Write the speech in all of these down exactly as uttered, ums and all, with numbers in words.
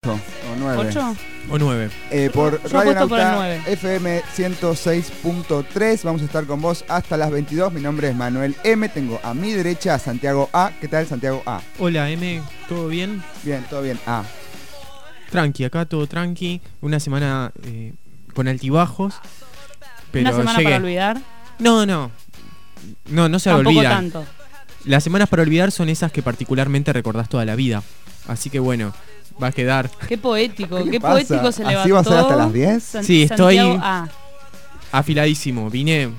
ocho o nueve. ¿ocho? O nueve. Eh, por Yo Radio apuesto por el Nauta nueve. F M ciento seis punto tres. Vamos a estar con vos hasta las veintidós. Mi nombre es Manuel M. Tengo a mi derecha a Santiago A. ¿Qué tal, Santiago A? Hola, M, ¿todo bien? Bien, todo bien. A. Tranqui, acá todo tranqui. Una semana eh, con altibajos. Pero ¿Una semana llegué. para olvidar? No, no. No, no se Tampoco olvidan. tanto. Las semanas para olvidar son esas que particularmente recordás toda la vida. Así que bueno, va a quedar Qué poético, ¿Qué qué, le pasa? poético se ¿Así levantó. va a ser hasta las diez? San- Sí, estoy- Santiago A. afiladísimo. Vine.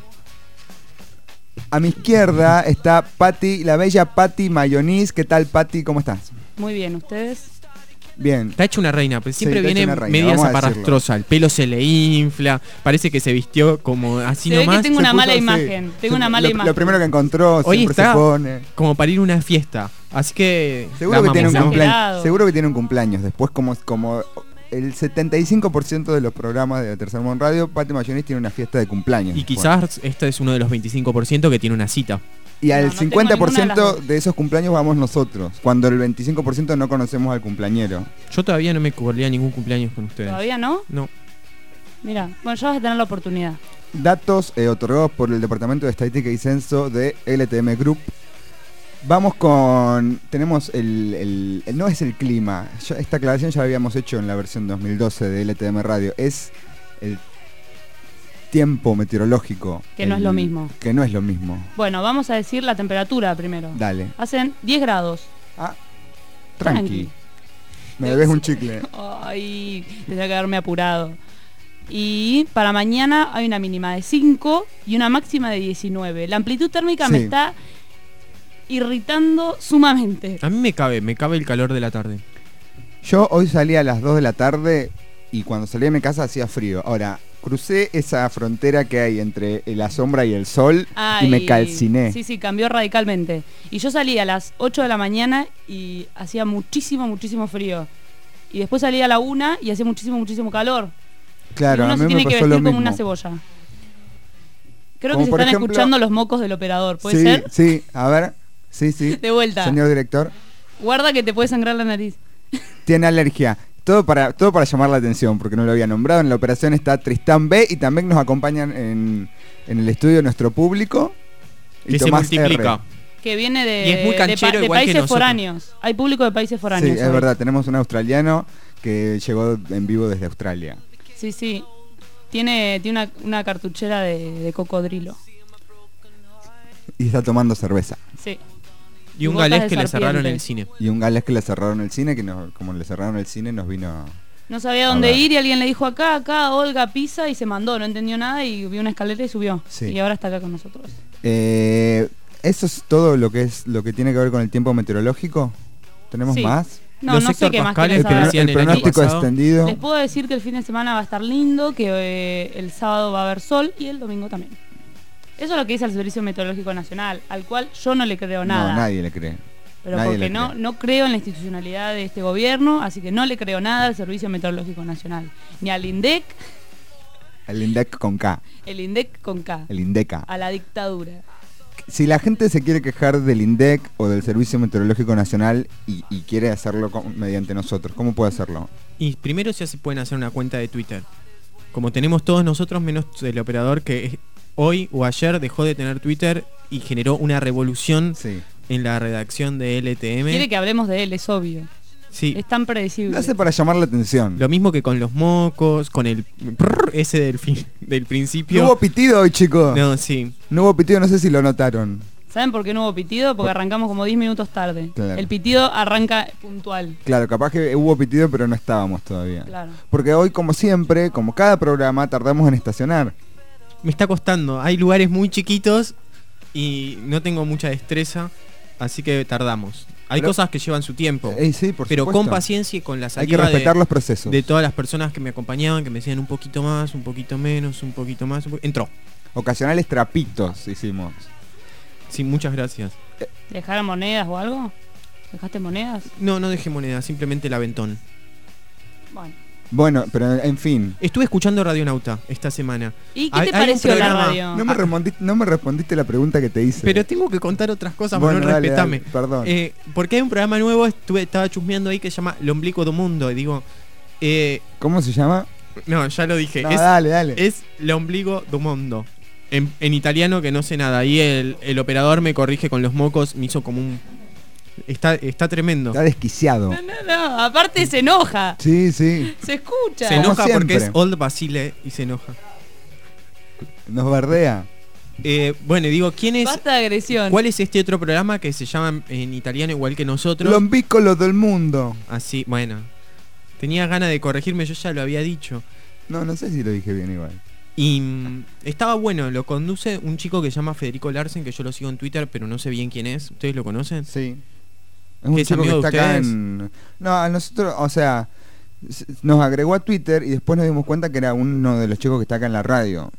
A mi izquierda está Patti, la bella Patti Mayonis. ¿Qué tal, Patti? ¿Cómo estás? Muy bien, ¿ustedes? Bien. Está hecho una reina, pero siempre Sí, está viene hecho una reina, media vamos a zaparrastrosa. El pelo se le infla. Parece que se vistió como así Se ve nomás. que tengo Se una puso mala así. imagen. Tengo Se- una mala lo, imagen. Lo primero que encontró, Hoy siempre está se pone. Como para ir a una fiesta. Así que. Seguro la que, tiene un amamos, ¿no? Exagerado. cumpleaños, seguro que tiene un cumpleaños. Después, como, como el setenta y cinco por ciento de los programas de Tercer Mundo Radio, Patti Mayonis tiene una fiesta de cumpleaños. Y quizás este es uno de los veinticinco por ciento que tiene una cita. Y No, al no tengo cincuenta por ciento ninguna de las dos. de esos cumpleaños vamos nosotros, cuando el veinticinco por ciento no conocemos al cumpleañero. Yo todavía no me colgué ningún cumpleaños con ustedes. ¿Todavía no? No. Mira, bueno, ya vas a tener la oportunidad. Datos eh, otorgados por el Departamento de Estadística y Censo de L T M Group. Vamos con... Tenemos el... el- el- no es el clima. Ya- esta aclaración ya la habíamos hecho en la versión dos mil doce de L T M Radio. Es el tiempo meteorológico. Que no El- es lo mismo. Que no es lo mismo. Bueno, vamos a decir la temperatura primero. Dale. Hacen diez grados. Ah, tranqui. Tranqui. Me debes un chicle. Ay, tendría que haberme apurado. Y para mañana hay una mínima de cinco y una máxima de diecinueve. La amplitud térmica me Sí. está irritando sumamente. A mí me cabe, me cabe el calor de la tarde. Yo hoy salí a las dos de la tarde y cuando salí de mi casa hacía frío. Ahora, crucé esa frontera que hay entre la sombra y el sol Ay, y me calciné. Sí, sí, cambió radicalmente. Y yo salí a las ocho de la mañana y hacía muchísimo, muchísimo frío. Y después salí a la una y hacía muchísimo, muchísimo calor. Claro, y uno a se mí tiene me que pasó lo vestir como mismo. una cebolla. Creo Como que se por están ejemplo- escuchando los mocos del operador, ¿puede sí, ser? sí, a ver. Sí, sí. De vuelta. Señor director, Guarda que te puede sangrar la nariz. tiene alergia. Todo para, todo para llamar la atención, porque no lo había nombrado. En la operación está Tristán B y también nos acompañan en, en el estudio nuestro público. Y Que se Tomás multiplica. R. Que viene de, Y es muy de canchero pa- de igual que países nosotros. foráneos. Hay público de países Sí, foráneos. es hoy. verdad, tenemos un australiano que llegó en vivo desde Australia. Sí, sí. Tiene, tiene una, una cartuchera de, de cocodrilo. Y está tomando cerveza. Sí. Y un Botas galés de que le cerraron serpiente. el cine. Y un galés que le cerraron el cine, que nos, como le cerraron el cine, nos vino... No sabía A dónde ver. ir y alguien le dijo acá, acá, Olga pisa y se mandó. No entendió nada y vio una escalera y subió. Sí. Y ahora está acá con nosotros. Eh, ¿Eso es todo lo que es lo que tiene que ver con el tiempo meteorológico? ¿Tenemos Sí. más? No, Los no sé Héctor qué más Pascales El, querés que prono- saber. decían el el año pronóstico pasado. extendido. Les puedo decir que el fin de semana va a estar lindo, que eh, el sábado va a haber sol y el domingo también. Eso es lo que dice el Servicio Meteorológico Nacional, al cual yo no le creo nada. No, nadie le cree. Pero nadie porque le no, cree. no creo en la institucionalidad de este gobierno, así que no le creo nada al Servicio Meteorológico Nacional. Ni al INDEC, El INDEC con K. el INDEC con K, El INDECA. a la dictadura. Si la gente se quiere quejar del INDEC o del Servicio Meteorológico Nacional y, y quiere hacerlo con- mediante nosotros, ¿cómo puede hacerlo? Y primero ya se pueden hacer una cuenta de Twitter. Como tenemos todos nosotros, menos el operador que es- hoy o ayer dejó de tener Twitter y generó una revolución Sí. en la redacción de L T M. Quiere que hablemos de él, es obvio. Sí. Es tan predecible. Lo hace para llamar la atención. Lo mismo que con los mocos, con el prrr ese del, fin, del principio. No hubo pitido hoy, chicos. No. No, sí. hubo pitido, no sé si lo notaron. ¿Saben por qué no hubo pitido? Porque arrancamos como diez minutos tarde. Claro. El pitido arranca puntual. Claro, capaz que hubo pitido, pero no estábamos todavía. Claro. Porque hoy, como siempre, como cada programa, tardamos en estacionar. Me está costando. Hay lugares muy chiquitos y no tengo mucha destreza, así que tardamos. Hay Pero- cosas que llevan su tiempo, Eh, sí, por pero supuesto. con paciencia y con la Hay que salida respetar de, los procesos. de todas las personas que me acompañaban, que me decían un poquito más, un poquito menos, un poquito más. un po- Entró. Ocasionales trapitos hicimos. Sí, muchas gracias. ¿Dejaron monedas o algo? ¿Dejaste monedas? No, no dejé moneda, simplemente el aventón. Bueno. Bueno, pero en fin. Estuve escuchando Radionauta esta semana. ¿Y qué Hay- te hay un pareció la programa- radio? No me, respondiste, no me respondiste la pregunta que te hice. Pero tengo que contar otras cosas, Bueno, Manuel, dale, respetame. dale, perdón. Eh, porque hay un programa nuevo, estuve, estaba chusmeando ahí que se llama El Ombligo do Mundo. Y digo, Eh, ¿Cómo se llama? no, ya lo dije. No, es, dale, dale. es l'ombligo do mondo. En, en italiano, que no sé nada. Ahí el, el operador me corrige con los mocos, me hizo como un... Está, está tremendo. Está desquiciado. No, no, no. Aparte se enoja. Sí, sí. Se escucha. Se Como enoja porque siempre. es Old Basile y se enoja. Nos bardea. Eh, bueno, y digo, ¿quién es? Basta de agresión. ¿Cuál es este otro programa que se llama en italiano igual que nosotros? Lombícolo del mundo. Así, bueno. Tenía ganas de corregirme, yo ya lo había dicho. No, no sé si lo dije bien igual. Y mm, estaba bueno, lo conduce un chico que se llama Federico Larsen, que yo lo sigo en Twitter, pero no sé bien quién es. ¿Ustedes lo conocen? Sí. Es un ¿Que es chico que amigo de está acá ustedes? en... No, a nosotros, o sea, s- nos agregó a Twitter y después nos dimos cuenta que era uno de los chicos que está acá en la radio.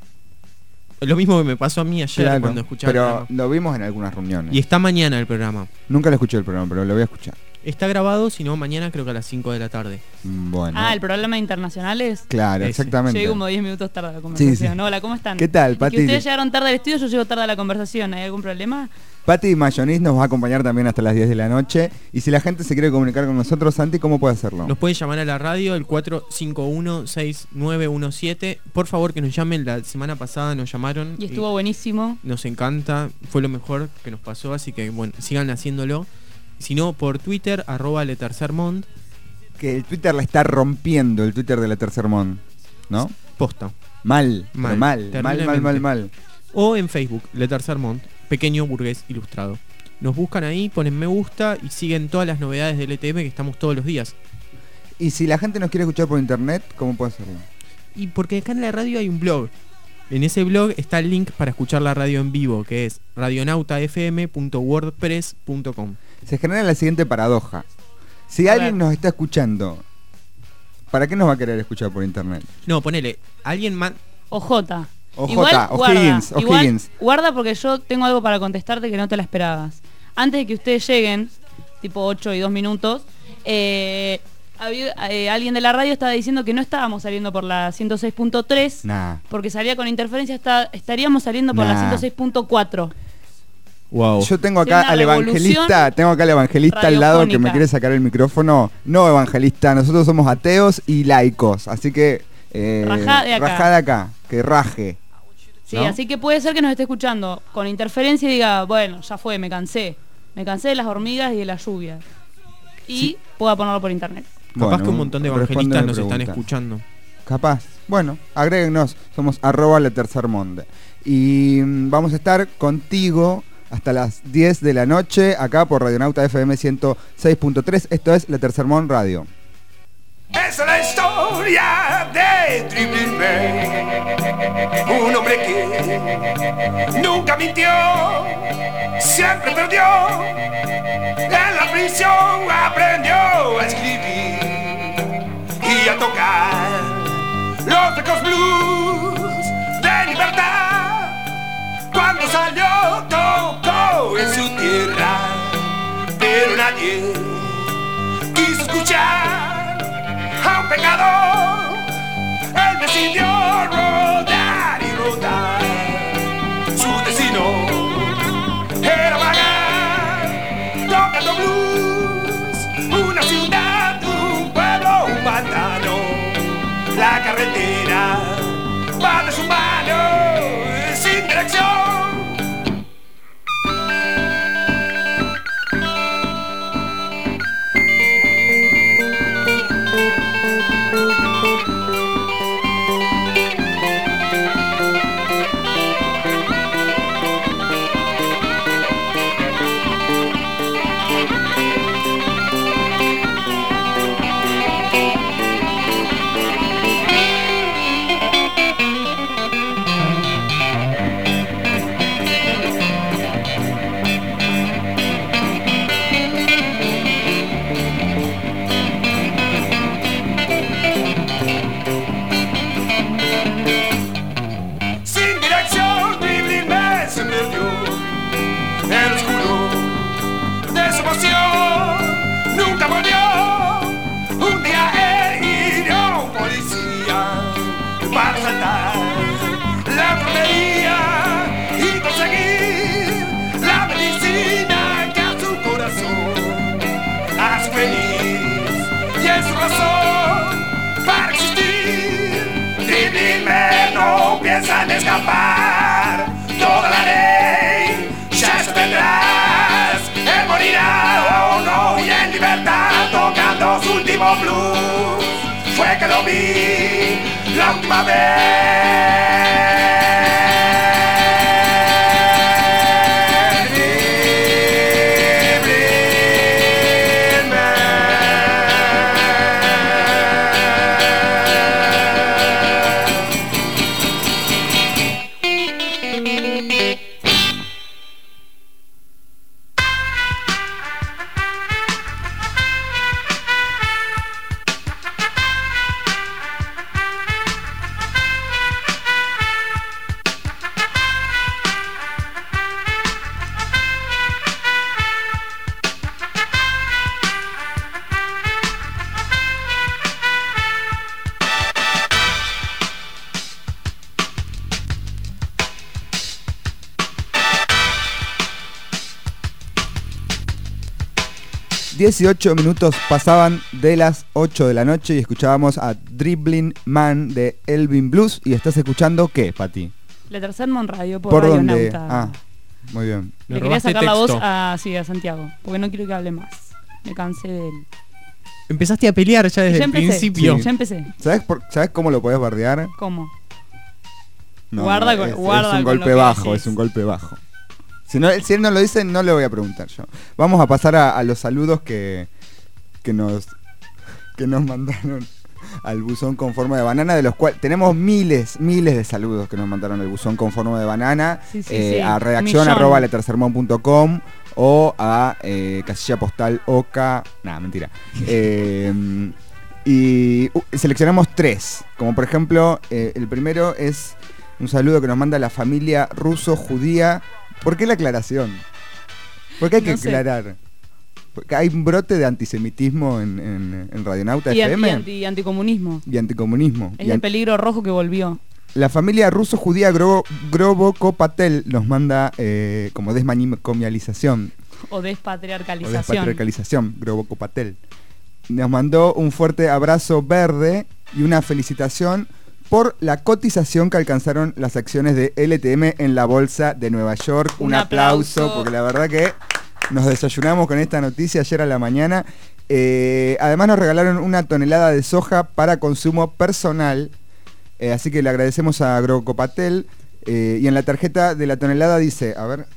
Lo mismo que me pasó a mí ayer Claro, cuando escuchaba el pero programa. lo vimos en algunas reuniones. Y está mañana el programa. Nunca lo escuché el programa, pero lo voy a escuchar. Está grabado, si no, mañana creo que a las cinco de la tarde. Mm, Bueno. Ah, el programa de internacionales. Claro, Ese. exactamente. Llegué como diez minutos tarde a la conversación. Sí, sí. Hola, ¿cómo están? ¿Qué tal, Es Pati? Que ustedes llegaron tarde al estudio, yo llego tarde a la conversación. ¿Hay algún problema? Pati Mayonis nos va a acompañar también hasta las diez de la noche. Y si la gente se quiere comunicar con nosotros, Santi, ¿cómo puede hacerlo? Nos pueden llamar a la radio, el cuatro cinco uno, seis nueve uno siete. Por favor, que nos llamen. La semana pasada nos llamaron. Y estuvo buenísimo. Nos encanta, fue lo mejor que nos pasó, así que bueno, sigan haciéndolo. Si no, por Twitter, arroba Le Tercer Mond, Que el Twitter la está rompiendo, el Twitter de la Tercer Mon. ¿No? posta. Mal, mal, Mal, mal, mal, mal, terriblemente. mal, mal. O en Facebook, Le Tercer Mond, pequeño burgués ilustrado. Nos buscan ahí, ponen me gusta y siguen todas las novedades del E T M que estamos todos los días. Y si la gente nos quiere escuchar por internet, ¿cómo puede hacerlo? Y porque acá en la radio hay un blog. En ese blog está el link para escuchar la radio en vivo, que es radionautafm punto wordpress punto com. Se genera la siguiente paradoja. Si A alguien ver. nos está escuchando, ¿para qué nos va a querer escuchar por internet? No, ponele, alguien más... O J. O Igual, J, o guarda, Higgins, o igual, Higgins. guarda porque yo tengo algo para contestarte que no te la esperabas. Antes de que ustedes lleguen, tipo ocho y dos minutos, eh, había- eh, alguien de la radio estaba diciendo que no estábamos saliendo por la ciento seis punto tres, Nah. porque salía con interferencia, está, estaríamos saliendo por la Nah. ciento seis punto cuatro. Wow. Yo tengo Tiene acá una al evangelista, revolución tengo acá al evangelista al lado que me radiofónica. quiere sacar el micrófono. No, evangelista, nosotros somos ateos y laicos, así que eh, Rajá de acá. rajá de acá, que raje. Sí, ¿no? así que puede ser que nos esté escuchando con interferencia y diga, bueno, ya fue, me cansé. Me cansé de las hormigas y de la lluvia. Y Sí. pueda ponerlo por internet. Capaz Bueno, que un montón de responde evangelistas mi nos están pregunta. escuchando. Capaz. Bueno, agréguenos, somos arroba la tercer monde. Y mm, vamos a estar contigo hasta las diez de la noche, acá por Radionauta F M ciento seis punto tres. Esto es La Tercer Mon Radio. Es la historia de Triple B, un hombre que nunca mintió, siempre perdió. En la prisión aprendió a escribir y a tocar los tecos blues de libertad. Cuando salió tocó en su tierra, pero nadie quiso escuchar a un pecador. Él decidió rodar y rodar. Su destino era vagar, tocando blues. Una ciudad, un pueblo, un pantano. La carretera va de su mano sin dirección. escapar. Toda la ley ya eso tendrás. Él morirá o no y en libertad tocando su último blues. Fue que lo vi la última vez. dieciocho minutos pasaban de las ocho de la noche y escuchábamos a Dribbling Man de Elvin Blues. ¿Y estás escuchando qué, Pati? La Tercer Mon Radio por, ¿Por Radio dónde? Nauta. Ah, muy bien. Me Le quería robaste sacar la voz texto. a, sí, a Santiago, porque no quiero que hable más. Me cansé de él. Empezaste a pelear ya Y desde ya el empecé, principio. ya empecé. ¿Sabes, por- ¿Sabes cómo lo podés bardear? ¿Cómo? No, Guarda no, con- es, guarda es un con golpe lo que bajo, decís. es un golpe bajo. Si, no, si él no lo dice, no le voy a preguntar yo. Vamos a pasar a, a los saludos que, que nos que nos mandaron al buzón con forma de banana, de los cuales tenemos miles, miles de saludos que nos mandaron al buzón con forma de banana, Sí, sí, eh, sí. a redacción Millón. arroba letersermon punto com o a eh, casilla postal oca, nada, mentira. Eh, y uh, seleccionamos tres, como por ejemplo, eh, el primero es un saludo que nos manda la familia ruso-judía. ¿Por qué la aclaración? ¿Por qué hay que No sé. aclarar? Porque hay un brote de antisemitismo en, en, en Radionauta Y, F anti, M anti- anticomunismo. y anticomunismo. Es Y el an- peligro rojo que volvió. la familia ruso-judía Gro- Groboko Patel nos manda eh, como desmanicomialización O o despatriarcalización. despatriarcalización, Groboko Patel. Nos mandó un fuerte abrazo verde y una felicitación por la cotización que alcanzaron las acciones de L T M en la bolsa de Nueva York. Un, Un aplauso, aplauso. porque la verdad que nos desayunamos con esta noticia ayer a la mañana. Eh, además nos regalaron una tonelada de soja para consumo personal. Eh, así que le agradecemos a Agrocopatel. Eh, y en la tarjeta de la tonelada dice, a ver,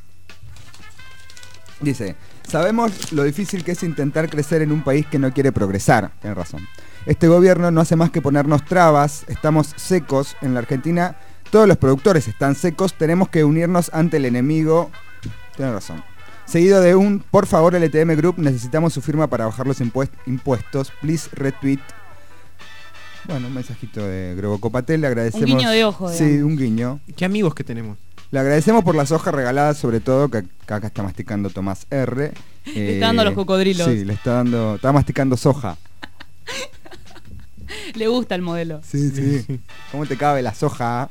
dice, sabemos lo difícil que es intentar crecer en un país que no quiere progresar. Tiene razón. Este gobierno no hace más que ponernos trabas, estamos secos. En la Argentina todos los productores están secos, tenemos que unirnos ante el enemigo. Tiene razón. Seguido de un, por favor, L T M Group, necesitamos su firma para bajar los impuest- impuestos. Please retweet. Bueno, un mensajito de Grobocopatel, le agradecemos. Un guiño de ojo, Sí, digamos. un guiño. Qué amigos que tenemos. Le agradecemos por las hojas regaladas, sobre todo, que que acá está masticando Tomás R. Le está dando a los cocodrilos. Sí, le está dando, está masticando soja. Le gusta el modelo. Sí, sí. ¿Cómo te cabe la soja?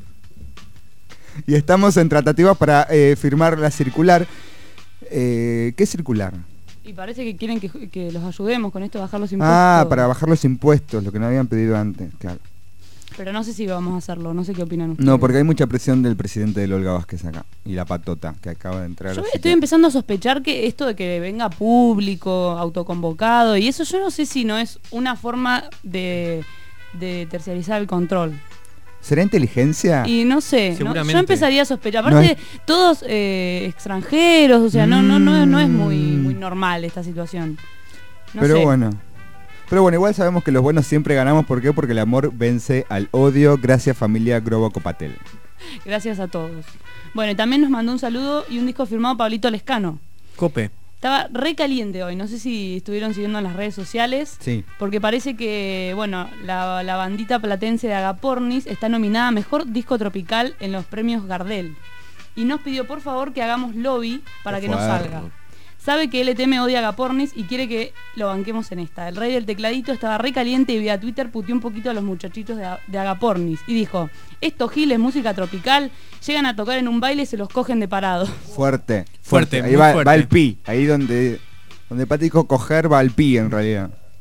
Y estamos en tratativas para eh, firmar la circular. Eh, ¿Qué circular? Y parece que quieren que, que los ayudemos con esto, bajar los impuestos. Ah, para bajar los impuestos, lo que no habían pedido antes, claro. Pero no sé si vamos a hacerlo, no sé qué opinan ustedes. No, porque hay mucha presión del presidente del Olga Vázquez acá. Y la patota que acaba de entrar. Yo así estoy que- empezando a sospechar que esto de que venga público, autoconvocado, y eso yo no sé si no es una forma de, de terciarizar el control. ¿Será inteligencia? Y no sé, ¿no? Seguramente. Yo empezaría a sospechar. No Aparte, es- todos eh, extranjeros, o sea, no, no, no, no es muy, Mm. muy normal esta situación. No Pero sé. bueno. Pero bueno, igual sabemos que los buenos siempre ganamos. ¿Por qué? Porque el amor vence al odio. Gracias, familia Grobocopatel. Gracias a todos. Bueno, y también nos mandó un saludo y un disco firmado Pablito Lescano. Cope. Estaba re caliente hoy, no sé si estuvieron siguiendo en las redes sociales. Sí. Porque parece que, bueno, la, la bandita platense de Agapornis está nominada a Mejor Disco Tropical en los premios Gardel. Y nos pidió por favor que hagamos lobby para Qué que no fuerte. salga. Sabe que L T M odia a Agapornis y quiere que lo banquemos en esta. El rey del tecladito estaba re caliente y vía Twitter puteó un poquito a los muchachitos de, A- de Agapornis. Y dijo, estos giles, música tropical, llegan a tocar en un baile y se los cogen de parado. Fuerte. Fuerte, Ahí muy va, fuerte. va el pi. Ahí donde, donde Pati dijo coger, va el pi en realidad.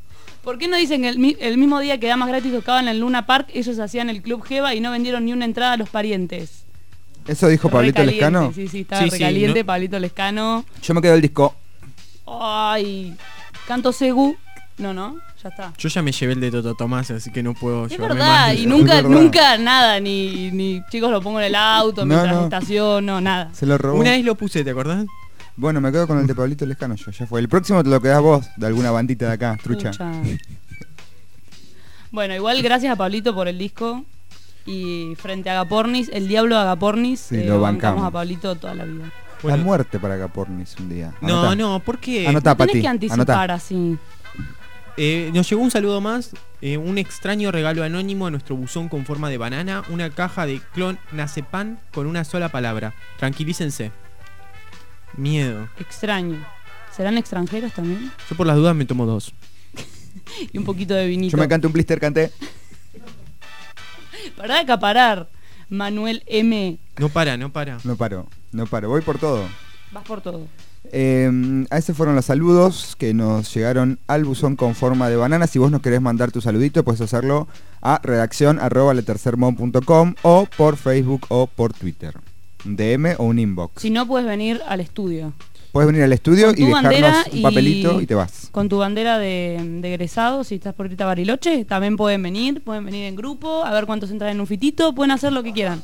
¿Por qué no dicen que el, mi- el mismo día que Damas Gratis tocaban en el Luna Park, ellos hacían el Club Jeva y no vendieron ni una entrada a los parientes? ¿Eso dijo Pablito Recaliente, Lescano? Sí, sí, estaba Sí, sí, recaliente, no- Pablito Lescano. Yo me quedo el disco. Ay, canto Segu. No, no, ya está. Yo ya me llevé el de Toto Tomás, así que no puedo Es llevarme verdad, más. y de- nunca, Es verdad. nunca nada, ni, ni chicos lo pongo en el auto, No, mientras no. estaciono, nada. Se lo robó. Una vez lo puse, ¿te acordás? Bueno, me quedo con el de Pablito Lescano yo, ya fue. El próximo te lo quedás vos, de alguna bandita de acá, trucha. Pucha. Bueno, igual gracias a Pablito por el disco. Y frente a Agapornis, el diablo de Agapornis, Sí, eh, lo bancamos bancamos. a Pablito toda la vida. Bueno. La muerte para Gapornis un día. No, Anotá. no, ¿por qué? Anotá, Tenés Pati. que anticipar Anotá. así. Eh, nos llegó un saludo más, eh, un extraño regalo anónimo a nuestro buzón con forma de banana, una caja de clon Nacepan con una sola palabra. Tranquilícense. Miedo. Extraño. ¿Serán extranjeros también? Yo por las dudas me tomo dos. Y un poquito de vinito. Yo me canté un blister, canté. Para de acaparar, Manuel M. No para, no para. No paro, no paro. Voy por todo. Vas por todo. Eh, a ese fueron los saludos que nos llegaron al buzón con forma de banana. Si vos nos querés mandar tu saludito, puedes hacerlo a redacción arroba letercermon punto com o por Facebook o por Twitter. Un D M o un inbox. Si no, puedes venir al estudio. Puedes venir al estudio Con y tu bandera dejarnos un y- papelito y te vas. Con tu bandera de, de egresado, si estás por ahorita Bariloche, también pueden venir, pueden venir en grupo, a ver cuántos entran en un fitito, pueden hacer lo que quieran.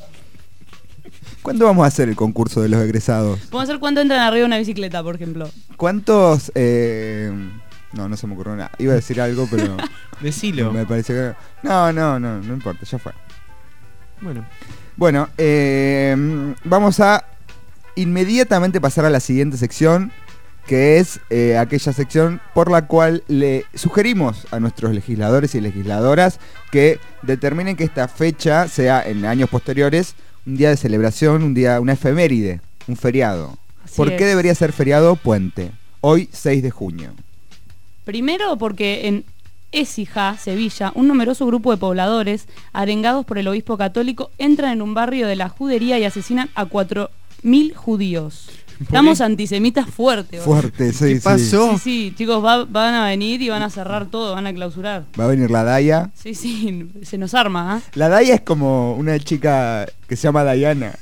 ¿Cuándo vamos a hacer el concurso de los egresados? Pueden hacer cuánto entran arriba de una bicicleta, por ejemplo. ¿Cuántos? eh, No, no se me ocurrió nada. Iba a decir algo, pero Decilo. me pareció que... No, no, no, no importa, ya fue. Bueno, Bueno, eh, vamos a inmediatamente pasar a la siguiente sección, que es eh, aquella sección por la cual le sugerimos a nuestros legisladores y legisladoras que determinen que esta fecha sea en años posteriores un día de celebración, un día, una efeméride, un feriado. Así ¿Por qué es. debería ser feriado puente? Hoy, seis de junio. Primero porque en Écija, Sevilla, un numeroso grupo de pobladores, arengados por el obispo católico, entran en un barrio de la judería y asesinan a cuatro mil judíos. Estamos antisemitas fuertes. hoy. Fuerte, sí, ¿Qué sí. pasó? Sí, sí, chicos, va- van a venir y van a cerrar todo, van a clausurar. Va a venir la Daya. Sí, sí, se nos arma, ¿ah? La Daya es como una chica que se llama Dayana.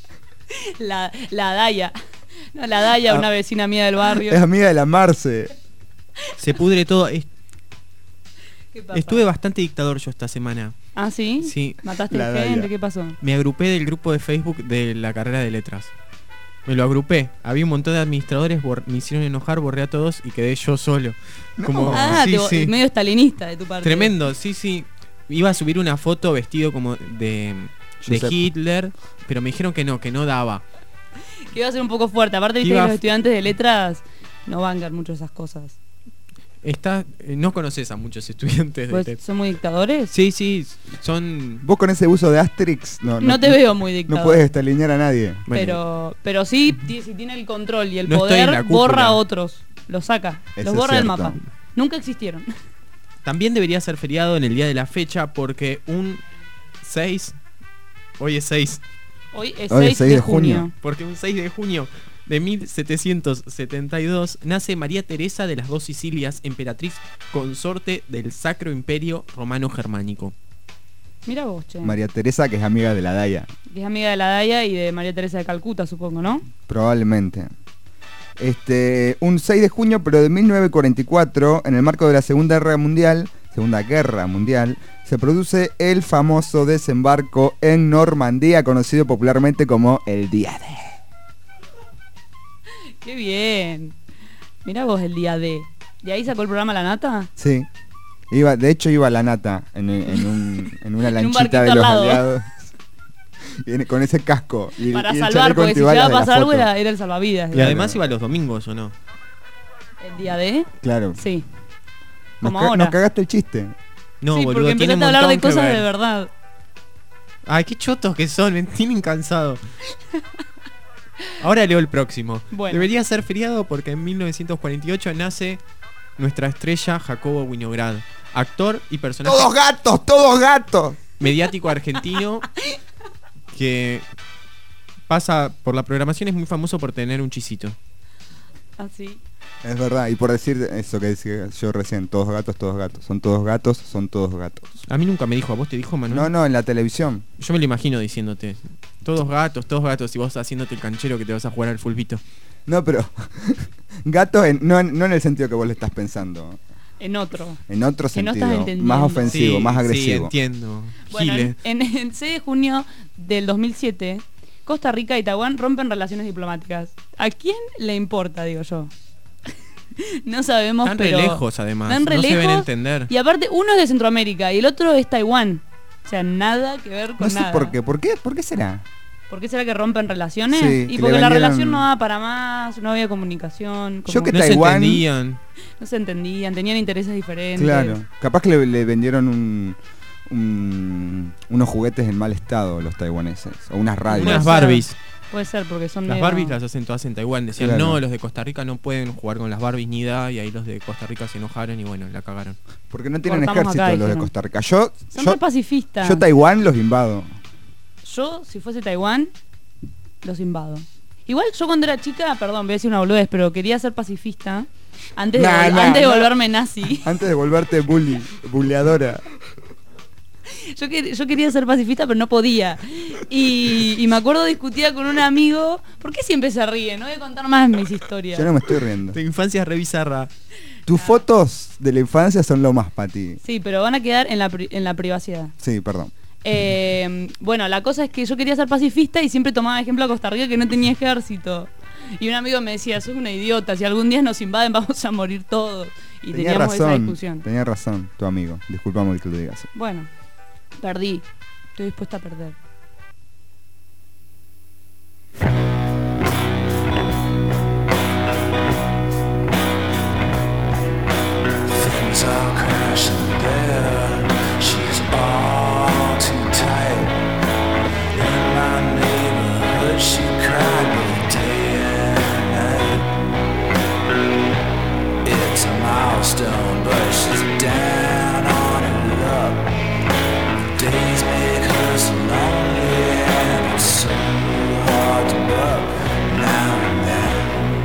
La, la Daya. No, la Daya, Ah. una vecina mía del barrio. Es amiga de la Marce. se pudre todo. Es- ¿Qué pasa? Estuve bastante dictador yo esta semana. ¿Ah, sí? Sí. ¿Mataste La gente? Daya. ¿Qué pasó? Me agrupé del grupo de Facebook de la carrera de letras. Me lo agrupé. Había un montón de administradores, bor- me hicieron enojar, borré a todos y quedé yo solo. No. Como, Ah, sí, te- sí. medio estalinista de tu parte. Tremendo, sí, sí. Iba a subir una foto vestido como de, de Josep. Hitler, pero me dijeron que no, que no daba. Que iba a ser un poco fuerte. Aparte, viste Iba que a- los estudiantes de letras no bancan mucho esas cosas. Está, eh, no conoces a muchos estudiantes de Pues, letras. ¿son muy dictadores? Sí, sí, son... Vos con ese uso de Asterix no, No te veo muy No dictador. puedes estalinear a nadie. bueno, Pero, pero sí, ti- si tiene el control y el No estoy en poder, la cúpula. borra a otros. Los saca. Eso los es borra del cierto. mapa. Nunca existieron. También debería ser feriado en el día de la fecha porque un seis... Hoy es seis. Hoy es Hoy es seis de junio. Porque un seis de junio de mil setecientos setenta y dos nace María Teresa de las dos Sicilias, emperatriz consorte del Sacro Imperio Romano Germánico. Mira vos, che. María Teresa, que es amiga de la Daya, Que es amiga de la Daya y de María Teresa de Calcuta, supongo, ¿no? probablemente. Este, un seis de junio, pero de mil novecientos cuarenta y cuatro, en el marco de la Segunda Guerra Mundial, Segunda Guerra Mundial, se produce el famoso desembarco en Normandía, conocido popularmente como el Día D. Qué bien. Mira vos el día de. ¿De ahí sacó el programa La Nata? Sí. Iba, de hecho iba la nata en, en, un, en una En un lanchita de barquito los al lado. aliados. Y en- con ese casco. Y, Para y el salvar, chaleco porque si antibalas llegaba a de la pasar algo foto. era, era el salvavidas. Y Claro. además iba los domingos, ¿o no? ¿El día de? Claro. Sí. Nos, Como ca- ahora. nos cagaste el chiste. No, sí, boludo, porque tiene empezaste un a hablar de montón que cosas ver. de verdad. Ay, qué chotos que son, me tienen cansado. Ahora leo el próximo. Bueno. Debería ser feriado porque en mil novecientos cuarenta y ocho nace nuestra estrella Jacobo Winograd, actor y personaje ¡Todos gatos! ¡Todos gatos! mediático argentino que pasa por la programación, es muy famoso por tener un chisito. Así. Es verdad, y por decir eso que decía yo recién, todos gatos, todos gatos, son todos gatos, son todos gatos. A mí nunca me dijo, ¿a vos te dijo, Manuel? No, no, en la televisión. Yo me lo imagino diciéndote, todos gatos, todos gatos, y vos haciéndote el canchero que te vas a jugar al fulbito. No, pero gato en, no, en, no en el sentido que vos le estás pensando. En otro. En otro Que no sentido, estás entendiendo. más ofensivo, Sí, más Sí, agresivo. entiendo. Bueno, Giles. en, en el seis de junio del dos mil siete, Costa Rica y Taiwán rompen relaciones diplomáticas. ¿A quién le importa, digo yo? No sabemos, Están re pero... lejos, además. Están re No se ven a lejos, entender. Y aparte, uno es de Centroamérica y el otro es Taiwán. O sea, nada que ver con No sé nada. por qué, ¿por qué? ¿Por qué será? ¿Por qué será que rompen relaciones? Sí, y que porque le la vendieron- relación no daba para más, no había comunicación. Yo como que No Taiwán- se entendían. no se entendían, tenían intereses diferentes. Claro, capaz que le, le vendieron un, un- unos juguetes en mal estado los taiwaneses, o unas radios. Unas Puede ser. Barbies. Puede ser, porque son Las medio- Barbies las hacen todas en Taiwán. Decían, Claro. no, los de Costa Rica no pueden jugar con las Barbies ni da. Y ahí los de Costa Rica se enojaron y bueno, la cagaron. Porque no tienen Cortamos ejército acá, los de dijeron. Costa Rica. Yo, Son yo, re pacifistas. yo Taiwán los invado. Yo, si fuese Taiwán, los invado. Igual yo cuando era chica, perdón, voy a decir una boludez, pero quería ser pacifista antes de, Nah, vol- nah, antes de nah. volverme nazi. Antes de volverte bully, bulleadora. Yo, que- yo quería ser pacifista, pero no podía. Y, y me acuerdo discutía con un amigo. ¿Por qué siempre se ríe? No voy a contar más mis historias. Yo no me estoy riendo. Tu infancia es re bizarra. Tus fotos de la infancia son lo más para ti. Sí, pero van a quedar en la, pri- en la privacidad. Sí, perdón. Eh, bueno, la cosa es que yo quería ser pacifista y siempre tomaba ejemplo a Costa Rica que no tenía ejército. Y un amigo me decía, sos una idiota, si algún día nos invaden vamos a morir todos. Y Tenía teníamos esa razón, discusión. tenía razón tu amigo. Disculpame que lo digas. Bueno, perdí. Estoy dispuesta a perder. Things are crashing there. She's all too tight. In my neighborhood, she cried both day and night. It's a milestone, but she's down on her luck. Days make her so lonely, and it's so hard to buck now and then.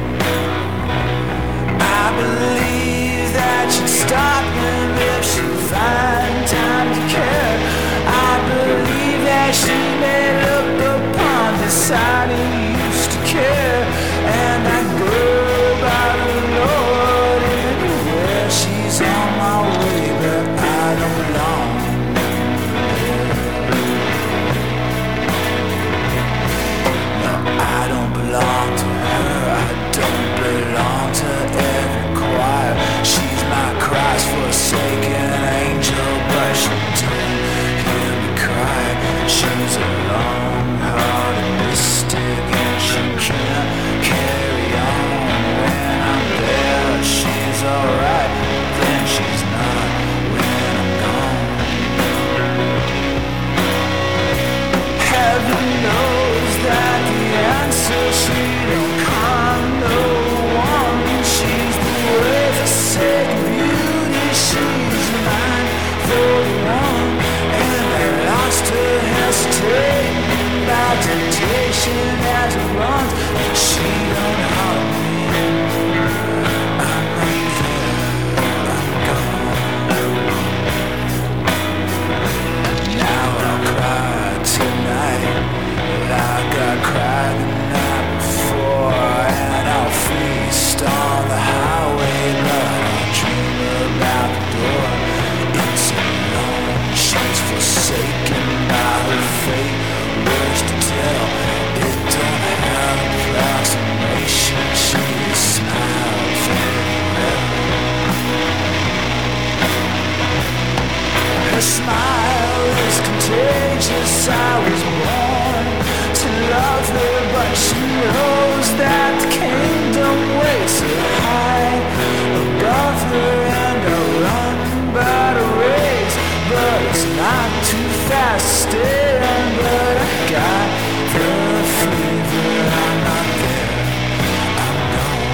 I believe that she'd stop him if she find time to care. I believe that she may look upon deciding he used to care. And I go by the Lord everywhere. She's on my way, but I don't belong. No, I don't belong to her. I don't belong to every choir. She's my Christ forsaken angel, but she don't hear me cry. She's a long-hearted mystic, and she can't carry on when I'm there. She's alright, then she's not when I'm gone. Heaven knows that the answer she don't come no one. She's the way for sake of beauty. She's mine for the one. And I lost her hesitating by temptation as it runs. But she don't harm me. I'm not there. I'm gone. Now I'll cry tonight like I cried the night before, and I'll feast on the highway, but I'll dream about the door. It's alone, she's forsaken by her fate. Words to tell, it don't have approximation. She smiles forever. Her smile is contagious. I was born to love her, but she knows that the kingdom waits so high above her, and I run by the race, but it's not too fast to stand. But I got the fever. I'm not there. I'm gone.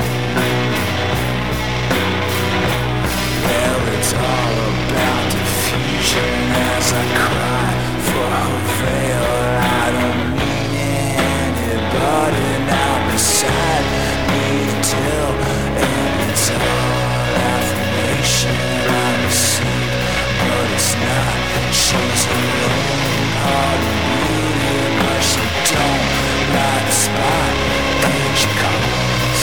Well, it's all about diffusion as I cry for her veil. I don't mean anybody now beside me to tell, and it's She's a lone heart and beauty, but she don't like the spot that she calls.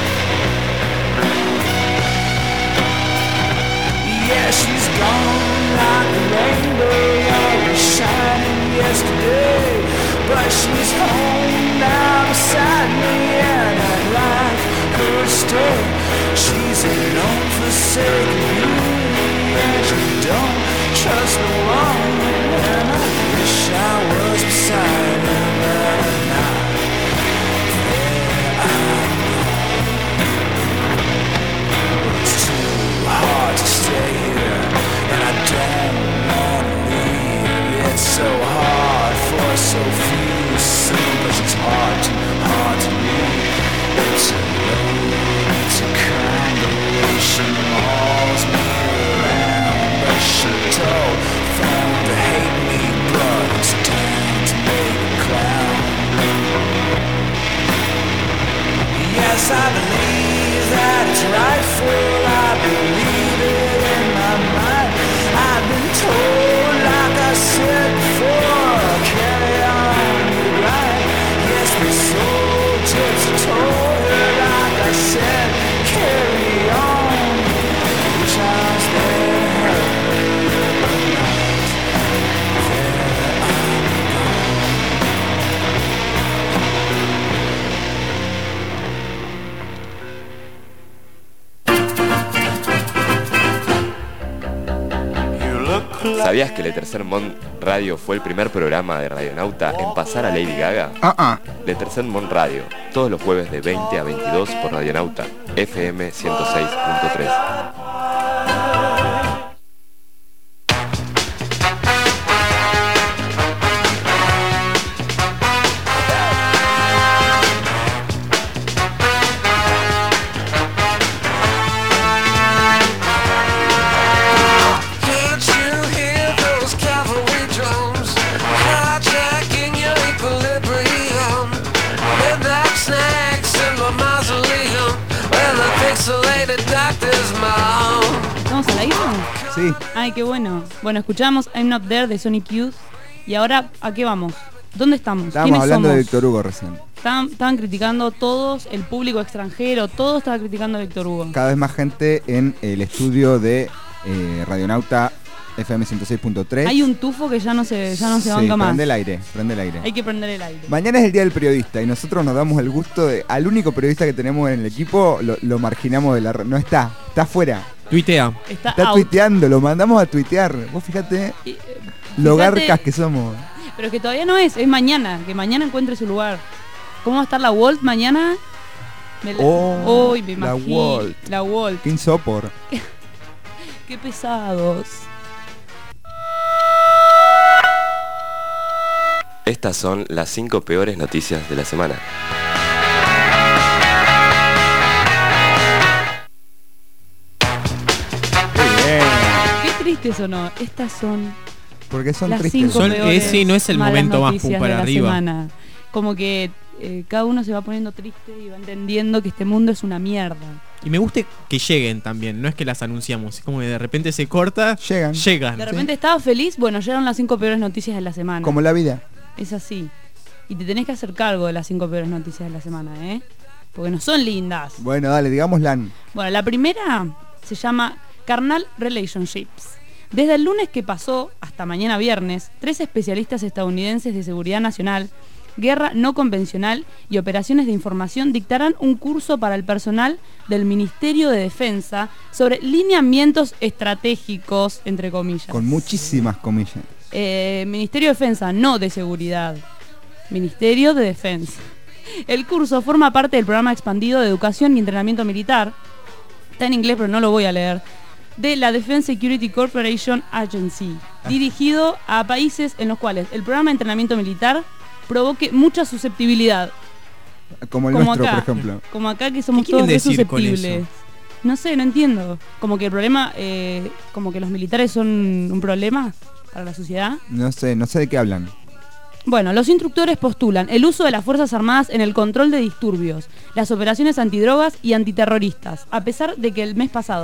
Yeah, she's gone like a rainbow that was shining yesterday, but she's home now beside me and I'd like her to stay. She's an unforsaken beauty and she don't trust no one, and I wish I was beside her, but I'm not. There I'm gone. It's too hard to stay here, and I don't wanna leave. It's so hard for so few to see, but it's hard to, hard to leave. It's a load, it's a kind of way she mauls me around, but she told them to hate me, but it's time to make a clown. Yes, I believe that it's rightful, I believe it in my mind. I've been told, like I said before, carry on the right. Yes, the soul gypsy told her, like I said, carry on. Which I was there to help her, but not there I'm gone. You look like ¿Sabías que Le Tercer Monde Radio fue el primer programa de Radionauta en pasar a Lady Gaga? Ah, ah. Le Tercer Monde Radio, todos los jueves de veinte a veintidós por Radionauta, F M ciento seis punto tres. Can't you hear those cavalry drums hijacking your equilibrium? Midnight snacks in my mausoleum where the pixelated doctor's mom. ¿Vamos al aire? Sí. Ay, qué bueno. Bueno, escuchamos I'm Not There de Sonic Youth. Y ahora, ¿a qué vamos? ¿Dónde estamos? Estábamos ¿Quiénes hablando somos? de Víctor Hugo recién. Estaban, estaban criticando todos, el público extranjero, todo estaba criticando a Víctor Hugo. Cada vez más gente en el estudio de eh, Radionauta F M ciento seis punto tres. Hay un tufo que ya no se, ya no se Sí, banca más. prende el aire, prende el aire. Hay que prender el aire. Mañana es el día del periodista y nosotros nos damos el gusto de, al único periodista que tenemos en el equipo, lo, lo marginamos de la red. No está, está afuera. Tuitea. Está, Está out. tuiteando, lo mandamos a tuitear. Vos fíjate Y, eh, lo fíjate, garcas que somos. Pero que todavía no es, es mañana, que mañana encuentre su lugar. ¿Cómo va a estar la Walt mañana? Me la- Oh, Uy, me la imagino. Walt. La Walt. Qué insopor. Qué pesados. Estas son las cinco peores noticias de la semana. Bien. Qué triste eso, ¿no? Estas son Porque son las tristes. cinco Son- peores ese no es el malas momento más noticias pum para de la arriba. semana. Como que eh, cada uno se va poniendo triste y va entendiendo que este mundo es una mierda. Y me gusta que lleguen también, no es que las anunciamos, es como que de repente se corta, Llegan. llegan. De repente estaba feliz, bueno, llegaron las cinco peores noticias de la semana. Como la vida. Es así. Y te tenés que hacer cargo de las cinco peores noticias de la semana, ¿eh? Porque no son lindas. Bueno, dale, digámosla. Bueno, la primera se llama Carnal Relationships. Desde el lunes que pasó hasta mañana viernes, tres especialistas estadounidenses de seguridad nacional, guerra no convencional y operaciones de información dictarán un curso para el personal del Ministerio de Defensa sobre lineamientos estratégicos, entre comillas. Con muchísimas comillas. Eh, Ministerio de Defensa, no de seguridad. Ministerio de Defensa. El curso forma parte del programa expandido de educación y entrenamiento militar. Está en inglés, pero no lo voy a leer. De la Defense Security Corporation Agency, dirigido a países en los cuales el programa de entrenamiento militar provoque mucha susceptibilidad. Como el Como nuestro, acá. por ejemplo. Como acá que somos ¿Qué quieren todos re decir con susceptibles. eso? No sé, no entiendo. Como que el problema, eh, como que los militares son un problema para la sociedad. No sé, no sé de qué hablan. Bueno, los instructores postulan el uso de las Fuerzas Armadas en el control de disturbios, las operaciones antidrogas y antiterroristas, a pesar de que el mes pasado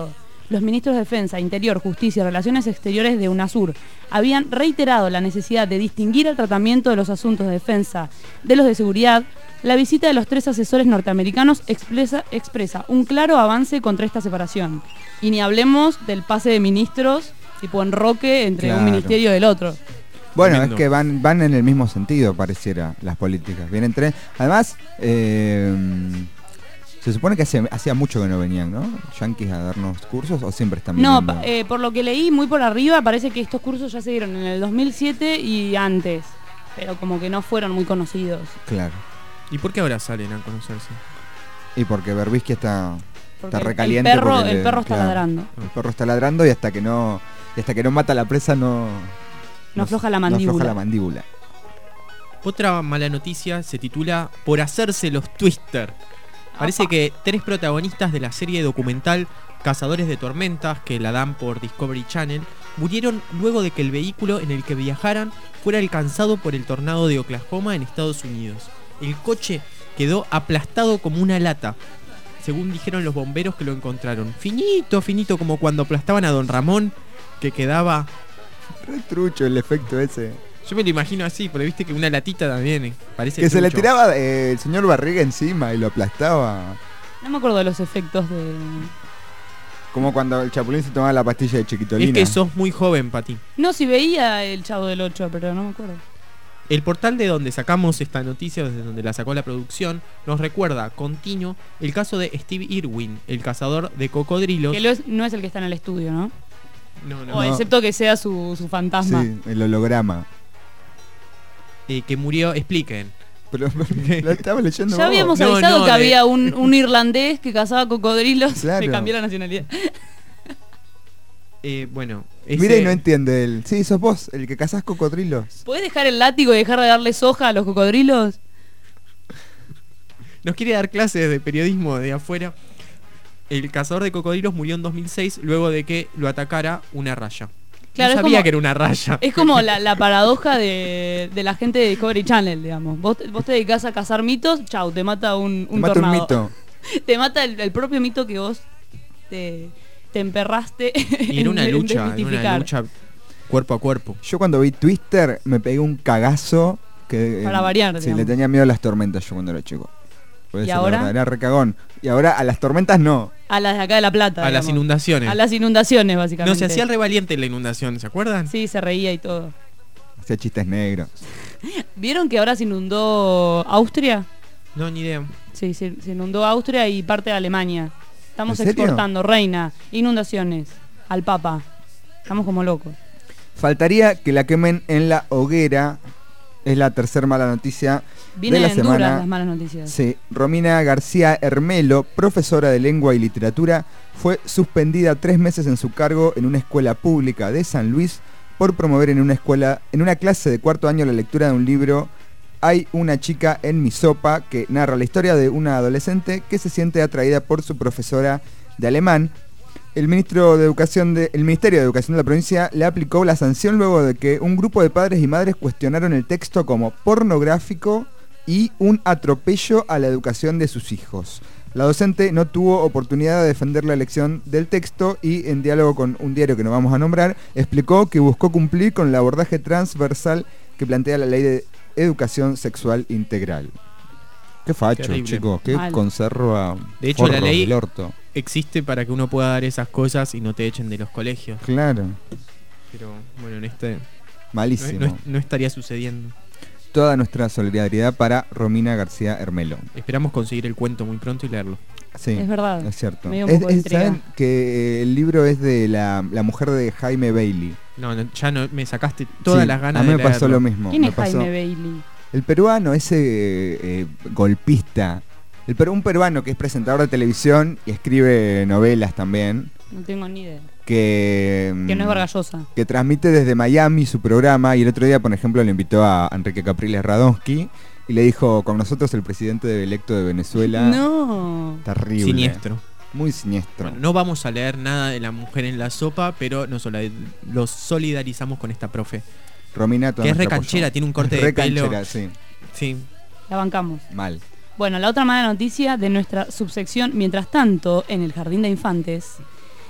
los ministros de Defensa, Interior, Justicia y Relaciones Exteriores de UNASUR habían reiterado la necesidad de distinguir el tratamiento de los asuntos de defensa de los de seguridad, la visita de los tres asesores norteamericanos expresa, expresa un claro avance contra esta separación. Y ni hablemos del pase de ministros, tipo enroque entre Claro. un ministerio y el otro. Bueno, Tremendo. es que van van en el mismo sentido, pareciera, las políticas. Vienen tres. Además, eh, se supone que hace- hacía mucho que no venían, ¿no? Yankees a darnos cursos o siempre están No, viniendo. pa- eh, por lo que leí muy por arriba, parece que estos cursos ya se dieron en el dos mil siete y antes, pero como que no fueron muy conocidos. Claro. ¿Y por qué ahora salen a conocerse? Y porque Berbisky está, Porque está el- recaliente. el perro, porque el le- perro está claro, ladrando. El perro está ladrando y hasta que no y hasta que no mata a la presa no No afloja la no mandíbula. afloja la mandíbula. Otra mala noticia se titula Por hacerse los Twister. Parece Apa. que tres protagonistas de la serie documental Cazadores de Tormentas, que la dan por Discovery Channel, murieron luego de que el vehículo en el que viajaran fuera alcanzado por el tornado de Oklahoma en Estados Unidos. El coche quedó aplastado como una lata, según dijeron los bomberos que lo encontraron. Finito, finito, como cuando aplastaban a Don Ramón, que quedaba... Re trucho el efecto ese. Yo me lo imagino así, porque viste que una latita también eh, parece Que se le trucho. tiraba eh, el señor Barriga encima y lo aplastaba. No me acuerdo de los efectos de... Como cuando el Chapulín se tomaba la pastilla de Chiquitolina. Es que sos muy joven, Pati. No, si veía el Chavo del ocho, pero no me acuerdo. El portal de donde sacamos esta noticia, desde donde la sacó la producción, nos recuerda continuo el caso de Steve Irwin, el cazador de cocodrilos. Que lo es- no es el que está en el estudio, ¿no? No, no, O No. excepto que sea su, su fantasma. Sí, el holograma. eh, que murió, expliquen. Pero lo estaba leyendo Ya vos. habíamos No, avisado no, que de- había un, un irlandés que cazaba cocodrilos. Claro. Le cambió la nacionalidad. Eh, bueno, ese- Mira y no entiende él. Sí, sos vos, el que cazás cocodrilos. ¿Podés dejar el látigo y dejar de darle soja a los cocodrilos? nos quiere dar clases de periodismo de afuera. El cazador de cocodrilos murió en dos mil seis luego de que lo atacara una raya. Claro, no es sabía como- que era una raya. Es como la, la paradoja de, de la gente de Discovery Channel, digamos. Vos, vos te dedicás a cazar mitos, chau, te mata un, Te un mata un tornado. mito. Te mata el, el propio mito que vos te, te emperraste Y en una en lucha, en una desmitificar. lucha cuerpo a cuerpo. Yo cuando vi Twister me pegué un cagazo que Para variar, Sí, digamos. le tenía miedo a las tormentas yo cuando era chico. Por ¿Y eso, la ahora? verdad, era recagón. Y ahora a las tormentas no. A las de acá de La Plata. A las digamos. inundaciones. A las inundaciones, básicamente. No, se hacía el revaliente en la inundación, ¿se acuerdan? Sí, se reía y todo. Hacía chistes negros. ¿Vieron que ahora se inundó Austria? No, ni idea. Sí, se, se inundó Austria y parte de Alemania. Estamos ¿En serio? exportando, reina, inundaciones, al Papa. Estamos como locos. Faltaría que la quemen en la hoguera. Es la tercera mala noticia Vienen de la duras semana. las malas noticias. Sí, Romina García Hermelo, profesora de lengua y literatura, fue suspendida tres meses en su cargo en una escuela pública de San Luis por promover en una escuela, en una clase de cuarto año la lectura de un libro Hay una chica en mi sopa, que narra la historia de una adolescente que se siente atraída por su profesora de alemán. El, ministro de Educación de, el Ministerio de Educación de la provincia le aplicó la sanción luego de que un grupo de padres y madres cuestionaron el texto como pornográfico y un atropello a la educación de sus hijos. La docente no tuvo oportunidad de defender la elección del texto y, en diálogo con un diario que no vamos a nombrar, explicó que buscó cumplir con el abordaje transversal que plantea la Ley de Educación Sexual Integral. Qué facho, Terrible. chicos, qué Mal. conserva. De hecho, la forros ley- del orto. Existe para que uno pueda dar esas cosas y no te echen de los colegios. Claro, Pero bueno, en este no, malísimo. no- no estaría sucediendo. Toda nuestra solidaridad para Romina García Hermelo. Esperamos conseguir el cuento muy pronto y leerlo. Sí, Es verdad. es cierto. Me dio un Es- poco de es- intriga. ¿Saben que eh, el libro es de la, la mujer de Jaime Bailey? No, no, ya no me sacaste todas Sí, las ganas a mí de me pasó leerlo. lo mismo. ¿Quién me es pasó- Jaime Bailey? El peruano, ese eh, eh, golpista. El peru- un peruano que es presentador de televisión y escribe novelas también. No tengo ni idea. Que, mm, Que no es Vargas Llosa. que transmite desde Miami su programa. Y el otro día, por ejemplo, le invitó a Enrique Capriles Radonsky y le dijo: con nosotros el presidente electo de Venezuela. No. Terrible. Siniestro. Muy siniestro. Bueno, no vamos a leer nada de la mujer en la sopa, pero nos sola- los solidarizamos con esta profe. Romina, todo Que es nuestro recanchera, apoyo. tiene un corte de Re pelo. canchera, sí. Sí. La bancamos. Mal. Bueno, la otra mala noticia de nuestra subsección, mientras tanto, en el Jardín de Infantes,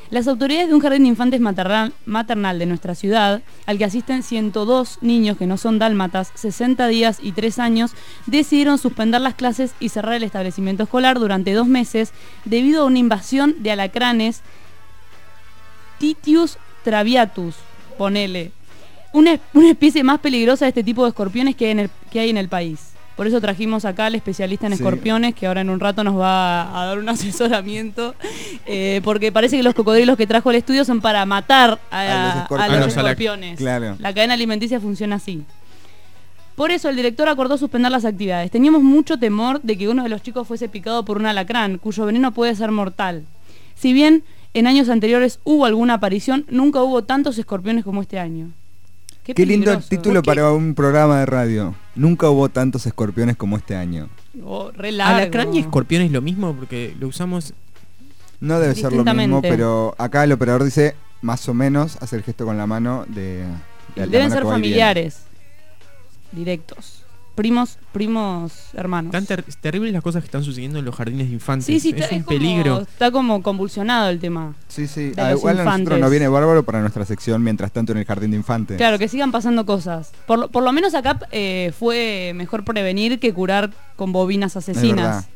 Las autoridades de un jardín de infantes maternal, maternal de nuestra ciudad, al que asisten ciento dos niños que no son dálmatas, sesenta días y tres años, decidieron suspender las clases y cerrar el establecimiento escolar durante dos meses debido a una invasión de alacranes Titius traviatus, ponele. Una, una especie más peligrosa de este tipo de escorpiones que hay en el, que hay en el país. Por eso trajimos acá al especialista en Sí. escorpiones, que ahora en un rato nos va a, a dar un asesoramiento, eh, porque parece que los cocodrilos que trajo al estudio son para matar a, A los a escorpiones. los A los alac- escorpiones. Claro. La cadena alimenticia funciona así. Por eso el director acordó suspender las actividades. Teníamos mucho temor de que uno de los chicos fuese picado por un alacrán, cuyo veneno puede ser mortal. Si bien en años anteriores hubo alguna aparición, nunca hubo tantos escorpiones como este año. Qué lindo peligroso. título para un programa de radio. Nunca hubo tantos escorpiones como este año. Oh, re largo. Alacrán y escorpión es lo mismo porque lo usamos. No debe ser lo mismo, Distintamente. pero acá el operador dice, más o menos, hace el gesto con la mano de... de la Deben mano ser que va y viene. familiares. Directos. Primos, primos, hermanos. Tan ter- terribles las cosas que están sucediendo en los jardines de infantes. Sí, sí, es está, un es como- peligro. está como convulsionado el tema. Sí, sí. De Ah, los igual a nosotros infantes. nos viene bárbaro para nuestra sección mientras tanto en el jardín de infantes. Claro, que sigan pasando cosas. Por, lo- por lo menos acá eh, fue mejor prevenir que curar con bobinas Es asesinas. verdad.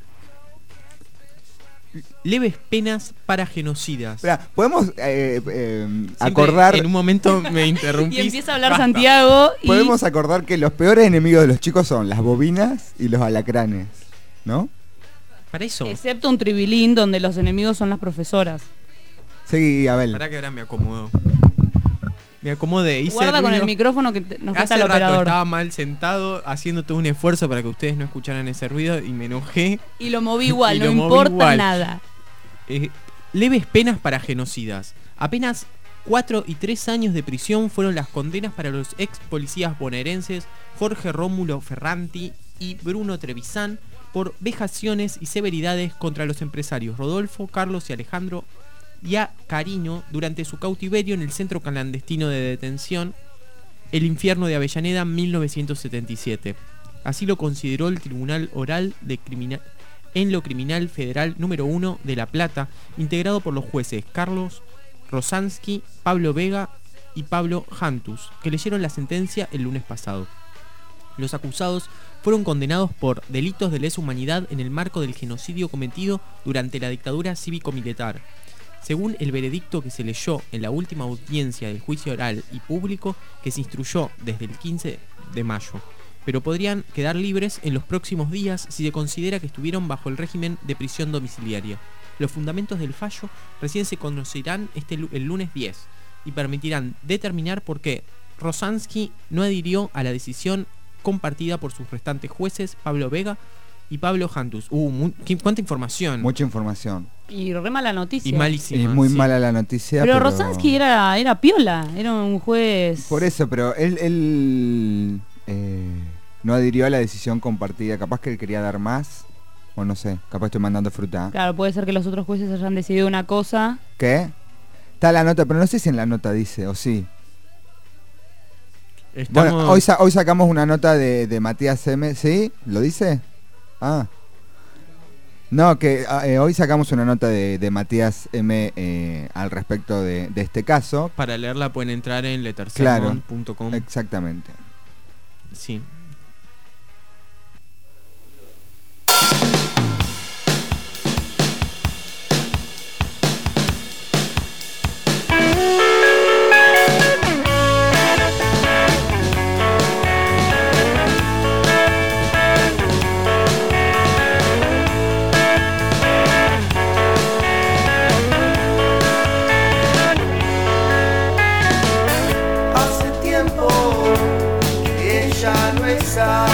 Leves penas para genocidas. Espera, podemos eh, eh, Siempre acordar... En un momento me interrumpís. Y empieza a hablar Basta. Santiago y... Podemos acordar que los peores enemigos de los chicos son las bobinas y los alacranes, ¿no? Para eso. Excepto un tribilín donde los enemigos son las profesoras. Seguí, Abel. Para que ahora me acomodo. Me acomodé. Hice Guarda con ruido. el micrófono que te- nos falta Hace el rato operador. estaba mal sentado haciendo todo un esfuerzo para que ustedes no escucharan ese ruido y me enojé. Y lo moví igual, Y no lo moví importa igual. nada. Eh, leves penas para genocidas. Apenas cuatro y tres años de prisión fueron las condenas para los ex policías bonaerenses Jorge Rómulo Ferranti y Bruno Trevisan por vejaciones y severidades contra los empresarios Rodolfo, Carlos y Alejandro y a Cariño durante su cautiverio en el centro clandestino de detención El Infierno de Avellaneda mil novecientos setenta y siete. Así lo consideró el Tribunal Oral de Criminal en lo Criminal Federal número uno de La Plata, integrado por los jueces Carlos Rosansky, Pablo Vega y Pablo Jantus, que leyeron la sentencia el lunes pasado. Los acusados fueron condenados por delitos de lesa humanidad en el marco del genocidio cometido durante la dictadura cívico-militar. Según el veredicto que se leyó en la última audiencia del juicio oral y público que se instruyó desde el quince de mayo, pero podrían quedar libres en los próximos días si se considera que estuvieron bajo el régimen de prisión domiciliaria. Los fundamentos del fallo recién se conocerán este, lu- el lunes diez y permitirán determinar por qué Rosansky no adhirió a la decisión compartida por sus restantes jueces Pablo Vega y Pablo Jantus. Uh, mu- ¿qué- ¿cuánta información? Mucha información. Y re mala noticia. y malísima. Es muy sí. mala la noticia. Pero Rosansky era, era piola, era un juez... Por eso, pero él, él eh, no adhirió a la decisión compartida. Capaz que él quería dar más. O no sé, capaz estoy mandando fruta. Claro, puede ser que los otros jueces hayan decidido una cosa. ¿Qué? Está la nota, pero no sé si en la nota dice, o sí. Estamos- Bueno, hoy, sa- hoy sacamos una nota de, de Matías M. ¿Sí? ¿Lo dice? Ah. No, que ah, eh, hoy sacamos una nota de, de Matías M. eh, al respecto de, de este caso. Para leerla pueden entrar en lettersermon punto com. Exactamente. Sí. Hace tiempo que ella no está.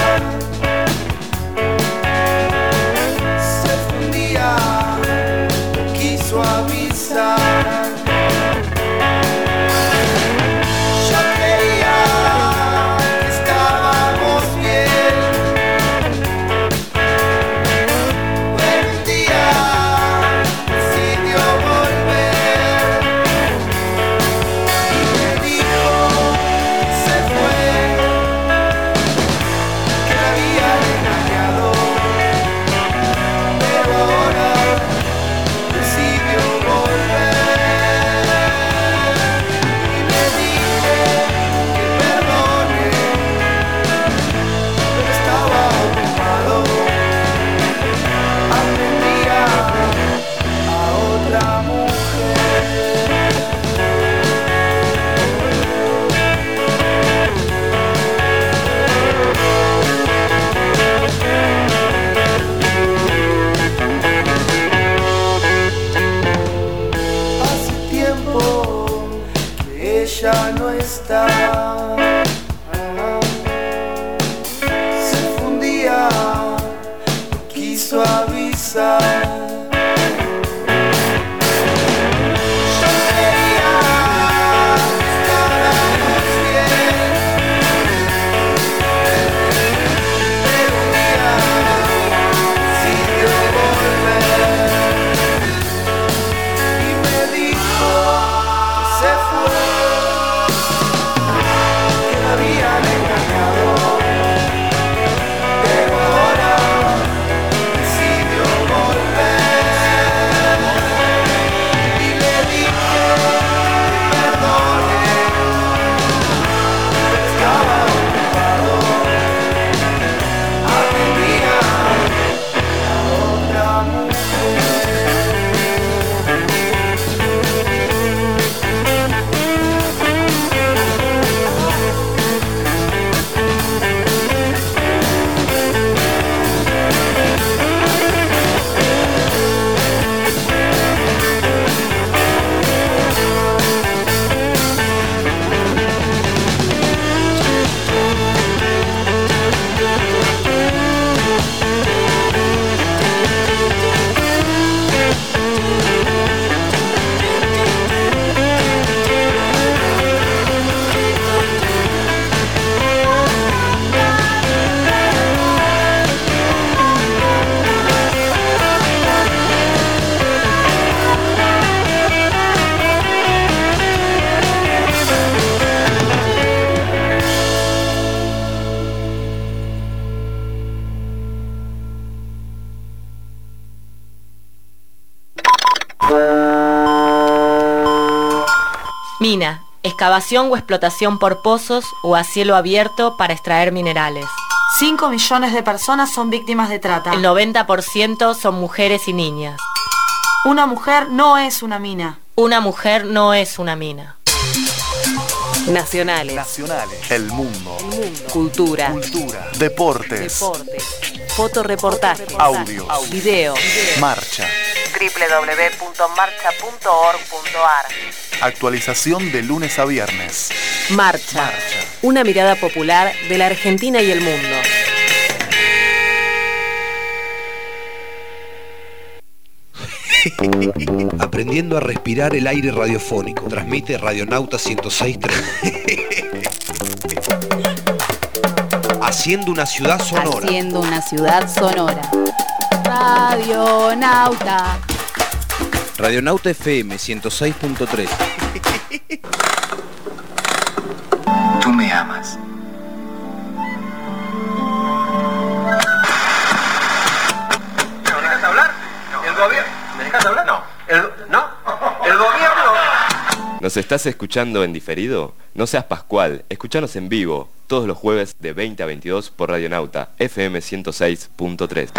Se fundía, no quiso avisar. Ya creía que estábamos bien. Pero un día decidió volver. Y me dijo, se fue, que la había Mina, excavación o explotación por pozos o a cielo abierto para extraer minerales. cinco millones de personas son víctimas de trata. El noventa por ciento son mujeres y niñas. Una mujer no es una mina. Una mujer no es una mina. Nacionales. Nacionales. El mundo. El mundo. Cultura. Cultura. Deportes. Deportes. Fotoreportajes. Audios. Video. Marcha. doble u doble u doble u punto marcha punto org punto a r. Actualización de lunes a viernes. Marcha. Marcha. Una mirada popular de la Argentina y el mundo. Aprendiendo a respirar el aire radiofónico. Transmite Radionauta ciento seis punto tres. Haciendo una ciudad sonora. Haciendo una ciudad sonora. Radionauta. Radionauta F M ciento seis punto tres. Tú me amas. ¿Me dejas hablar? ¿El gobierno? ¿Me dejas hablar? No. ¿El, no? ¿El gobierno? ¿Nos estás escuchando en diferido? No seas Pascual, escuchanos en vivo, todos los jueves de veinte a veintidós por Radionauta, F M ciento seis punto tres.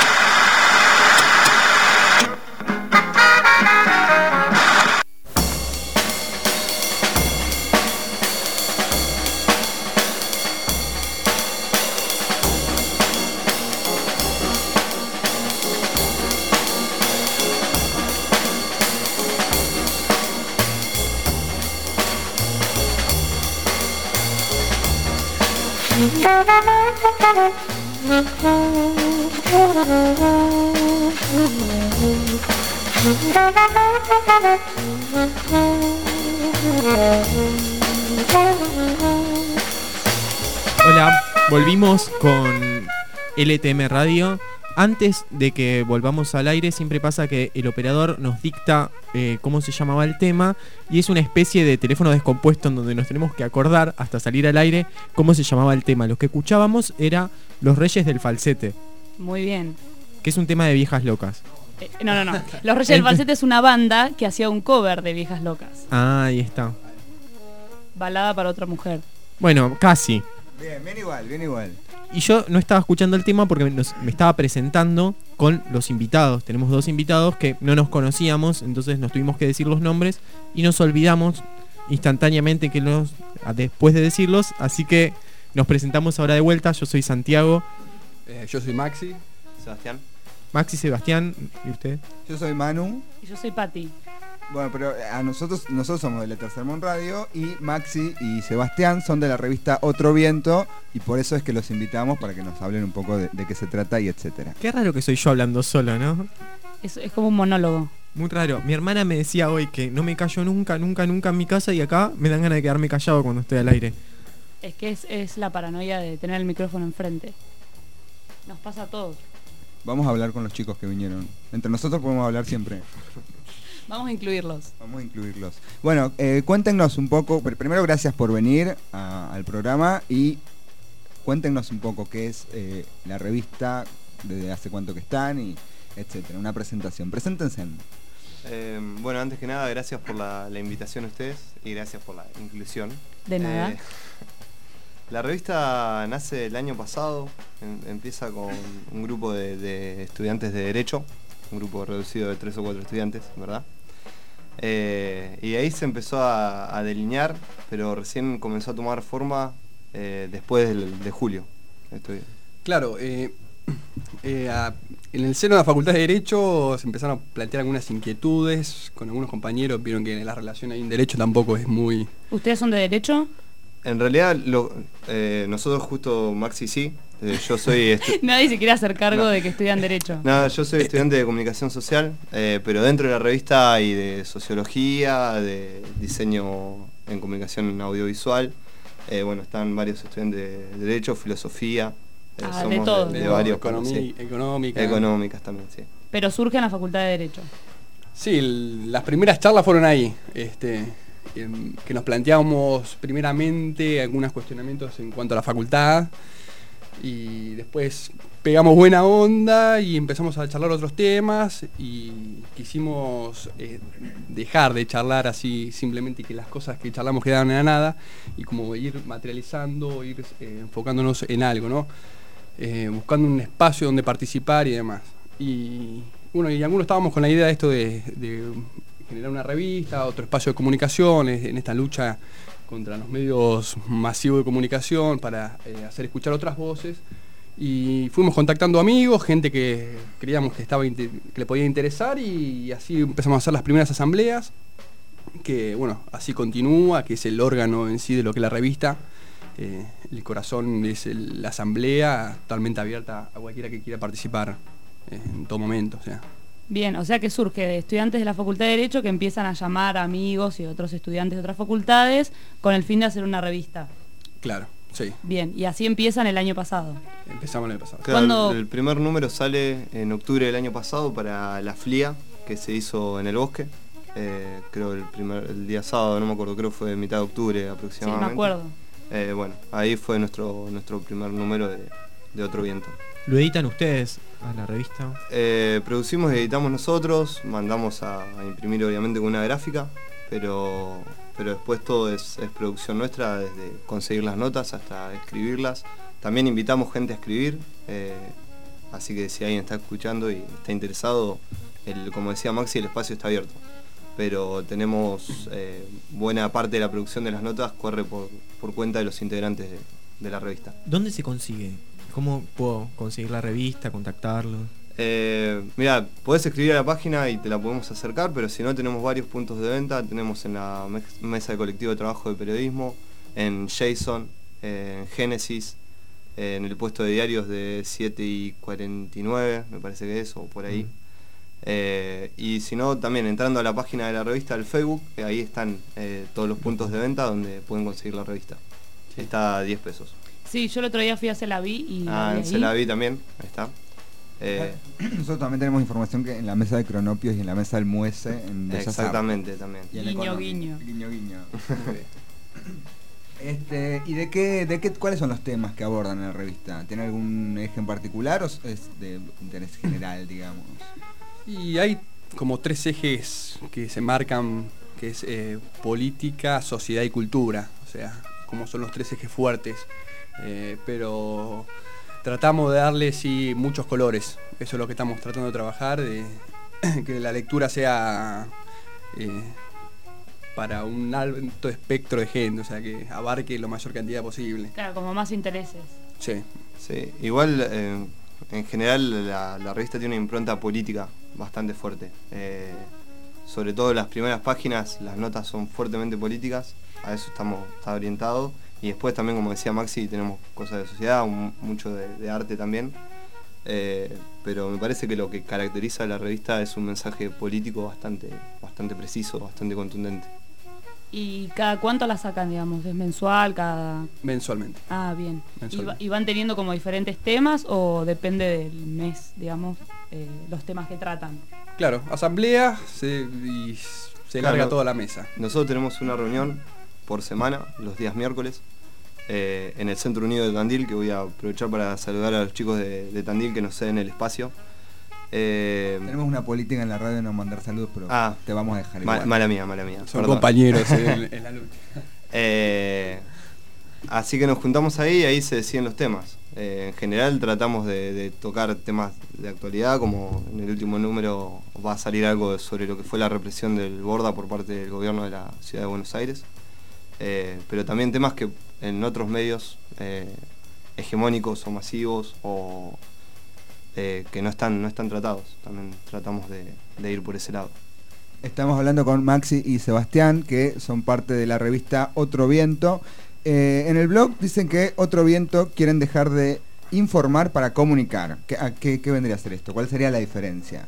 Hola, volvimos con L T M Radio. Antes de que volvamos al aire, siempre pasa que el operador nos dicta eh, cómo se llamaba el tema, y es una especie de teléfono descompuesto en donde nos tenemos que acordar hasta salir al aire cómo se llamaba el tema. Lo que escuchábamos era Los Reyes del Falsete, Muy bien. que es un tema de viejas locas. Eh, no, no, no. Los Reyes del Falsete es una banda que hacía un cover de Viejas Locas. Ah, ahí está. Balada para otra mujer. Bueno, casi. Bien, bien igual, bien igual. Y yo no estaba escuchando el tema porque nos- me estaba presentando con los invitados. Tenemos dos invitados que no nos conocíamos, entonces nos tuvimos que decir los nombres y nos olvidamos instantáneamente que los, a- después de decirlos. Así que nos presentamos ahora de vuelta. Yo soy Santiago. Eh, yo soy Maxi. Sebastián. Maxi, Sebastián, ¿y usted? Yo soy Manu. Y yo soy Pati. Bueno, pero a nosotros nosotros somos de la Tercermón Radio y Maxi y Sebastián son de la revista Otro Viento, y por eso es que los invitamos para que nos hablen un poco de, de qué se trata y etcétera. Qué raro que soy yo hablando solo, ¿no? Es, es como un monólogo. Muy raro. Mi hermana me decía hoy que no me callo nunca, nunca, nunca en mi casa, y acá me dan ganas de quedarme callado cuando estoy al aire. Es que es, es la paranoia de tener el micrófono enfrente. Nos pasa a todos. Vamos a hablar con los chicos que vinieron. Entre nosotros podemos hablar siempre. Vamos a incluirlos. Vamos a incluirlos. Bueno, eh, cuéntenos un poco. pr- Primero, gracias por venir a- al programa, y cuéntenos un poco qué es eh, la revista, desde hace cuánto que están y etcétera. Una presentación. Preséntense. Eh, bueno, antes que nada, gracias por la, la invitación a ustedes y gracias por la inclusión. De nada. Eh, la revista nace el año pasado, em- empieza con un grupo de, de estudiantes de Derecho, un grupo reducido de tres o cuatro estudiantes, ¿verdad? Eh, y ahí se empezó a, a delinear, pero recién comenzó a tomar forma eh, después del- de julio. Estoy- Claro, eh, eh, a- en el seno de la Facultad de Derecho se empezaron a plantear algunas inquietudes con algunos compañeros, vieron que la relación ahí en Derecho tampoco es muy... ¿Ustedes son de derecho? En realidad, lo, eh, nosotros justo, Maxi sí, eh, yo soy... estu- Nadie se quiere hacer cargo No. de que estudian derecho. No, yo soy estudiante de comunicación social, eh, pero dentro de la revista hay de sociología, de diseño en comunicación audiovisual. Eh, bueno, están varios estudiantes de derecho, filosofía. eh, Ah, de todo. de, De varios Economía- sí. económica. Económicas también, sí. Pero surge en la Facultad de Derecho. Sí, el- las primeras charlas fueron ahí, este, em, que nos planteábamos primeramente algunos cuestionamientos en cuanto a la facultad, Y después pegamos buena onda y empezamos a charlar otros temas y quisimos eh, dejar de charlar así simplemente, que las cosas que charlamos quedaban en la nada, y como ir materializando, ir eh, enfocándonos en algo, ¿no? Eh, buscando un espacio donde participar y demás. Y bueno, y algunos estábamos con la idea de esto de, de generar una revista, otro espacio de comunicación en esta lucha contra los medios masivos de comunicación para eh, hacer escuchar otras voces, y fuimos contactando amigos, gente que creíamos que, estaba que le podía interesar, y, y así empezamos a hacer las primeras asambleas, que bueno, así continúa, que es el órgano en sí de lo que es la revista. Eh, el corazón es el, la asamblea, totalmente abierta a cualquiera que quiera participar eh, en todo momento, o sea. Bien, o sea que surge de estudiantes de la Facultad de Derecho que empiezan a llamar a amigos y otros estudiantes de otras facultades con el fin de hacer una revista. Claro, sí. Bien, y así empiezan el año pasado. Empezamos el año pasado. Claro, ¿Cuándo? El primer número sale en octubre del año pasado para la F L I A, que se hizo en el bosque. Eh, creo el primer el día sábado, no me acuerdo, creo que fue mitad de octubre aproximadamente. Sí, me acuerdo. Eh, bueno, ahí fue nuestro, nuestro primer número de, de Otro Viento. ¿Lo editan ustedes a la revista? Eh, producimos y editamos nosotros, mandamos a, a imprimir obviamente con una gráfica, pero, pero después todo es, es producción nuestra, desde conseguir las notas hasta escribirlas. También invitamos gente a escribir, eh, así que si alguien está escuchando y está interesado, el, como decía Maxi, el espacio está abierto. Pero tenemos eh, buena parte de la producción de las notas corre por, por cuenta de los integrantes de, de la revista. ¿Dónde se consigue? ¿Cómo puedo conseguir la revista, contactarlo? Eh, mira, podés escribir a la página y te la podemos acercar, pero si no, tenemos varios puntos de venta. Tenemos en la mesa de colectivo de trabajo de periodismo, en Jason, eh, en Génesis, eh, en el puesto de diarios de siete y cuarenta y nueve, me parece que es, o por ahí. Mm. Eh, y si no, también entrando a la página de la revista del Facebook, eh, ahí están eh, todos los puntos de venta donde pueden conseguir la revista. Sí. Está a diez pesos. Sí, yo el otro día fui a Celaví y... Ah, en Celaví también, ahí está. Eh, Nosotros también tenemos información que en la mesa de Cronopios y en la mesa del Muese en Bellas exactamente, también. Y guiño, guiño. Guiño, guiño. este, ¿Y de qué, de qué, cuáles son los temas que abordan en la revista? ¿Tiene algún eje en particular o es de interés general, digamos? Y hay como tres ejes que se marcan, que es eh, política, sociedad y cultura. O sea, como son los tres ejes fuertes. Eh, pero tratamos de darle sí muchos colores. Eso es lo que estamos tratando de trabajar, de que la lectura sea eh, para un alto espectro de gente, o sea, que abarque la mayor cantidad posible. Claro, como más intereses. Sí. Sí, igual eh, en general la, la revista tiene una impronta política bastante fuerte. Eh, sobre todo en las primeras páginas las notas son fuertemente políticas, a eso estamos está orientado. Y después también, como decía Maxi, tenemos cosas de sociedad, un, mucho de, de arte también. Eh, pero me parece que lo que caracteriza a la revista es un mensaje político bastante, bastante preciso, bastante contundente. ¿Y cada cuánto la sacan, digamos? ¿Es mensual, cada...? Mensualmente. Ah, bien. Mensualmente. ¿Y, ¿Y van teniendo como diferentes temas o depende del mes, digamos, eh, los temas que tratan? Claro, asamblea se, y se claro, larga toda la mesa. Nosotros tenemos una reunión por semana, los días miércoles, eh, en el Centro Unido de Tandil, que voy a aprovechar para saludar a los chicos de, de Tandil que nos ceden el espacio. Eh, Tenemos una política en la radio de no mandar saludos, pero ah, te vamos a dejar ma igual. Mala mía, mala mía. Son perdón. compañeros en, en la lucha. Eh, así que nos juntamos ahí y ahí se deciden los temas. Eh, en general tratamos de, de tocar temas de actualidad, como en el último número va a salir algo sobre lo que fue la represión del Borda por parte del gobierno de la ciudad de Buenos Aires. Eh, pero también temas que en otros medios eh, hegemónicos o masivos o eh, que no están, no están tratados. También tratamos de, de ir por ese lado. Estamos hablando con Maxi y Sebastián, que son parte de la revista Otro Viento. Eh, en el blog dicen que Otro Viento quieren dejar de informar para comunicar. ¿Qué, a qué, qué vendría a ser esto? ¿Cuál sería la diferencia?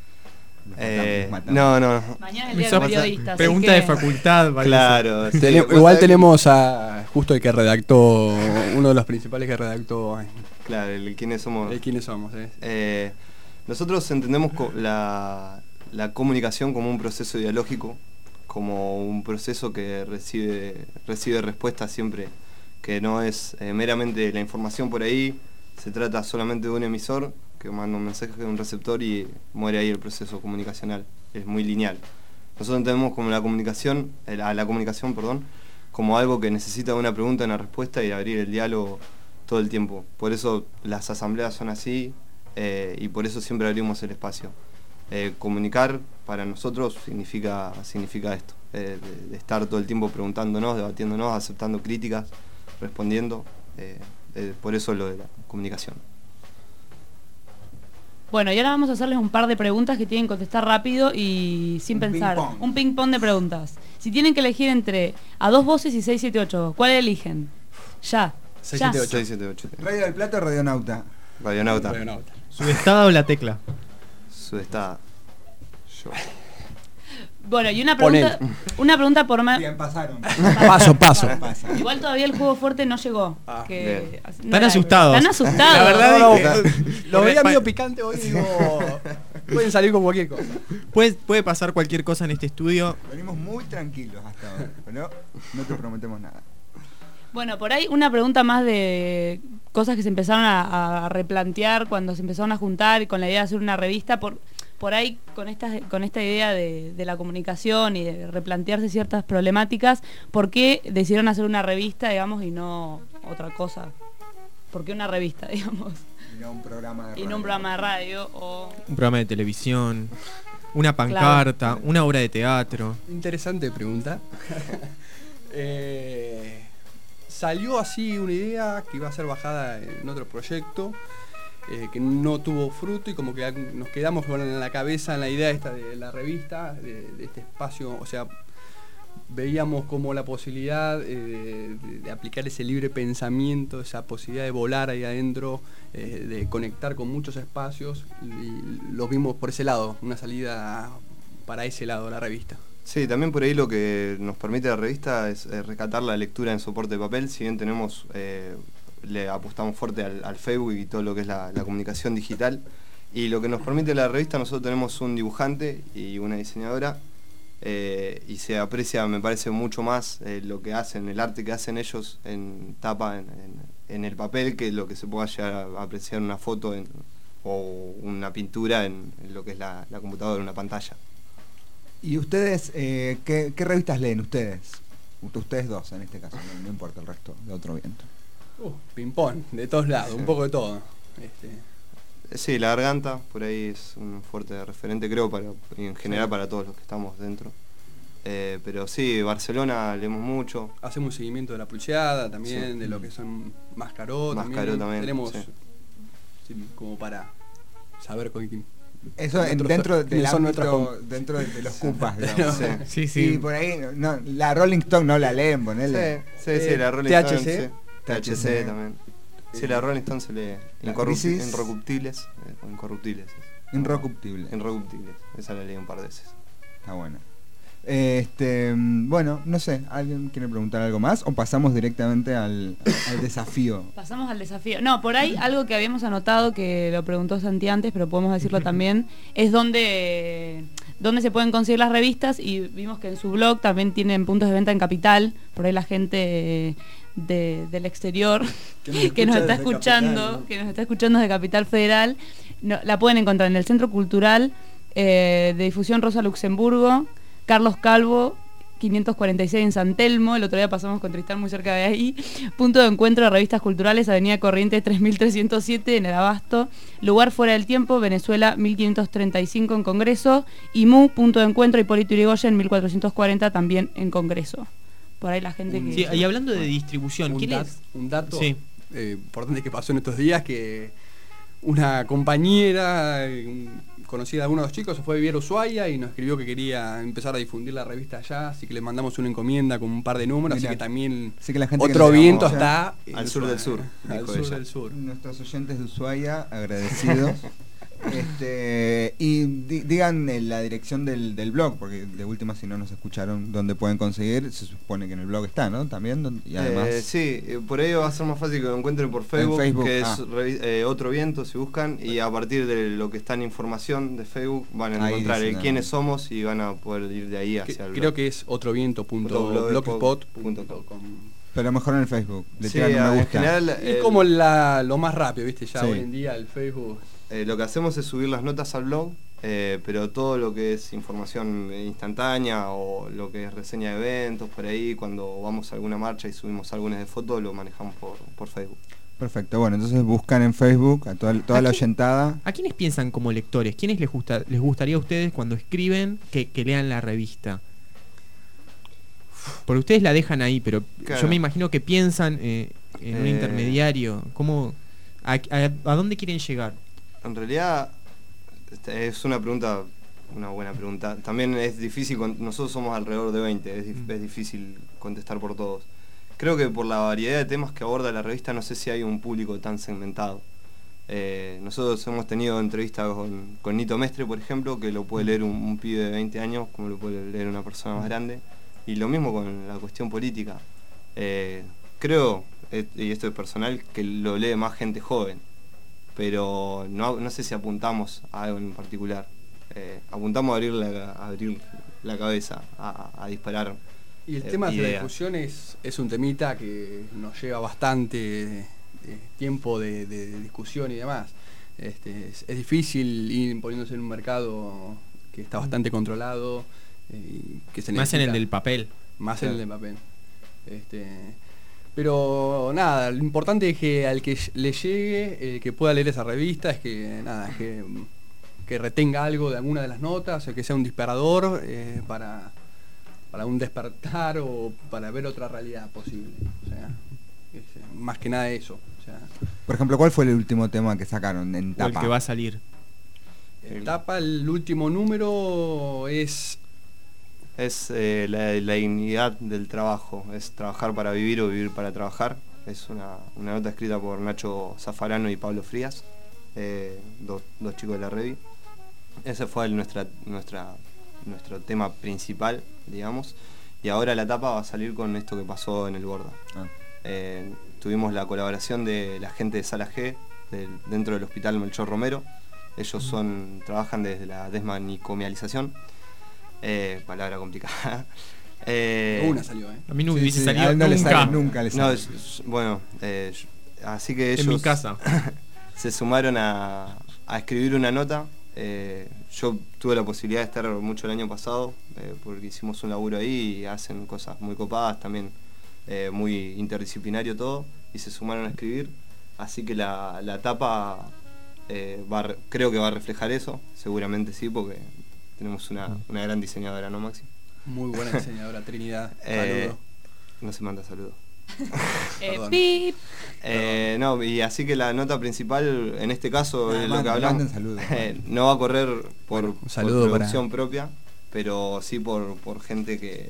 Eh, no, no. Mañana es el día del periodista. Pregunta de facultad. Parece. Claro. Sí, Ten, igual tenemos a justo el que redactó, uno de los principales que redactó. Ay, claro, el quiénes somos. El quiénes somos. Eh. Eh, nosotros entendemos la, la comunicación como un proceso dialógico, como un proceso que recibe, recibe respuesta siempre, que no es eh, meramente la información por ahí, se trata solamente de un emisor que manda un mensaje de un receptor y muere ahí el proceso comunicacional. Es muy lineal. Nosotros entendemos como la comunicación, a la comunicación, perdón, como algo que necesita una pregunta, una respuesta y abrir el diálogo todo el tiempo. Por eso las asambleas son así eh, y por eso siempre abrimos el espacio. Eh, comunicar para nosotros significa, significa esto, eh, de, de estar todo el tiempo preguntándonos, debatiéndonos, aceptando críticas, respondiendo. Eh, eh, por eso lo de la comunicación. Bueno, y ahora vamos a hacerles un par de preguntas que tienen que contestar rápido y sin Un pensar. ping-pong. Un ping-pong de preguntas. Si tienen que elegir entre a dos voces y seis siete ocho, ¿cuál eligen? Ya. seis ya. siete ocho. seis siete ocho. ¿Radio del Plata o Radionauta? Radionauta. Radionauta. Subestada o la tecla. Subestada. Yo. Bueno, y una pregunta, una pregunta por más. Bien, pasaron. Paso, paso. Igual todavía el juego fuerte no llegó. Ah, que, no Están era- asustados. Están asustados. La verdad No, es no, que- Lo veía Pa- medio picante hoy, digo. Pueden salir con cualquier cosa. Puede, puede pasar cualquier cosa en este estudio. Venimos muy tranquilos hasta ahora, pero no te prometemos nada. Bueno, por ahí una pregunta más de cosas que se empezaron a, a replantear cuando se empezaron a juntar y con la idea de hacer una revista. Por, por ahí con esta, con esta idea de, de la comunicación y de replantearse ciertas problemáticas, ¿por qué decidieron hacer una revista, digamos, y no otra cosa? ¿Por qué una revista, digamos? Y no un programa de radio. Y no un programa de radio o... Un programa de televisión, una pancarta, Claro. una obra de teatro. Interesante pregunta. eh, salió así una idea que iba a ser bajada en otro proyecto, eh, que no tuvo fruto y como que nos quedamos con la cabeza en la idea esta de la revista, de, de este espacio, o sea, veíamos como la posibilidad eh, de, de aplicar ese libre pensamiento, esa posibilidad de volar ahí adentro, eh, de conectar con muchos espacios, y lo vimos por ese lado, una salida para ese lado, la revista. Sí, también por ahí lo que nos permite la revista es eh, rescatar la lectura en soporte de papel. Si bien tenemos, eh, le apostamos fuerte al, al Facebook y todo lo que es la, la comunicación digital. Y lo que nos permite la revista, nosotros tenemos un dibujante y una diseñadora. Eh, y se aprecia, me parece, mucho más eh, lo que hacen, el arte que hacen ellos en tapa, en, en, en el papel, que lo que se pueda llegar a apreciar en una foto en, o una pintura en, en lo que es la, la computadora, una pantalla. ¿Y ustedes, eh, ¿qué, qué revistas leen ustedes? Ustedes dos en este caso, no, no importa el resto de Otro Viento. Uh, ping-pong, de todos lados, un poco de todo. Este, Sí, La Garganta, por ahí es un fuerte referente, creo, para, en general Sí. para todos los que estamos dentro. Eh, pero sí, Barcelona leemos mucho. Hacemos un seguimiento de la pulseada también, Sí. de lo que son Mascaró, Mascaró también. también, Tenemos sí. sí, como para saber con quién. Eso en- nuestros- dentro del quiénes son nuestros ámbito, com- dentro de, de los cupas, digamos. Sí. Sí, sí. Y por ahí, no, la Rolling Stone no la leen, ponele. Sí, sí, sí, la Rolling T H C. Stone, sí. T H C también. Sí, la Rolling Stone se lee. La Incorrupti- Crisis. Incorruptibles. eh, o Incorruptibles. Incorruptible. Incorruptibles. Esa la leí un par de veces. Está bueno. Este, mm, bueno, no sé, ¿alguien quiere preguntar algo más? ¿O pasamos directamente al, al desafío? Pasamos al desafío. No, por ahí algo que habíamos anotado, que lo preguntó Santi antes, pero podemos decirlo también, es donde, donde se pueden conseguir las revistas, y vimos que en su blog también tienen puntos de venta en Capital, por ahí la gente de- del exterior Que nos que nos escucha está desde escuchando, Capital, ¿no? que nos está escuchando de Capital Federal, no, la pueden encontrar en el Centro Cultural eh, de Difusión Rosa Luxemburgo, Carlos Calvo, quinientos cuarenta y seis en San Telmo. El otro día pasamos con Tristán muy cerca de ahí. Punto de encuentro de revistas culturales, Avenida Corrientes tres mil trescientos siete en el Abasto. Lugar fuera del tiempo, Venezuela mil quinientos treinta y cinco en Congreso. I M U, punto de encuentro, Hipólito Yrigoyen mil cuatrocientos cuarenta también en Congreso. Por ahí la gente que... Sí, y hablando de distribución, un, ¿quién dat- es? un dato Sí. eh, importante que pasó en estos días, que una compañera eh, conocida de algunos de los chicos se fue a vivir a Ushuaia y nos escribió que quería empezar a difundir la revista allá, así que le mandamos una encomienda con un par de números, Mirá. así que también Así que la gente que Otro nos Viento escucha- está en Al sur del sur, Al dijo sur ella. del sur. Nuestros oyentes de Ushuaia, agradecidos. este, y di- digan eh, la dirección del, del blog, porque de última, si no nos escucharon, dónde pueden conseguir, se supone que en el blog está, ¿no? También, don- y además... Eh, sí, eh, por ello va a ser más fácil que lo encuentren por Facebook, Facebook, que ah. es revi- eh, Otro Viento, si buscan, y a partir de lo que está en información de Facebook van a Ahí encontrar dicen, el ah. quiénes somos y van a poder ir de ahí Que- hacia el creo blog. que es otro viento punto Otro blogspot blogspot punto punto com. Pero mejor en el Facebook. Le Sí, tiran un me en gusta. general, Es el- como la, lo más rápido, ¿viste? Ya Sí. hoy en día el Facebook. Eh, lo que hacemos es subir las notas al blog, eh, pero todo lo que es información instantánea o lo que es reseña de eventos, por ahí, cuando vamos a alguna marcha y subimos álbumes de fotos, lo manejamos por, por Facebook. Perfecto, bueno, entonces buscan en Facebook a toda, toda la Aquí- oyentada. ¿A quiénes piensan como lectores? ¿Quiénes les gusta, les gustaría a ustedes cuando escriben que, que lean la revista? Porque ustedes la dejan ahí, pero Claro. yo me imagino que piensan eh, en un Eh. intermediario. ¿Cómo, a, a- a dónde quieren llegar? En realidad, este, es una pregunta, una buena pregunta. También es difícil, con- nosotros somos alrededor de veinte, es, dif- es difícil contestar por todos. Creo que por la variedad de temas que aborda la revista, no sé si hay un público tan segmentado. Eh, nosotros hemos tenido entrevistas con, con Nito Mestre, por ejemplo, que lo puede leer un, un pibe de veinte años, como lo puede leer una persona más grande. Y lo mismo con la cuestión política. Eh, creo, eh, y esto es personal, que lo lee más gente joven. Pero no, no sé si apuntamos a algo en particular. Eh, apuntamos a abrir la, a abrir la cabeza, a, a disparar. Y el eh, tema de ideas. discusión es, es un temita que nos lleva bastante eh, tiempo de, de- de discusión y demás. Este, es, es difícil ir poniéndose en un mercado que está bastante controlado. eh, y que se Más en el necesita- del papel. Más Claro. en el del papel. Este, pero nada, lo importante es que al que le llegue, eh, que pueda leer esa revista, es que nada, es que, que retenga algo de alguna de las notas, o que sea un disparador eh, para, para un despertar o para ver otra realidad posible. O sea, es, eh, más que nada eso. O sea, Por ejemplo, ¿cuál fue el último tema que sacaron en O el tapa? que va a salir. en tapa, el último número es Es eh, la, la dignidad del trabajo, es trabajar para vivir o vivir para trabajar. Es una, una nota escrita por Nacho Zafarano y Pablo Frías, eh, dos, dos chicos de la Revi. Ese fue el, nuestra, nuestra, nuestro tema principal, digamos. Y ahora la tapa va a salir con esto que pasó en el Borda. Ah. Eh, tuvimos la colaboración de la gente de Sala G, del- dentro del Hospital Melchor Romero. Ellos son trabajan desde la desmanicomialización. Eh, palabra complicada. Eh, una salió, ¿eh? A mí no Sí, hubiese sí, salido a él no le nunca. sale nunca. le No, sale. es- es- bueno, eh, yo- así que ellos En mi casa. se sumaron a, a escribir una nota. Eh, yo tuve la posibilidad de estar mucho el año pasado, eh, porque hicimos un laburo ahí y hacen cosas muy copadas también, eh, muy interdisciplinario todo, y se sumaron a escribir. Así que la, la tapa eh, va a re- creo que va a reflejar eso, seguramente sí, porque tenemos una, una gran diseñadora, ¿no, Maxi? muy buena diseñadora, Trinidad. Eh, Saludo. no se manda saludo. Eh, Perdón. pip. Eh, no, y así que la nota principal, en este caso, Ah, es lo manden, que hablamos, manden saludos. eh, no va a correr por, por saludo para- producción propia, pero sí por, por gente que,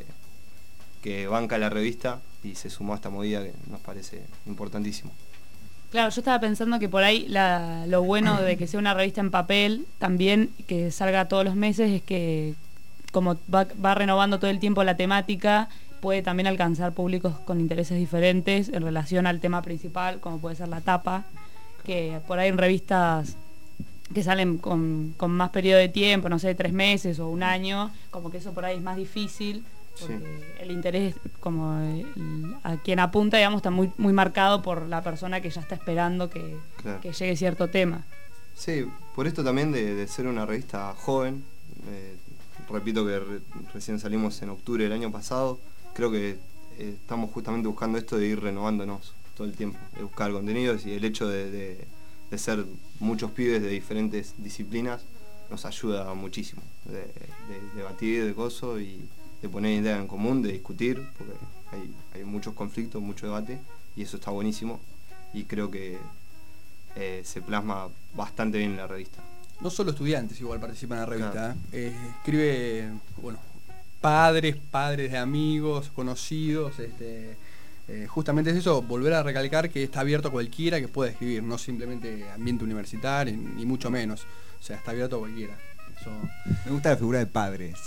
que banca la revista y se sumó a esta movida que nos parece importantísimo. Claro, yo estaba pensando que por ahí la- lo bueno de que sea una revista en papel, también que salga todos los meses, es que como va, va renovando todo el tiempo la temática, puede también alcanzar públicos con intereses diferentes en relación al tema principal, como puede ser la tapa, que por ahí en revistas que salen con, con más periodo de tiempo, no sé, tres meses o un año, como que eso por ahí es más difícil, porque Sí. el interés, como el- a quien apunta, digamos, está muy, muy marcado por la persona que ya está esperando que, Claro. que llegue cierto tema. Sí, por esto también de, de ser una revista joven, eh, repito que re- recién salimos en octubre del año pasado, creo que eh, estamos justamente buscando esto de ir renovándonos todo el tiempo, de buscar contenidos, y el hecho de, de- de ser muchos pibes de diferentes disciplinas nos ayuda muchísimo, de, de debatir, de coso y de poner ideas en común, de discutir, porque hay, hay muchos conflictos, mucho debate, y eso está buenísimo, y creo que eh, se plasma bastante bien en la revista. No solo estudiantes igual participan en la revista. ¿eh? Eh, escribe, bueno, padres, padres de amigos, conocidos. Este, eh, justamente es eso, volver a recalcar que está abierto a cualquiera que pueda escribir, no simplemente ambiente universitario, ni mucho menos. O sea, está abierto a cualquiera. Eso, Me gusta la figura de padres.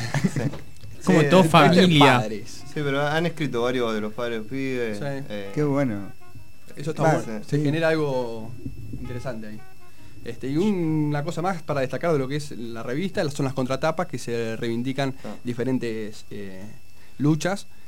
Como Sí, todo de- familia. padres. Sí, pero han escrito varios de los padres de los pibes. Sí. eh, Qué bueno. Eso está Va, bueno. sí. Se genera algo interesante ahí. Este, y una cosa más para destacar de lo que es la revista son las contratapas que se reivindican Ah. diferentes eh, luchas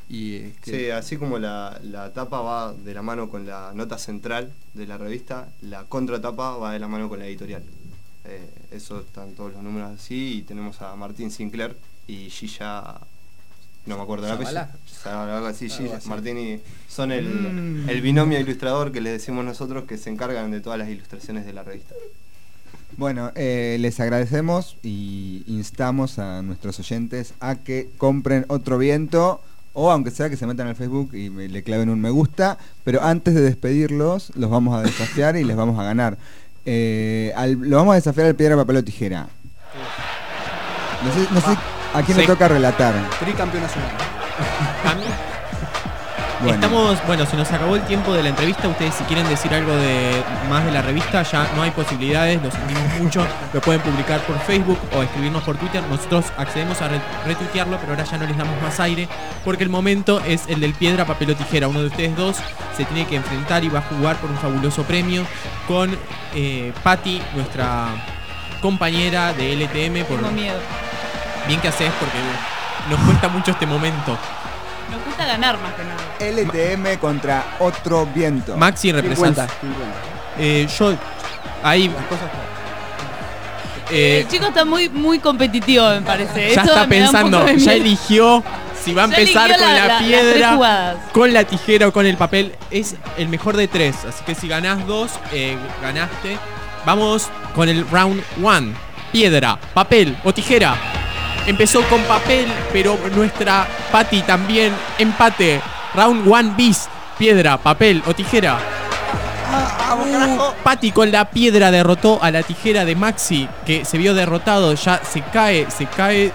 Y, eh, que- Sí, así como la, la tapa va de la mano con la nota central de la revista, la contratapa va de la mano con la editorial. Eh, eso están todos los números así, y tenemos a Martín Sinclair y Gilla, no me acuerdo la ¿Zavala? apellido. Algo así, Algo Gilla, así. Martín y son el, Mm. el binomio ilustrador que les decimos nosotros, que se encargan de todas las ilustraciones de la revista. Bueno, eh, les agradecemos y instamos a nuestros oyentes a que compren Otro Viento, o aunque sea que se metan al Facebook y me- le claven un me gusta, pero antes de despedirlos los vamos a desafiar y les vamos a ganar. Eh, al- lo vamos a desafiar al piedra, papel o tijera. No sé, no sé a quién Sí. le toca relatar. Tricampeón nacional. A mí- Bueno. Estamos, bueno, se nos acabó el tiempo de la entrevista. Ustedes, si quieren decir algo de más de la revista, ya no hay posibilidades, lo sentimos mucho. Lo pueden publicar por Facebook o escribirnos por Twitter. Nosotros accedemos a re- retuitearlo, pero ahora ya no les damos más aire, porque el momento es el del piedra, papel o tijera. Uno de ustedes dos se tiene que enfrentar y va a jugar por un fabuloso premio con eh, Patti, nuestra compañera de L T M. Por Tengo miedo. bien que haces, porque nos cuesta mucho este momento. Nos gusta ganar más que nada. L T M contra Otro Viento. Maxi representa. cincuenta. Eh, yo ahí Las cosas eh, El chico está muy, muy competitivo, me parece. ya Eso está me da un pensando, poco de ya miedo. eligió si va a Ya empezar eligió con la- la, la- las tres piedra, jugadas. con la tijera o con el papel. Es el mejor de tres, así que si ganás dos, eh, ganaste. Vamos con el round one. Piedra, papel o tijera. Empezó con papel, pero nuestra Patti también. Empate. Round one bis. Piedra, papel o tijera. Uh, Patti con la piedra derrotó a la tijera de Maxi, que se vio derrotado. Ya se cae, se cae.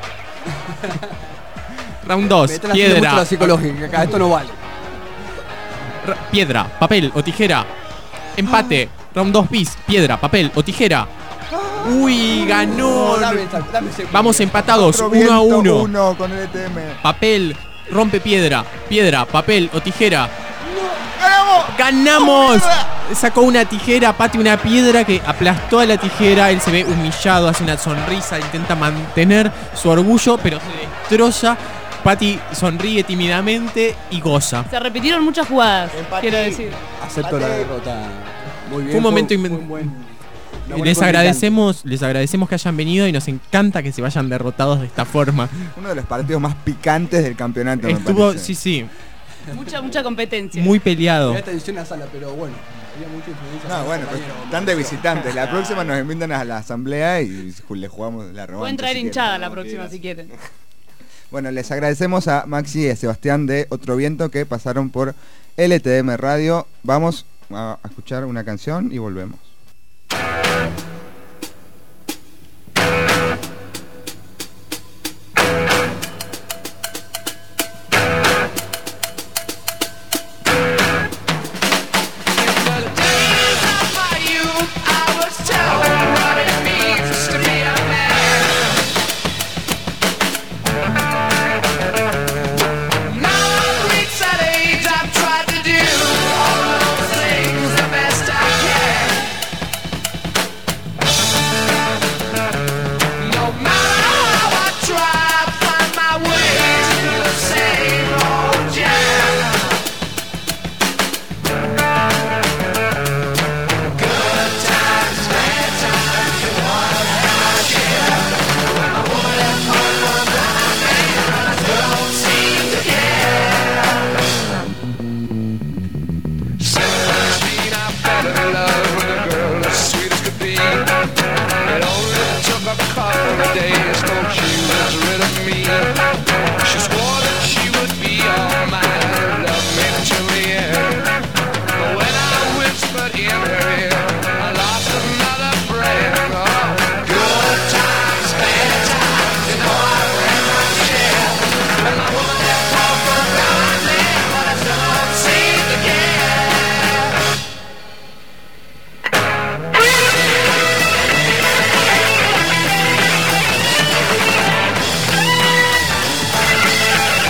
Round dos. Me están haciendo mucho Piedra. la psicológica, acá esto no vale. Ra- Piedra, papel o tijera. Empate. Round dos bis. Piedra, papel o tijera. Uy, ganó. No, dame esa- dame ese- Vamos empatados, Otro uno a Viento, uno. uno con L T M. Papel, rompe piedra. Piedra, papel o tijera. ¡Ganamos! ¡Ganamos! Sacó una tijera, Patti una piedra que aplastó a la tijera. Él se ve humillado, hace una sonrisa, intenta mantener su orgullo, pero se destroza. Patti sonríe tímidamente y goza. Se repitieron muchas jugadas, quiero decir. Acepto la derrota. Muy bien. Fue un momento fue- inven- fue un buen- una buena Les contrincante. agradecemos, les agradecemos que hayan venido y nos encanta que se vayan derrotados de esta forma. Uno de los partidos más picantes del campeonato, me Estuvo, parece. sí, sí, Mucha, mucha competencia. muy peleado. Había tensión en la sala, pero bueno. Había mucha influencia. No, bueno, pues, están de visitantes. La próxima nos invitan a la asamblea y le jugamos la revancha. Pueden traer si hinchada quieren. la próxima si quieren. Bueno, les agradecemos a Maxi y a Sebastián de Otro Viento que pasaron por L T M Radio. Vamos a escuchar una canción y volvemos. Thank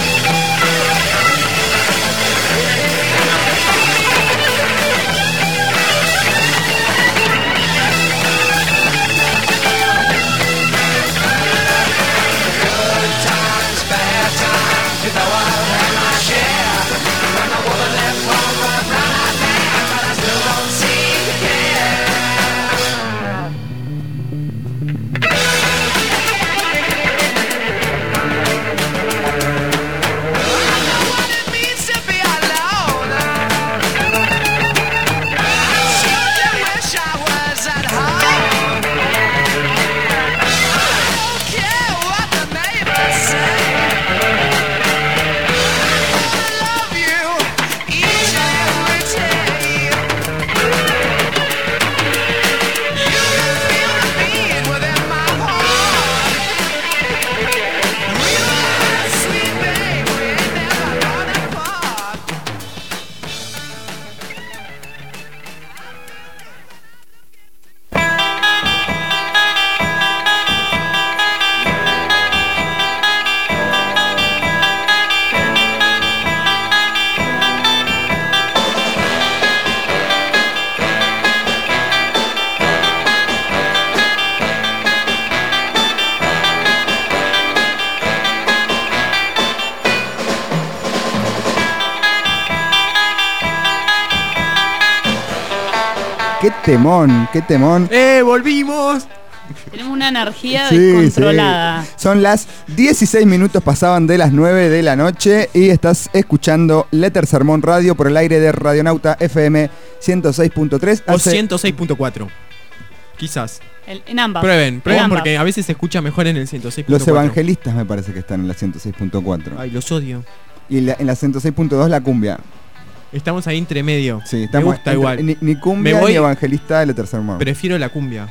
qué temón, qué temón. ¡Eh, volvimos! Tenemos una energía Sí, descontrolada. sí. Son las dieciséis minutos, pasaban de las nueve de la noche y estás escuchando Letter Sermón Radio por el aire de Radionauta F M ciento seis punto tres. O ciento seis punto cuatro. Quizás. El- en ambas. Prueben, prueben En ambas. porque a veces se escucha mejor en el ciento seis punto Los cuatro. evangelistas me parece que están en la ciento seis punto cuatro. Ay, los odio. Y la- en la ciento seis punto dos la cumbia. Estamos ahí entre medio. Sí, Me estamos gusta entre- igual. Ni, ni cumbia Me voy- ni evangelista de Letter Sermón. Prefiero la cumbia,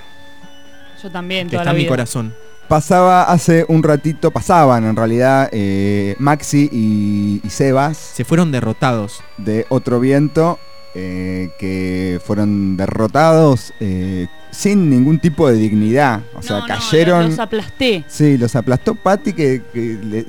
Yo también, que toda está la en mi vida. corazón. Pasaba hace un ratito, pasaban en realidad eh, Maxi y, y Sebas Se fueron derrotados. de Otro Viento, eh, que fueron derrotados eh, sin ningún tipo de dignidad. O sea, No, no, cayeron. los aplasté. Sí, los aplastó Patti que, que le-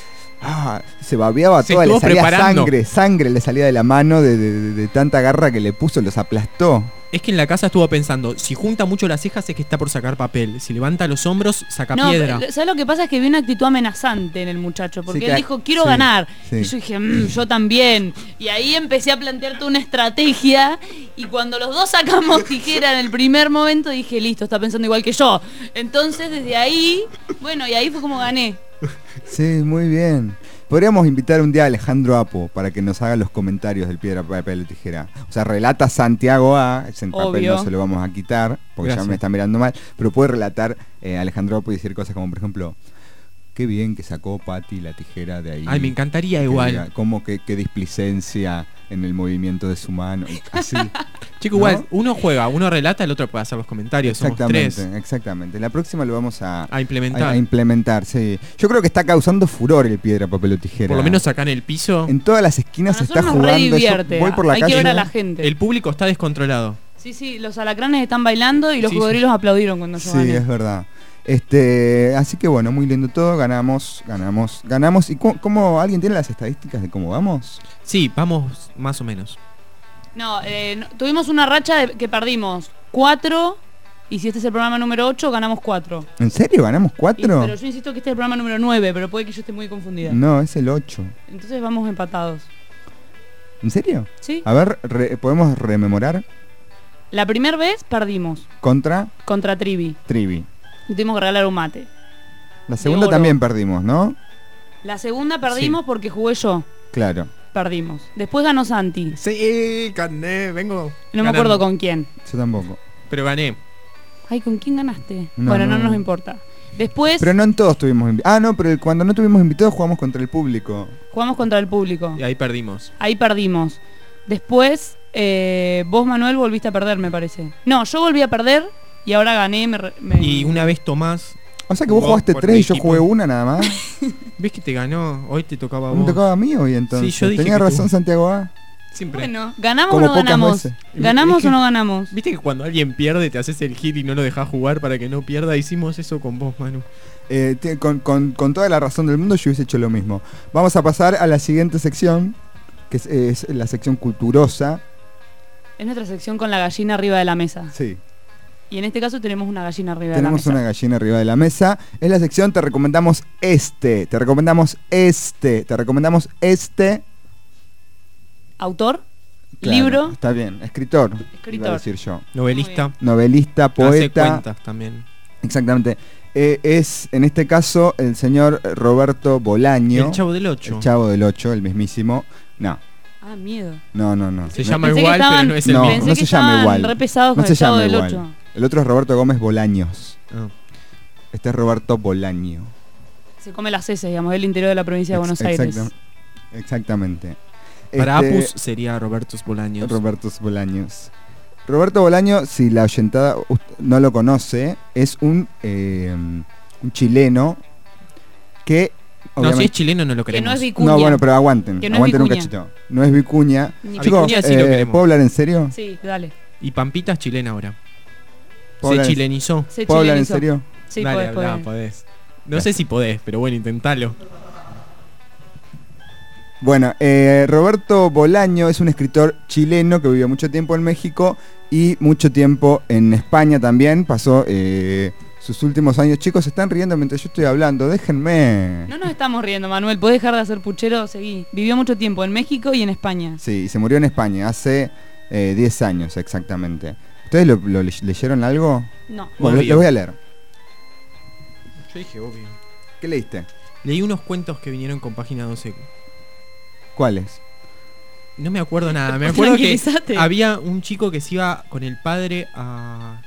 ah, se babeaba Se toda, le estuvo salía preparando. sangre, sangre le salía de la mano de, de- de- de tanta garra que le puso, los aplastó. Es que en la casa estuvo pensando, si junta mucho las cejas es que está por sacar papel. Si levanta los hombros, saca No, piedra. pero, ¿sabes lo que pasa? Es que vi una actitud amenazante en el muchacho, porque Sí, él que- dijo, quiero sí, ganar. sí. Y yo dije, "Mm, yo también. Y ahí empecé a plantear toda una estrategia, y cuando los dos sacamos tijera en el primer momento, dije, listo, está pensando igual que yo. Entonces, desde ahí, bueno, y ahí fue como gané. Sí, muy bien. Podríamos invitar un día a Alejandro Apo para que nos haga los comentarios del piedra, papel o tijera. O sea, relata Santiago A, ese papel Obvio. no se lo vamos a quitar, porque Gracias. ya me está mirando mal, pero puede relatar eh, Alejandro Apo y decir cosas como, por ejemplo, qué bien que sacó Patti la tijera de ahí. Ay, me encantaría Que igual. diga, Como que qué displicencia en el movimiento de su mano. y así. Chico, ¿no? igual, uno juega, uno relata, el otro puede hacer los comentarios. Somos Exactamente, tres. exactamente. La próxima lo vamos a, A implementar. a- a implementar, sí. Yo creo que está causando furor el piedra, papel o tijera. Por lo menos acá en el piso, En todas las esquinas A se está nosotros nos re jugando. Yo divierte. voy por la Hay calle. que ver a ¿no? la gente. el público está descontrolado. Sí, sí, los alacranes están bailando y los Sí, cocodrilos aplaudieron cuando yo Sí, gané. es verdad. Este, así que bueno, muy lindo todo, ganamos, ganamos, ganamos. ¿Y cómo, cómo- alguien tiene las estadísticas de cómo vamos? Sí, vamos más o menos. No, eh, no- tuvimos una racha de que perdimos cuatro, y si este es el programa número ocho, ganamos cuatro. ¿En serio? ¿Ganamos Y- cuatro? pero yo insisto que este es el programa número nueve, pero puede que yo esté muy confundida. No, es el ocho. Entonces vamos empatados. ¿En serio? ¿Sí? A ver, re- ¿podemos rememorar? La primera vez perdimos Contra contra Trivi. Trivi. Y tuvimos que regalar un mate. La segunda oro. también perdimos, ¿no? La segunda perdimos porque jugué yo. Claro. Perdimos. Después ganó Santi. Sí, gané, vengo. No me acuerdo con quién. Yo tampoco. Pero gané. Ay, ¿con quién ganaste? No, bueno, no, no. nos importa. Después Pero no en todos tuvimos invitados. Ah, no, pero cuando no tuvimos invitados jugamos contra el público. jugamos contra el público. Y ahí perdimos. Ahí perdimos. Después, eh, vos, Manuel, volviste a perder, me parece. No, yo volví a perder y ahora gané. Me, re- me- Y una vez Tomás, O sea que vos Vos jugaste por tres mi y yo equipo. jugué una nada más. ¿ves que te ganó? Hoy te tocaba a Me vos. tocaba a mí hoy entonces. Sí, yo dije Tenía que razón tú- Santiago A. Siempre. Bueno, ¿ganamos o Como no pocas ganamos? veces. ¿Ganamos Es que- o no ganamos? ¿Viste que cuando alguien pierde te haces el gil y no lo dejas jugar para que no pierda? Hicimos eso con vos, Manu. Eh, te- con, con- con toda la razón del mundo yo hubiese hecho lo mismo. Vamos a pasar a la siguiente sección, que es, es la sección culturosa. Es nuestra sección con la gallina arriba de la mesa. Sí. Y en este caso tenemos una gallina arriba Tenemos de la una mesa. gallina arriba de la mesa. Es la sección Te recomendamos este. Te recomendamos este. Te recomendamos este. ¿Autor? Claro, ¿Libro? Está bien. Escritor. Escritor. Iba a decir yo. Novelista. Novelista, Hace poeta. cuentas también. Exactamente. Eh, es en este caso el señor Roberto Bolaño. El Chavo del Ocho. El Chavo del Ocho, el mismísimo. No, Ah, miedo. no, no, no. Se No- llama Pensé que igual, estaban- pero no es el No, mismo. Pensé no que se llama estaban igual. re pesados No con se el Chavo llama del igual. Ocho. El otro es Roberto Gómez Bolaños. Ah. Este es Roberto Bolaño. Se come las heces, digamos, del interior de la provincia de Buenos Ex- Aires. exactam- Exactamente. Para Este, Apus sería Robertos Bolaños. Roberto Bolaños. Roberto Bolaño, si la oyentada ust- no lo conoce, es un, eh, un chileno que... no, si es obviamente- chileno no lo Que queremos. no es vicuña. No, bueno, pero aguanten. Que no es aguanten un vicuña. cachito. No es vicuña. Ni A Chicos, vicuña sí lo eh, queremos. ¿puedo hablar en serio? Sí, dale. Y Pampita es chilena ahora. ¿Puedo Se hablar en- chilenizó. Se ¿Puedo hablar en chilenizó. serio? Sí, Dale, podés, hablá, podés. podés. No sé si podés, pero bueno, intentalo. Bueno, eh, Roberto Bolaño es un escritor chileno que vivió mucho tiempo en México y mucho tiempo en España también. Pasó eh, sus últimos años. Chicos, se están riendo mientras yo estoy hablando. Déjenme. No nos estamos riendo, Manuel. ¿Podés dejar de hacer puchero? Seguí. Vivió mucho tiempo en México y en España. Sí, y se murió en España hace eh, diez años exactamente. ¿Ustedes lo, lo le- leyeron algo? No. Bueno, Obvio. les voy a leer. Yo dije obvio. ¿Qué leíste? Leí unos cuentos que vinieron con página doce. ¿Cuáles? No me acuerdo nada. Me acuerdo que Tranquilízate. había un chico que se iba con el padre a,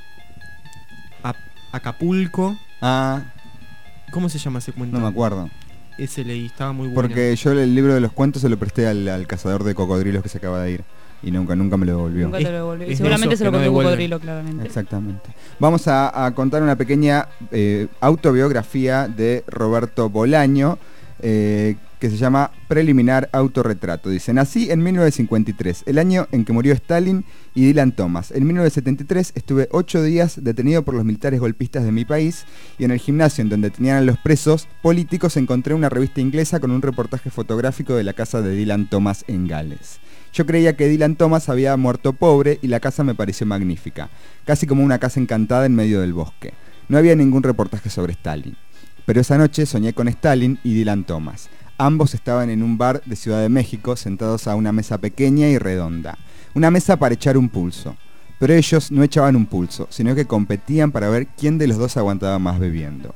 a Acapulco. Ah, ¿Cómo se llama ese cuento? no me acuerdo. Ese leí, estaba muy bueno. Porque yo el libro de los cuentos se lo presté al, al cazador de cocodrilos que se acaba de ir. Y nunca, nunca me lo devolvió. Nunca te lo devolvió. Y es de seguramente esos se lo que no comió un devuelven. cocodrilo, claramente. Exactamente. Vamos a, a contar una pequeña eh, autobiografía de Roberto Bolaño, eh, que se llama Preliminar Autorretrato. Dice, nací en mil novecientos cincuenta y tres, el año en que murió Stalin y Dylan Thomas. En mil novecientos setenta y tres estuve ocho días detenido por los militares golpistas de mi país y en el gimnasio en donde tenían a los presos políticos encontré una revista inglesa con un reportaje fotográfico de la casa de Dylan Thomas en Gales. Yo creía que Dylan Thomas había muerto pobre y la casa me pareció magnífica, casi como una casa encantada en medio del bosque. No había ningún reportaje sobre Stalin. Pero esa noche soñé con Stalin y Dylan Thomas. Ambos estaban en un bar de Ciudad de México, sentados a una mesa pequeña y redonda. Una mesa para echar un pulso. Pero ellos no echaban un pulso, sino que competían para ver quién de los dos aguantaba más bebiendo.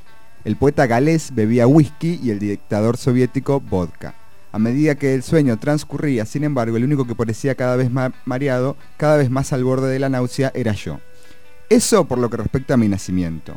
El poeta galés bebía whisky y el dictador soviético vodka. A medida que el sueño transcurría, sin embargo, el único que parecía cada vez más mareado, cada vez más al borde de la náusea, era yo. Eso por lo que respecta a mi nacimiento.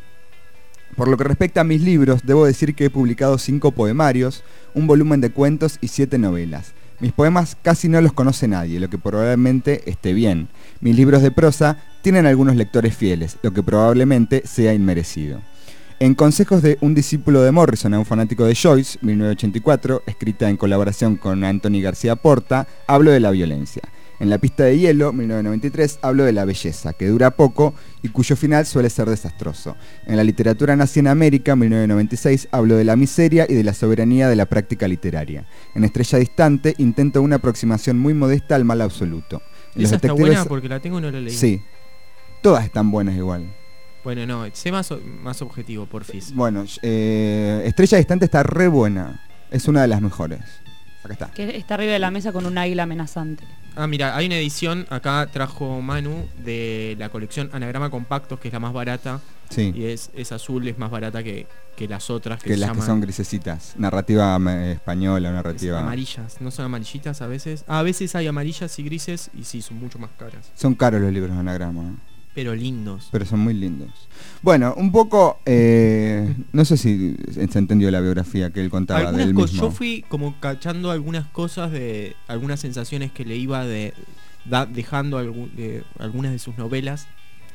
Por lo que respecta a mis libros, debo decir que he publicado cinco poemarios, un volumen de cuentos y siete novelas. Mis poemas casi no los conoce nadie, lo que probablemente esté bien. Mis libros de prosa tienen algunos lectores fieles, lo que probablemente sea inmerecido. En Consejos de un discípulo de Morrison a un fanático de Joyce, mil novecientos ochenta y cuatro, escrita en colaboración con Anthony García Porta, hablo de la violencia. En La pista de hielo, mil novecientos noventa y tres, hablo de la belleza, que dura poco y cuyo final suele ser desastroso. En La literatura nací en América, mil novecientos noventa y seis, hablo de la miseria y de la soberanía de la práctica literaria. En Estrella distante, intento una aproximación muy modesta al mal absoluto. En Esa Los está detectives- buena porque la tengo y no la leí. Sí. Todas están buenas igual. Bueno, no, sé más, o- más objetivo, porfis. Bueno, eh, Estrella distante está re buena. Es una de las mejores. Acá está. Que está arriba de la mesa con un águila amenazante. Ah, mira, hay una edición, acá trajo Manu, de la colección Anagrama Compactos, que es la más barata. Sí. Y es, es azul, es más barata que, que las otras que, Que se las que llaman son grisecitas. Narrativa eh, española, narrativa. amarillas. No son amarillitas a veces. Ah, a veces hay amarillas y grises y sí, son mucho más caras. Son caros los libros de anagrama, ¿no? Pero lindos. Pero son muy lindos. Bueno, un poco, eh, no sé si se entendió la biografía que él contaba Algunas del cosas, mismo. yo fui como cachando algunas cosas de algunas sensaciones que le iba de, da- dejando algu- de, algunas de sus novelas.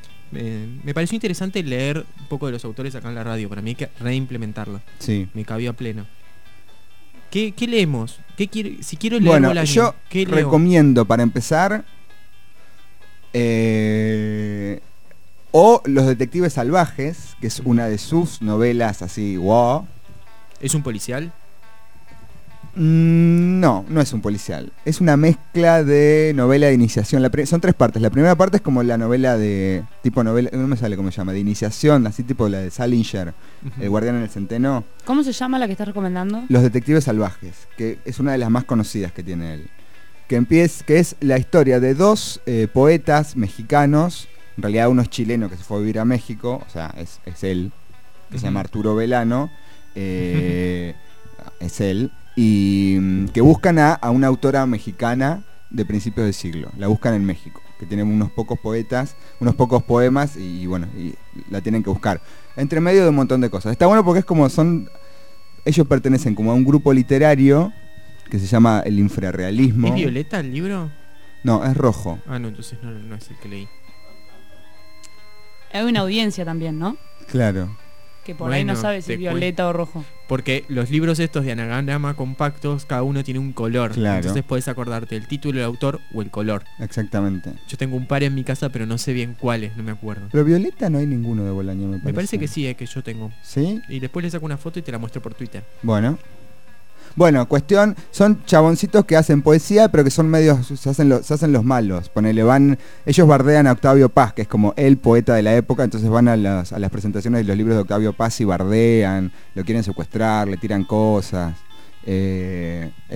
Me, me pareció interesante leer un poco de los autores acá en la radio. Para mí hay que reimplementarlo. Sí. Me cabía pleno. ¿Qué, qué leemos? ¿Qué quiere, si quiero leer Bueno, Bolaño, yo ¿qué leo? recomiendo para empezar eh, o Los detectives salvajes, que es una de sus novelas así, wow. ¿Es un policial? Mm, No, no es un policial. Es una mezcla de novela de iniciación. La pri- son tres partes. La primera parte es como la novela de tipo novela, no me sale cómo se llama, de iniciación, así tipo la de Salinger, Ujú. El guardián en el centeno. ¿Cómo se llama la que estás recomendando? Los detectives salvajes, que es una de las más conocidas que tiene él. Que empieza, que es la historia de dos eh, poetas mexicanos, en realidad uno es chileno que se fue a vivir a México, o sea, es, es él, que Ujú. se llama Arturo Velano, eh, es él, y mm, que buscan a, a una autora mexicana de principios de siglo, la buscan en México, que tiene unos pocos poetas, unos pocos poemas, y, bueno, y la tienen que buscar. Entre medio de un montón de cosas. Está bueno porque es como son, ellos pertenecen como a un grupo literario que se llama el infrarrealismo. ¿Es violeta el libro? No, es rojo. Ah, no, entonces no, no es el que leí. Hay una audiencia también, ¿no? Claro. Que por ahí no Bueno, sabe si te es violeta o rojo. Porque los libros estos de anagrama compactos, cada uno tiene un color. Claro. Entonces puedes acordarte el título, el autor o el color. Exactamente. Yo tengo un par en mi casa, pero no sé bien cuáles, no me acuerdo. Pero violeta no hay ninguno de Bolaño, me parece. Me parece que sí, es que yo tengo. ¿Sí? Y después le saco una foto y te la muestro por Twitter. Bueno. Bueno, cuestión, son chaboncitos que hacen poesía, pero que son medios, se hacen, los, se hacen los malos. Ponele, van, ellos bardean a Octavio Paz, que es como el poeta de la época, entonces van a las, a las presentaciones de los libros de Octavio Paz y bardean, lo quieren secuestrar, le tiran cosas, eh, eso.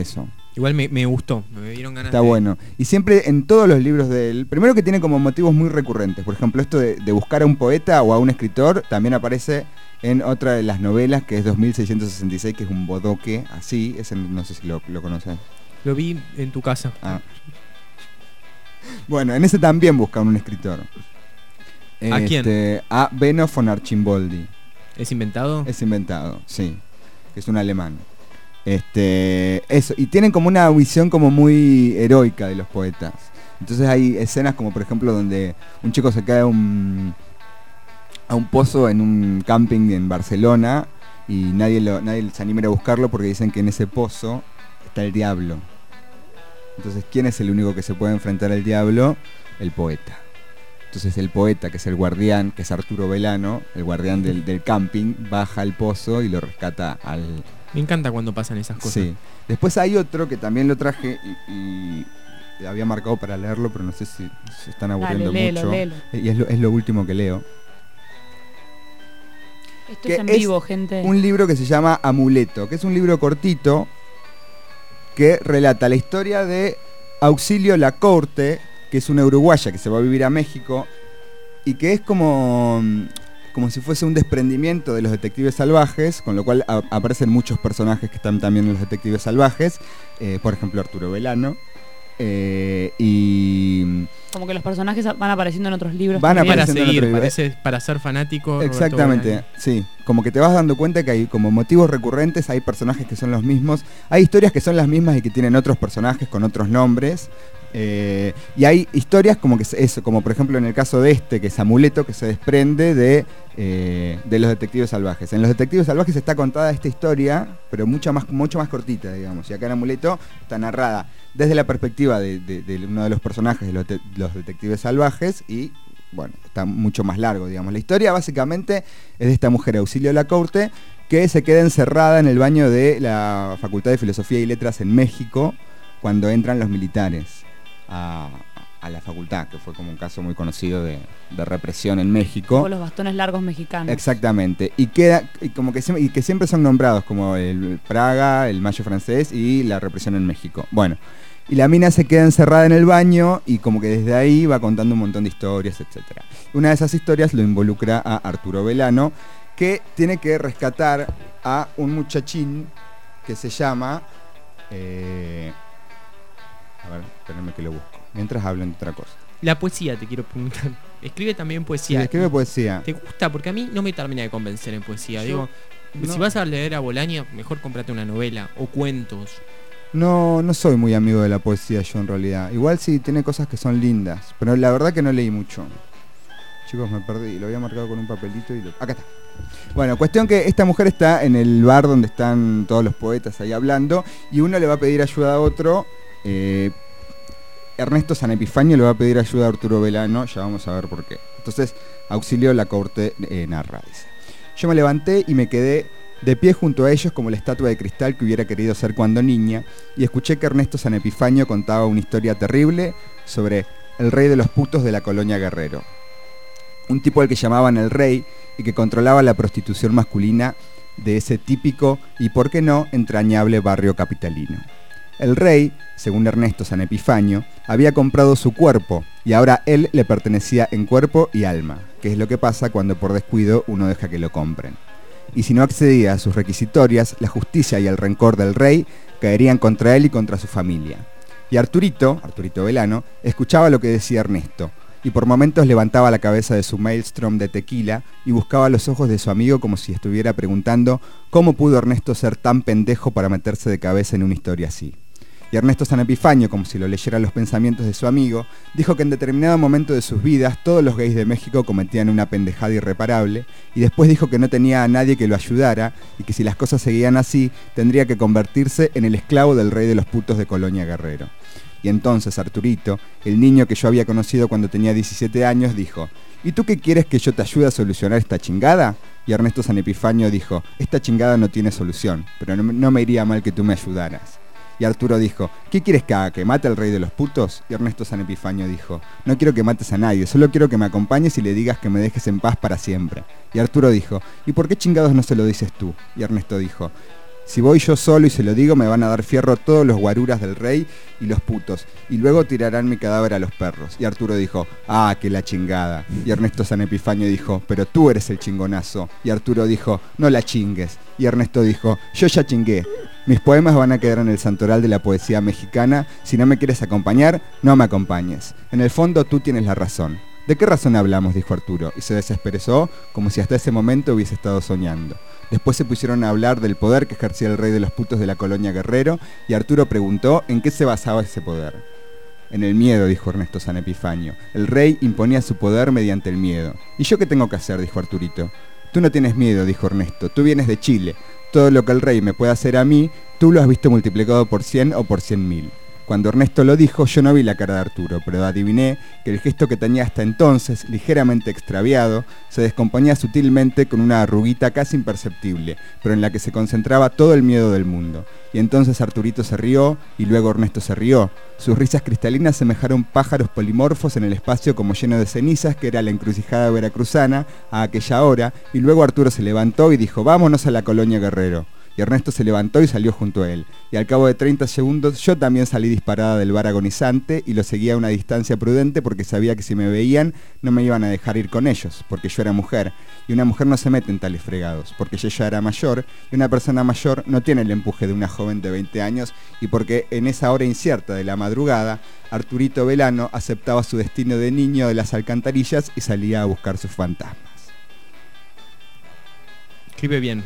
Igual me, me gustó, me dieron ganas Está de... bueno. Y siempre en todos los libros de él, primero que tiene como motivos muy recurrentes. Por ejemplo, esto de, de buscar a un poeta o a un escritor también aparece en otra de las novelas, que es dos mil seiscientos sesenta y seis, que es un bodoque así. Ese no sé si lo, lo conocen. Lo vi en tu casa. Ah. Bueno, en ese también buscan un escritor. ¿A quién? Este, a Benno von Archimboldi. ¿Es inventado? Es inventado, sí. Es un alemán. Este, eso, y tienen como una visión como muy heroica de los poetas. Entonces hay escenas como por ejemplo donde un chico se cae a un, a un pozo en un camping en Barcelona y nadie, lo, nadie se anima a buscarlo porque dicen que en ese pozo está el diablo. Entonces, ¿quién es el único que se puede enfrentar al diablo? El poeta. Entonces el poeta, que es el guardián, que es Arturo Belano, el guardián del, del camping, baja al pozo y lo rescata al... Me encanta cuando pasan esas cosas. Sí. Después hay otro que también lo traje y, y había marcado para leerlo, pero no sé si se están aburriendo Dale, léelo, mucho. léelo. Y es lo, es lo último que leo. Esto Que es en es vivo, gente. Un libro que se llama Amuleto, que es un libro cortito que relata la historia de Auxilio Lacorte, que es una uruguaya que se va a vivir a México y que es como... como si fuese un desprendimiento de los detectives salvajes, con lo cual a, aparecen muchos personajes que están también en los detectives salvajes, eh, por ejemplo Arturo Belano, eh, y... Como que los personajes van apareciendo en otros libros. Van también. Para apareciendo en seguir, otro libro. parece, para ser fanático. Roberto Exactamente, Belano. sí, como que te vas dando cuenta que hay como motivos recurrentes, hay personajes que son los mismos, hay historias que son las mismas y que tienen otros personajes con otros nombres. Eh, y hay historias como que eso, como por ejemplo en el caso de este, que es Amuleto, que se desprende de, eh, de los detectives salvajes. En los detectives salvajes está contada esta historia, pero mucho más, mucho más cortita, digamos. Y acá en Amuleto está narrada desde la perspectiva de, de, de uno de los personajes de los, de los detectives salvajes y, bueno, está mucho más largo, digamos. La historia básicamente es de esta mujer, Auxilio Lacorte, que se queda encerrada en el baño de la Facultad de Filosofía y Letras en México cuando entran los militares a, a la facultad, que fue como un caso muy conocido de, de represión en México. O los bastones largos mexicanos. Exactamente, y queda y como que siempre, y que siempre son nombrados como el Praga, el Mayo francés y la represión en México. Bueno, y la mina se queda encerrada en el baño y como que desde ahí va contando un montón de historias, etcétera. Una de esas historias lo involucra a Arturo Belano, que tiene que rescatar a un muchachín que se llama eh, a ver, espérenme que lo busco. Mientras hablan de otra cosa. La poesía, te quiero preguntar. Escribe también poesía. Sí, escribe poesía. ¿Te gusta? Porque a mí no me termina de convencer en poesía. Yo, Digo, no. si vas a leer a Bolaño, mejor cómprate una novela o cuentos. No, no soy muy amigo de la poesía yo en realidad. Igual sí tiene cosas que son lindas, pero la verdad que no leí mucho. Chicos, me perdí. Lo había marcado con un papelito y lo... Acá está. Bueno, cuestión que esta mujer está en el bar donde están todos los poetas ahí hablando y uno le va a pedir ayuda a otro. Eh, Ernesto San Epifanio le va a pedir ayuda a Arturo Belano, ya vamos a ver por qué. Entonces, Auxilio Lacorte eh, narra, dice: yo me levanté y me quedé de pie junto a ellos como la estatua de cristal que hubiera querido ser cuando niña, y escuché que Ernesto San Epifanio contaba una historia terrible sobre el rey de los putos de la colonia Guerrero. Un tipo al que llamaban el rey y que controlaba la prostitución masculina de ese típico y, por qué no, entrañable barrio capitalino. El rey, según Ernesto San Epifanio, había comprado su cuerpo y ahora él le pertenecía en cuerpo y alma, que es lo que pasa cuando por descuido uno deja que lo compren. Y si no accedía a sus requisitorias, la justicia y el rencor del rey caerían contra él y contra su familia. Y Arturito, Arturito Belano, escuchaba lo que decía Ernesto, y por momentos levantaba la cabeza de su maelstrom de tequila y buscaba los ojos de su amigo como si estuviera preguntando cómo pudo Ernesto ser tan pendejo para meterse de cabeza en una historia así. Y Ernesto San Epifanio, como si lo leyera los pensamientos de su amigo, dijo que en determinado momento de sus vidas todos los gays de México cometían una pendejada irreparable, y después dijo que no tenía a nadie que lo ayudara, y que si las cosas seguían así, tendría que convertirse en el esclavo del rey de los putos de Colonia Guerrero. Y entonces Arturito, el niño que yo había conocido cuando tenía diecisiete años, dijo: ¿y tú qué quieres que yo te ayude a solucionar esta chingada? Y Ernesto San Epifanio dijo: esta chingada no tiene solución, pero no, no me iría mal que tú me ayudaras. Y Arturo dijo: ¿qué quieres que haga? ¿Que mate al rey de los putos? Y Ernesto San Epifanio dijo: no quiero que mates a nadie, solo quiero que me acompañes y le digas que me dejes en paz para siempre. Y Arturo dijo: ¿y por qué chingados no se lo dices tú? Y Ernesto dijo: Si voy yo solo y se lo digo, me van a dar fierro todos los guaruras del rey y los putos, y luego tirarán mi cadáver a los perros. Y Arturo dijo, ah, que la chingada. Y Ernesto San Epifanio dijo, pero tú eres el chingonazo. Y Arturo dijo, no la chingues. Y Ernesto dijo, yo ya chingué. Mis poemas van a quedar en el santoral de la poesía mexicana. Si no me quieres acompañar, no me acompañes. En el fondo tú tienes la razón. ¿De qué razón hablamos?, dijo Arturo, y se desesperó como si hasta ese momento hubiese estado soñando. Después se pusieron a hablar del poder que ejercía el rey de los putos de la colonia Guerrero, y Arturo preguntó en qué se basaba ese poder. En el miedo, dijo Ernesto San Epifanio. El rey imponía su poder mediante el miedo. ¿Y yo qué tengo que hacer?, dijo Arturito. Tú no tienes miedo, dijo Ernesto, tú vienes de Chile. Todo lo que el rey me puede hacer a mí, tú lo has visto multiplicado por cien o por cien mil. Cuando Ernesto lo dijo, yo no vi la cara de Arturo, pero adiviné que el gesto que tenía hasta entonces, ligeramente extraviado, se descomponía sutilmente con una arruguita casi imperceptible, pero en la que se concentraba todo el miedo del mundo. Y entonces Arturito se rió, y luego Ernesto se rió. Sus risas cristalinas semejaron pájaros polimorfos en el espacio como lleno de cenizas, que era la encrucijada veracruzana a aquella hora, y luego Arturo se levantó y dijo, vámonos a la colonia Guerrero. Y Ernesto se levantó y salió junto a él. Y al cabo de treinta segundos yo también salí disparada del bar agonizante y lo seguía a una distancia prudente porque sabía que si me veían no me iban a dejar ir con ellos, porque yo era mujer. Y una mujer no se mete en tales fregados, porque yo ya era mayor y una persona mayor no tiene el empuje de una joven de veinte años y porque en esa hora incierta de la madrugada Arturito Velano aceptaba su destino de niño de las alcantarillas y salía a buscar sus fantasmas. Escribe bien.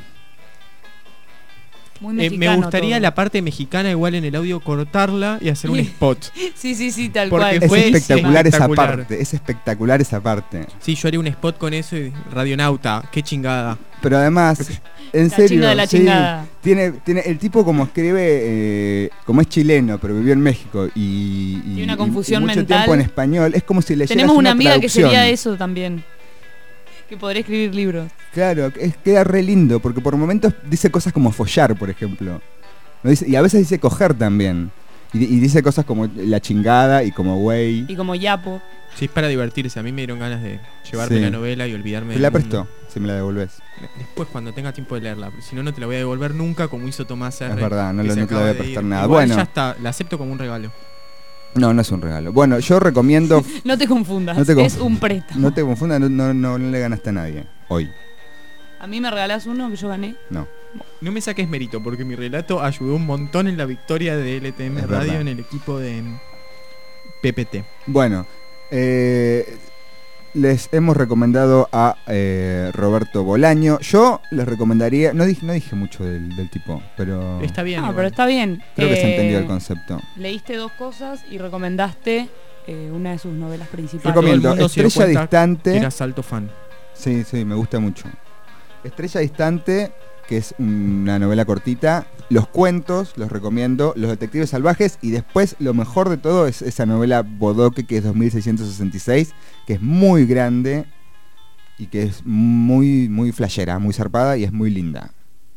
Muy Eh, me gustaría todo. la parte mexicana igual en el audio cortarla y hacer un spot. Sí, sí, sí, tal Porque cual. Es fue espectacular esa espectacular. parte, es espectacular esa parte. Sí, yo haría un spot con eso y Radionauta, qué chingada. Pero además, en La serio, chinga de la sí, chingada. tiene, tiene el tipo como escribe, eh, como es chileno, pero vivió en México y, y, Y una y- confusión y mucho mental. tiempo en español, es como si leyeras Tenemos una amiga que traducción. sería eso también. Que podría escribir libros. Claro, es, queda re lindo, porque por momentos dice cosas como follar, por ejemplo. No dice- y a veces dice coger también. Y, y dice cosas como la chingada y como güey. Y como Yapo. Sí, es para divertirse. A mí me dieron ganas de llevarme Sí. la novela y olvidarme Te del la mundo. presto, si me la devolvés. Después, cuando tenga tiempo de leerla. Si no, no te la voy a devolver nunca, como hizo Tomás R. Es verdad, no que lo- se no te la acaba voy a de prestar ir. nada. Igual Bueno. ya está, la acepto como un regalo. No, no es un regalo. Bueno, yo recomiendo... No te confundas. No te conf- es un préstamo. No te confundas, no, no, no, no le ganaste a nadie. Hoy. A mí me regalás uno que yo gané. No. No me saques mérito, porque mi relato ayudó un montón en la victoria de L T M Es Radio verdad. en el equipo de P P T. Bueno, eh, les hemos recomendado a eh, Roberto Bolaño. Yo les recomendaría, no dije, no dije mucho del, del tipo, pero Está bien. No, igual. pero está bien. creo que se Eh, entendió el concepto. Leíste dos cosas y recomendaste eh, una de sus novelas principales. Todo el Recomiendo mundo se dio Estrella cuenta Distante. que Eras alto fan. Sí, sí, me gusta mucho. Estrella Distante, que es una novela cortita. Los cuentos, los recomiendo. Los detectives salvajes. Y después, lo mejor de todo es esa novela Bodoque, que es dos mil seiscientos sesenta y seis, que es muy grande y que es muy, muy flashera, muy zarpada y es muy linda.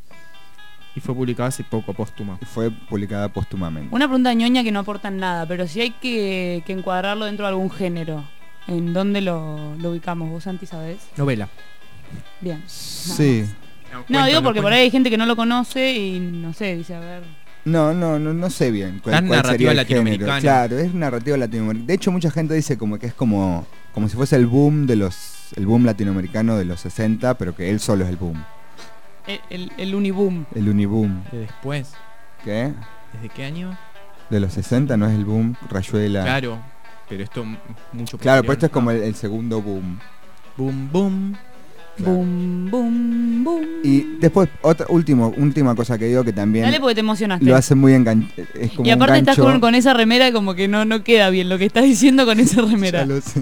Y fue publicada hace poco, póstuma. Fue publicada póstumamente. Una pregunta ñoña que no aporta nada, pero si hay que, que encuadrarlo dentro de algún género, ¿en dónde lo, lo ubicamos? ¿Vos, Santi, sabés? Novela. Bien. Sí. No, digo porque por ahí hay gente que no lo conoce y no sé, dice, a ver. No, no, no, no sé bien cuál, Es cuál narrativa sería el latinoamericana. género. Claro, es narrativa latinoamericana. De hecho, mucha gente dice como que es como, como si fuese el boom de los, el boom latinoamericano de los sesenta, pero que él solo es el boom. El, el, el uniboom. El uniboom. De después. ¿Qué? ¿Desde qué año? De los sesenta no es el boom, Rayuela. Claro, pero esto m- mucho Claro, pero posterior. esto es como el, el segundo boom. Boom, boom. Claro. Boom, boom, boom. Y después, otra último, última cosa que digo que también Dale porque te emocionaste. lo hace muy enganchado. Es como y aparte un estás gancho. con, con esa remera como que no, no queda bien lo que estás diciendo con esa remera. Ya lo sé.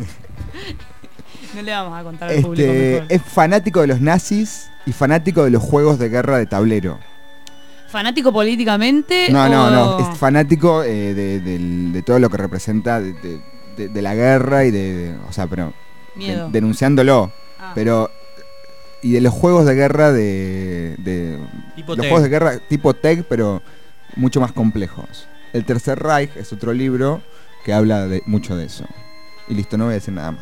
No le vamos a contar al público Este, mejor. es fanático de los nazis y fanático de los juegos de guerra de tablero. ¿Fanático políticamente? No, no, o- no. Es fanático eh, de, del- de todo lo que representa de, de- de- de la guerra y de, de- o sea, pero Miedo. de- denunciándolo. Ah. Pero y de los juegos de guerra de, de Tipo los Teg. juegos de guerra tipo Teg, pero mucho más complejos. El Tercer Reich es otro libro que habla de mucho de eso. Y listo, no voy a decir nada más.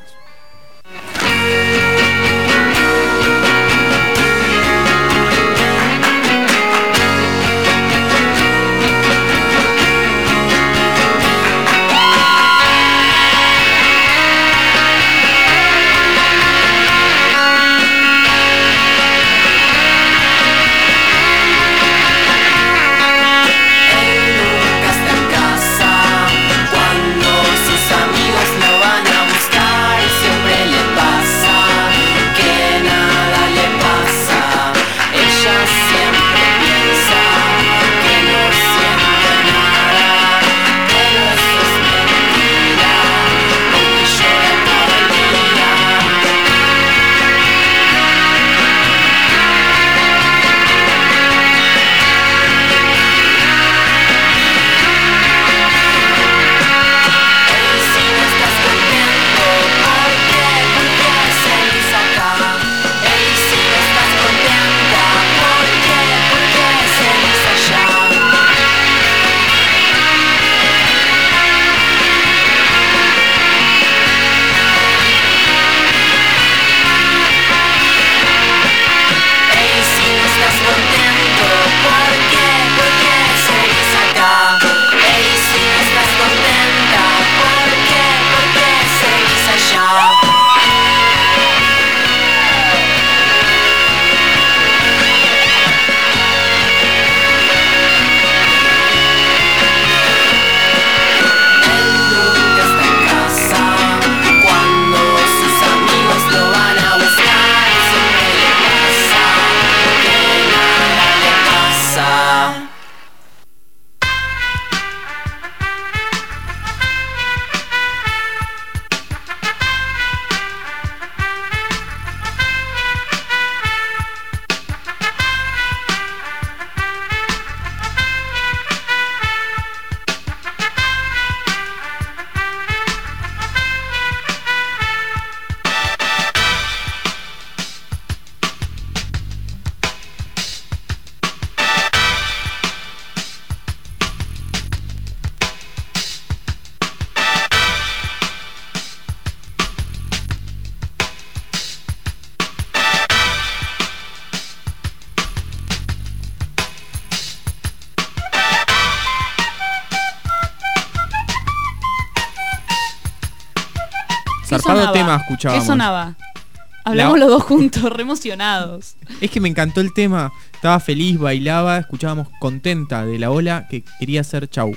demasiado sonaba? tema escuchábamos. ¿Qué sonaba? Hablamos La- los dos juntos, re emocionados. Es que me encantó el tema. Estaba feliz, bailaba, escuchábamos Contenta de La Ola, que quería hacer chau.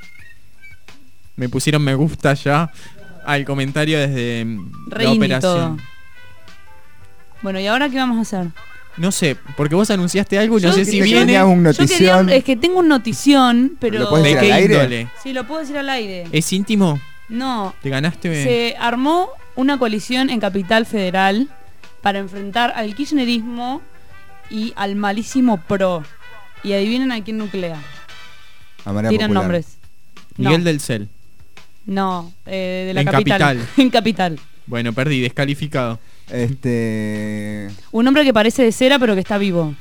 Me pusieron me gusta ya al comentario desde mm, Re la indie operación. todo. Bueno, ¿y ahora qué vamos a hacer? No sé, porque vos anunciaste algo y no Yo- sé si yo- viene. Tenía un Yo quería notición. un- es que tengo un notición, pero... ¿Lo puedes ¿De decir qué al aire? índole? Sí, lo puedo decir al aire. ¿Es íntimo? No, ¿Te ganaste? se armó una coalición en Capital Federal para enfrentar al kirchnerismo y al malísimo PRO. Y adivinen a quién nuclea. A manera Tiran popular. nombres. Miguel No. del Cel. No, eh, de la En capital. Capital. En Capital. Bueno, perdí, descalificado. Este. Un hombre que parece de cera pero que está vivo.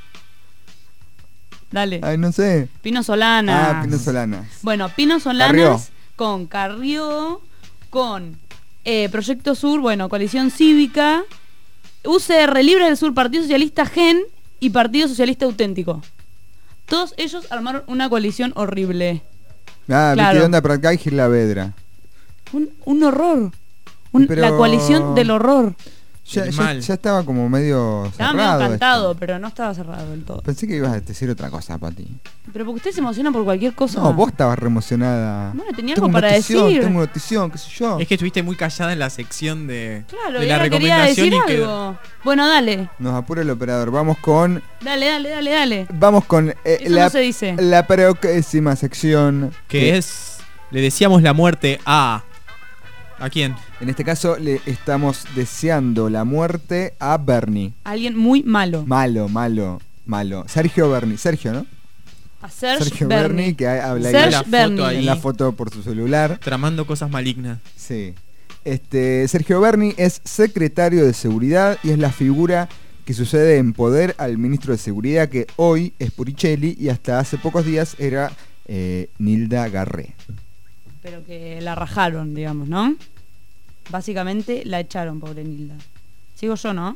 Dale. Ay, no sé. Pino Solanas. Ah, Pino Solanas. Bueno, Pino Solanas Carrió. con Carrió, con eh, Proyecto Sur, bueno, Coalición Cívica, U C R Libre del Sur, Partido Socialista Gen y Partido Socialista Auténtico. Todos ellos armaron una coalición horrible. Ah, Claro. Vicky Onda para acá y Gil Lavedra. Un, un horror. Un- Pero- La coalición del horror. Ya, El ya- mal. ya estaba como medio Estaba cerrado. medio cantado, esto. pero no estaba cerrado del todo. Pensé que ibas a decir otra cosa, Pati. Pero porque usted se emociona por cualquier cosa. No, vos estabas re emocionada. Bueno, tenía Tengo algo para notición, decir. Tengo notición, qué sé yo. Es que estuviste muy callada en la sección de, Claro, de y la ahora quería recomendación decir y que algo. Bueno, dale. Nos apura el operador. Vamos con. Dale, dale, dale, dale. Vamos con eh, Eso la, no se dice. la próxima sección. que es le decíamos la muerte a ¿a quién? En este caso le estamos deseando la muerte a Bernie. Alguien muy malo. Malo, malo, malo. Sergio Bernie. Sergio, ¿no? A Serge, Sergio Berni. Bernie, que ha- habla ahí Serge en la, Berni. foto ahí. en la foto por su celular. Tramando cosas malignas. Sí. Este, Sergio Berni es secretario de Seguridad y es la figura que sucede en poder al ministro de Seguridad, que hoy es Puricelli y hasta hace pocos días era eh, Nilda Garré. Pero que la rajaron, digamos, ¿no? Básicamente la echaron, pobre Nilda. Sigo yo, ¿no?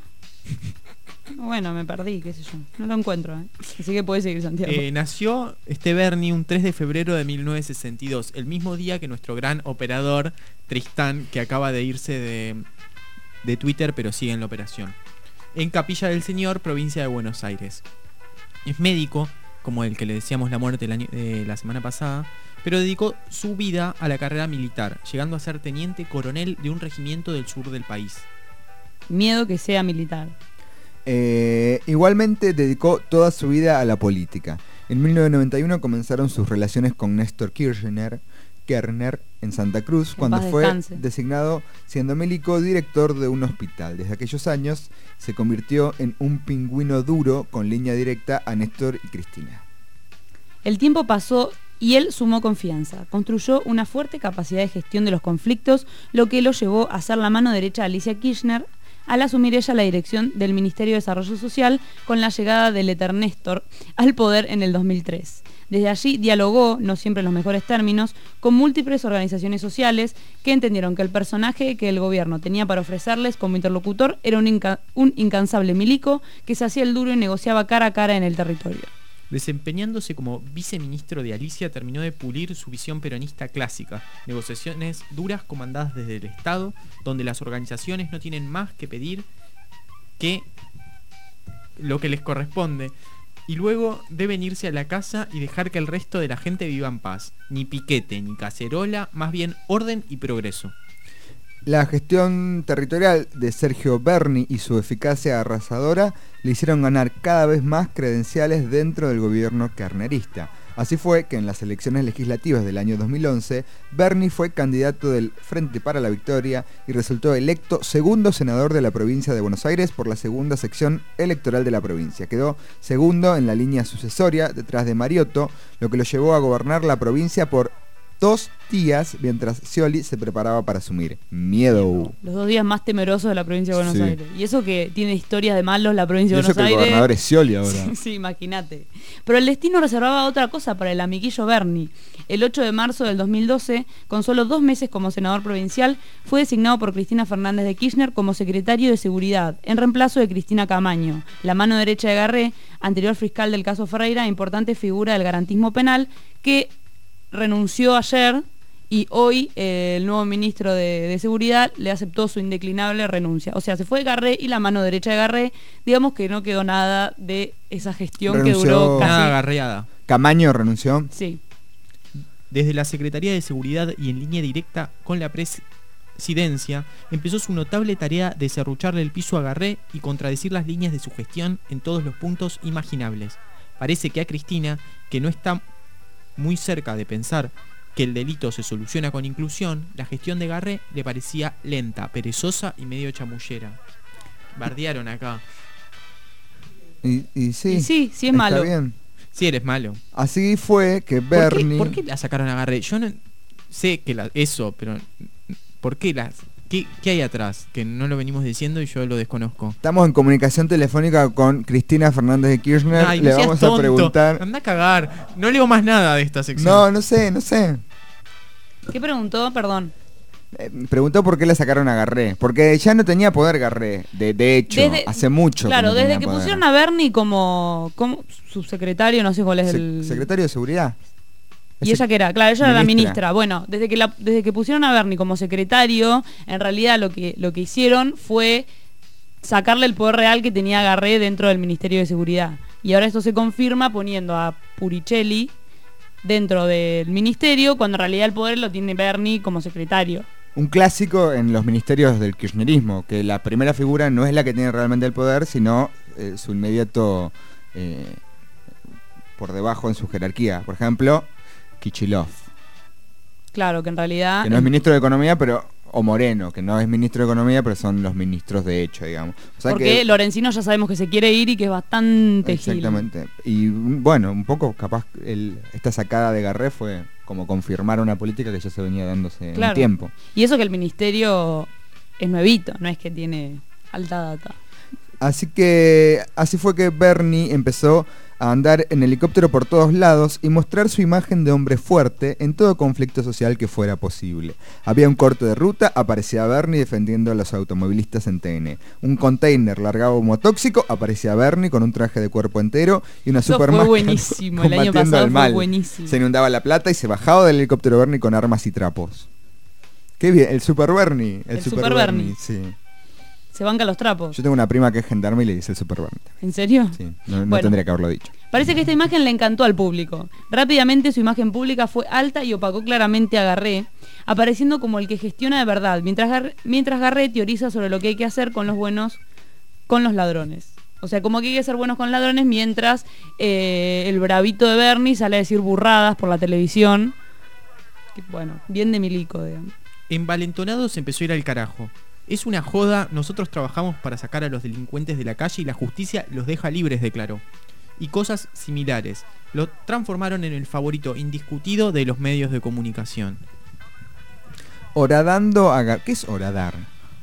Bueno, me perdí, qué sé yo. No lo encuentro, ¿eh? Así que puede seguir, Santiago. Eh, nació este Bernie un tres de febrero de mil novecientos sesenta y dos, el mismo día que nuestro gran operador Tristán, que acaba de irse de, de Twitter, pero sigue en la operación. En Capilla del Señor, provincia de Buenos Aires. Es médico, como el que le decíamos la muerte el año, eh, la semana pasada, pero dedicó su vida a la carrera militar, llegando a ser teniente coronel de un regimiento del sur del país. Miedo que sea militar. Eh, igualmente dedicó toda su vida a la política. En mil novecientos noventa y uno comenzaron sus relaciones con Néstor Kirchner, Kerner en Santa Cruz, En cuando paz fue descanse. designado, siendo médico, director de un hospital. Desde aquellos años se convirtió en un pingüino duro con línea directa a Néstor y Cristina. El tiempo pasó y él sumó confianza. Construyó una fuerte capacidad de gestión de los conflictos, lo que lo llevó a ser la mano derecha de Alicia Kirchner al asumir ella la dirección del Ministerio de Desarrollo Social con la llegada del Eter Néstor al poder en el dos mil tres. Desde allí dialogó, no siempre en los mejores términos, con múltiples organizaciones sociales que entendieron que el personaje que el gobierno tenía para ofrecerles como interlocutor era un, inca- un incansable milico que se hacía el duro y negociaba cara a cara en el territorio. Desempeñándose como viceministro de Alicia, terminó de pulir su visión peronista clásica, negociaciones duras comandadas desde el Estado, donde las organizaciones no tienen más que pedir que lo que les corresponde, y luego deben irse a la casa y dejar que el resto de la gente viva en paz. Ni piquete, ni cacerola, más bien orden y progreso. La gestión territorial de Sergio Berni y su eficacia arrasadora le hicieron ganar cada vez más credenciales dentro del gobierno kirchnerista. Así fue que en las elecciones legislativas del año dos mil once, Berni fue candidato del Frente para la Victoria y resultó electo segundo senador de la provincia de Buenos Aires por la segunda sección electoral de la provincia. Quedó segundo en la línea sucesoria detrás de Mariotto, lo que lo llevó a gobernar la provincia por dos días mientras Scioli se preparaba para asumir. Miedo. Los dos días más temerosos de la provincia de Buenos Sí. Aires. Y eso que tiene historias de malos la provincia Y de eso Buenos que el Aires. gobernador es Scioli ahora. Sí, sí, imagínate. Pero el destino reservaba otra cosa para el amiguillo Berni. El ocho de marzo del dos mil doce, con solo dos meses como senador provincial, fue designado por Cristina Fernández de Kirchner como secretario de Seguridad, en reemplazo de Cristina Camaño, la mano derecha de Garré, anterior fiscal del caso Ferreira, importante figura del garantismo penal, que renunció ayer y hoy eh, el nuevo ministro de, de Seguridad le aceptó su indeclinable renuncia. O sea, se fue Garré y la mano derecha de Garré, digamos que no quedó nada de esa gestión Renunció. que duró casi... Nada garreada. Camaño renunció. Sí. Desde la Secretaría de Seguridad y en línea directa con la presidencia, empezó su notable tarea de serrucharle el piso a Garré y contradecir las líneas de su gestión en todos los puntos imaginables. Parece que a Cristina, que no está muy cerca de pensar que el delito se soluciona con inclusión, la gestión de Garré le parecía lenta, perezosa y medio chamullera. Bardearon acá. Y, y sí, Y sí, sí es está malo. bien. Sí, eres malo. Así fue que ¿Por qué, Bernie... por qué la sacaron a Garré? Yo no sé que la, eso, pero ¿por qué las? ¿Qué, ¿Qué hay atrás? Que no lo venimos diciendo y yo lo desconozco. Estamos en comunicación telefónica con Cristina Fernández de Kirchner. Ay, Le no seas vamos tonto. a preguntar... Anda a cagar. No leo más nada de esta sección. No, no sé, no sé. ¿Qué preguntó? Perdón. Eh, preguntó por qué la sacaron a Garré. Porque ya no tenía poder Garré. De, de hecho, Desde- hace mucho. Claro, no desde tenía que poder. pusieron a Bernie como, como subsecretario, no sé cuál es Se- el... Secretario de Seguridad. ¿Y ella qué era? Claro, ella era la Ministra. ministra. Bueno, desde que la, desde que pusieron a Bernie como secretario, en realidad lo que, lo que hicieron fue sacarle el poder real que tenía Garré dentro del Ministerio de Seguridad. Y ahora esto se confirma poniendo a Puricelli dentro del ministerio, cuando en realidad el poder lo tiene Bernie como secretario. Un clásico en los ministerios del kirchnerismo, que la primera figura no es la que tiene realmente el poder, sino eh, su inmediato eh, por debajo en su jerarquía. Por ejemplo, Kicillof, Claro, que en realidad... que no es ministro de Economía, pero o Moreno, que no es ministro de Economía, pero son los ministros de hecho, digamos. O sea porque que, Lorenzino ya sabemos que se quiere ir y que es bastante gil. exactamente. Y bueno, un poco capaz el, esta sacada de Garré fue como confirmar una política que ya se venía dándose Claro. un tiempo. Y eso que el ministerio es nuevito, no es que tiene alta data. Así que así fue que Bernie empezó a andar en helicóptero por todos lados y mostrar su imagen de hombre fuerte en todo conflicto social que fuera posible. Había un corte de ruta, aparecía Bernie defendiendo a los automovilistas en T N. Un container largaba humo tóxico, aparecía Bernie con un traje de cuerpo entero y una Eso super fue máscara buenísimo, el año combatiendo pasado al fue mal. buenísimo. Se inundaba la plata y se bajaba del helicóptero Bernie con armas y trapos. Qué bien, el Super Bernie. El, El Super, Super Bernie, Bernie. sí. Se banca los trapos. Yo tengo una prima que es gendarme y le dice el Super Bernie. ¿En serio? Sí, no, no Bueno. tendría que haberlo dicho. Parece que esta imagen le encantó al público. Rápidamente su imagen pública fue alta y opacó claramente a Garré, apareciendo como el que gestiona de verdad, mientras Garré, mientras Garré teoriza sobre lo que hay que hacer con los buenos, con los ladrones. O sea, como que hay que ser buenos con ladrones, mientras eh, el bravito de Bernie sale a decir burradas por la televisión. Que, bueno, bien de milico, digamos. Envalentonado se empezó a ir al carajo. Es una joda, nosotros trabajamos para sacar a los delincuentes de la calle y la justicia los deja libres, declaró. Y cosas similares. Lo transformaron en el favorito indiscutido de los medios de comunicación. Horadando a Gar- ¿Qué es horadar?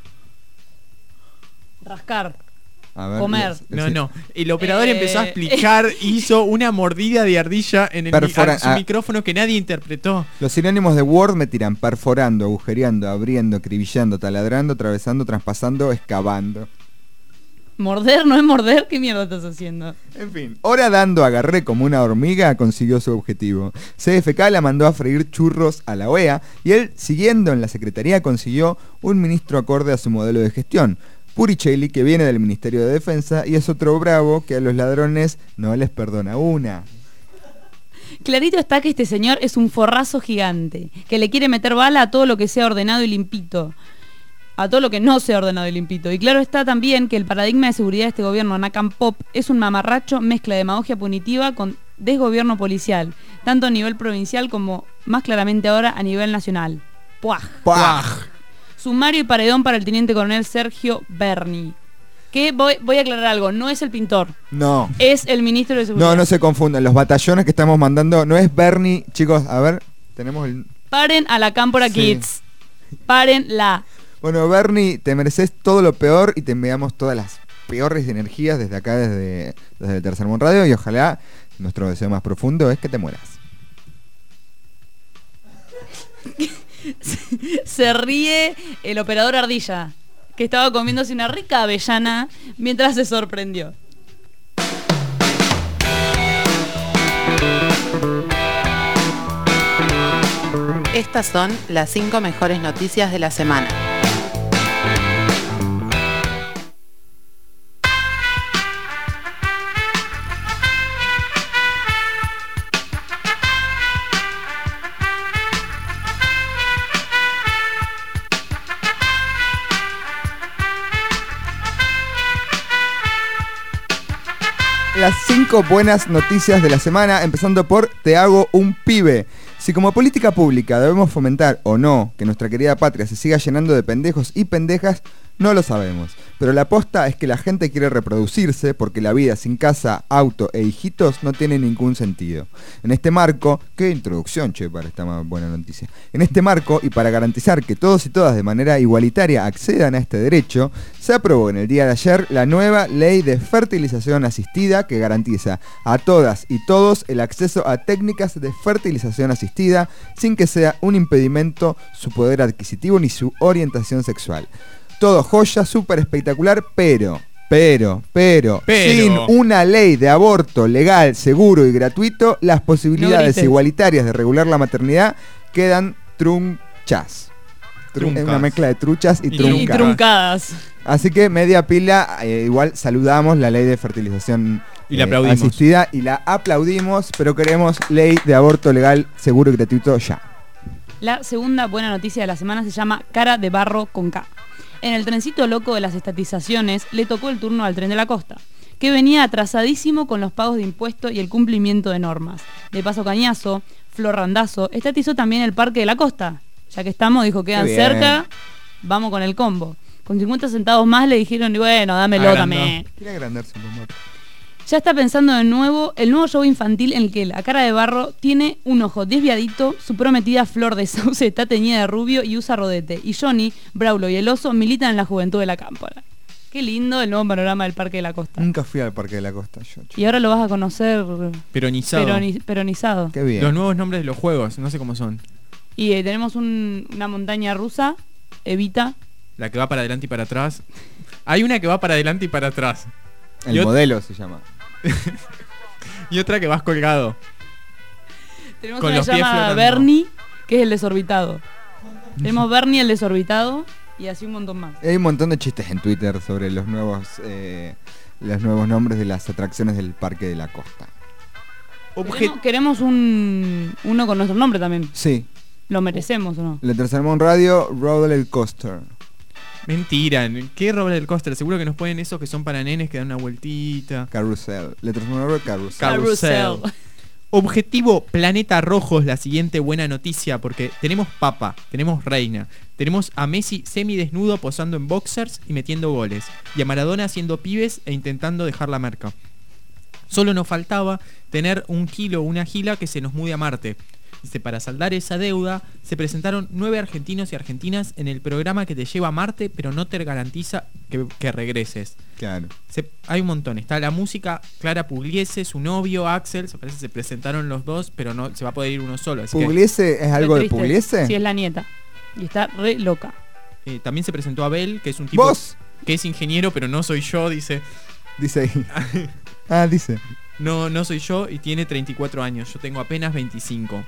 Rascar. A ver, Comer. les- No, les- no. El operador Eh, empezó a explicar, hizo una mordida de ardilla en el mi- Perfora- a su ah. micrófono que nadie interpretó. Los sinónimos de Word me tiran perforando, agujereando, abriendo, acribillando, taladrando, atravesando, traspasando, excavando. ¿Morder? ¿No es morder? ¿Qué mierda estás haciendo? En fin, horadando agarré como una hormiga, consiguió su objetivo. C F K la mandó a freír churros a la O E A y él, siguiendo en la secretaría, consiguió un ministro acorde a su modelo de gestión. Puricelli, que viene del Ministerio de Defensa y es otro bravo que a los ladrones no les perdona una. Clarito está que este señor es un forrazo gigante, que le quiere meter bala a todo lo que sea ordenado y limpito, a todo lo que no sea ordenado y limpito. Y claro está también que el paradigma de seguridad de este gobierno Nakam Pop es un mamarracho mezcla de demagogia punitiva con desgobierno policial, tanto a nivel provincial como más claramente ahora a nivel nacional. ¡Puaj! ¡Puaj! Sumario y paredón para el teniente coronel Sergio Berni. Que voy, voy a aclarar algo, no es el pintor, No. es el ministro de Seguridad. No, no se confundan. Los batallones que estamos mandando no es Bernie. Chicos, a ver, tenemos el... Paren a la Cámpora Sí. Kids. Párenla. Bueno, Bernie, te mereces todo lo peor y te enviamos todas las peores energías desde acá, desde, desde el Tercer Mundo Radio, y ojalá nuestro deseo más profundo es que te mueras. Se ríe el operador Ardilla, que estaba comiéndose una rica avellana mientras se sorprendió. Estas son las cinco mejores noticias de la semana. Las cinco buenas noticias de la semana, empezando por Te hago un pibe. Si como política pública debemos fomentar o no que nuestra querida patria se siga llenando de pendejos y pendejas, no lo sabemos. Pero la aposta es que la gente quiere reproducirse porque la vida sin casa, auto e hijitos no tiene ningún sentido. En este marco, qué introducción, che, para esta buena noticia. En este marco, y para garantizar que todos y todas de manera igualitaria accedan a este derecho, se aprobó en el día de ayer la nueva ley de fertilización asistida que garantiza a todas y todos el acceso a técnicas de fertilización asistida sin que sea un impedimento su poder adquisitivo ni su orientación sexual. Todo joya, súper espectacular, pero, pero, pero, Pero. sin una ley de aborto legal, seguro y gratuito, las posibilidades grites. igualitarias de regular la maternidad quedan trunchas. Tru- Truncas. Es una mezcla de truchas y, Y- Y truncas. truncadas. Así que media pila, eh, igual saludamos la ley de fertilización Y la eh, aplaudimos. asistida y la aplaudimos, pero queremos ley de aborto legal, seguro y gratuito ya. La segunda buena noticia de la semana se llama Cara de Barro con K. En el trencito loco de las estatizaciones le tocó el turno al Tren de la Costa, que venía atrasadísimo con los pagos de impuestos y el cumplimiento de normas. De paso Cañazo, Flor Randazzo, estatizó también el Parque de la Costa. Ya que estamos, dijo, quedan Qué bien. cerca, vamos con el combo. Con cincuenta centavos más le dijeron, y bueno, dámelo Agrandó. también. Quiere agrandarse un poco. Ya está pensando de nuevo el nuevo show infantil en el que la Cara de Barro tiene un ojo desviadito, su prometida Flor de Sauce está teñida de rubio y usa rodete, y Johnny, Braulo y el oso militan en la juventud de la cámpora. Qué lindo el nuevo panorama del Parque de la Costa. Nunca fui al Parque de la Costa yo. che. Y ahora lo vas a conocer Peronizado. peroni- peronizado. Qué bien. Los nuevos nombres de los juegos, no sé cómo son. Y eh, tenemos un- una montaña rusa, Evita. La que va para adelante y para atrás. Hay una que va para adelante y para atrás. El y ot- modelo se llama. Y otra que vas colgado. Tenemos Con una los que pies llama flotando. Bernie, que es el desorbitado. Tenemos Bernie el desorbitado y así un montón más. Hay un montón de chistes en Twitter sobre los nuevos eh, los nuevos nombres de las atracciones del Parque de la Costa. Obje- Queremos, queremos un uno con nuestro nombre también. Sí, ¿Lo merecemos o no? la Tercer Mundo Radio, Roller Coaster. Mentira, ¿qué roller coaster? Seguro que nos ponen esos que son para nenes que dan una vueltita. Carrusel. La Tercer Mundo Radio, Carrusel. Carrusel. Objetivo Planeta Rojo es la siguiente buena noticia porque tenemos papa, tenemos reina, tenemos a Messi semidesnudo posando en boxers y metiendo goles, y a Maradona haciendo pibes e intentando dejar la marca. Solo nos faltaba tener un kilo o una gila que se nos mude a Marte. Dice, para saldar esa deuda, se presentaron nueve argentinos y argentinas en el programa que te lleva a Marte, pero no te garantiza que, que regreses. Claro. Se- hay un montón. Está la música, Clara Pugliese, su novio, Axel, se parece que se presentaron los dos, pero no se va a poder ir uno solo. Así que, ¿Pugliese es algo Qué de triste. Pugliese? Sí, es la nieta. Y está re loca. eh, también se presentó Abel, que es un tipo ¿Vos? que es ingeniero, pero no soy yo, dice. Dice ahí. Ah, dice. No, no soy yo y tiene treinta y cuatro años. Yo tengo apenas veinticinco.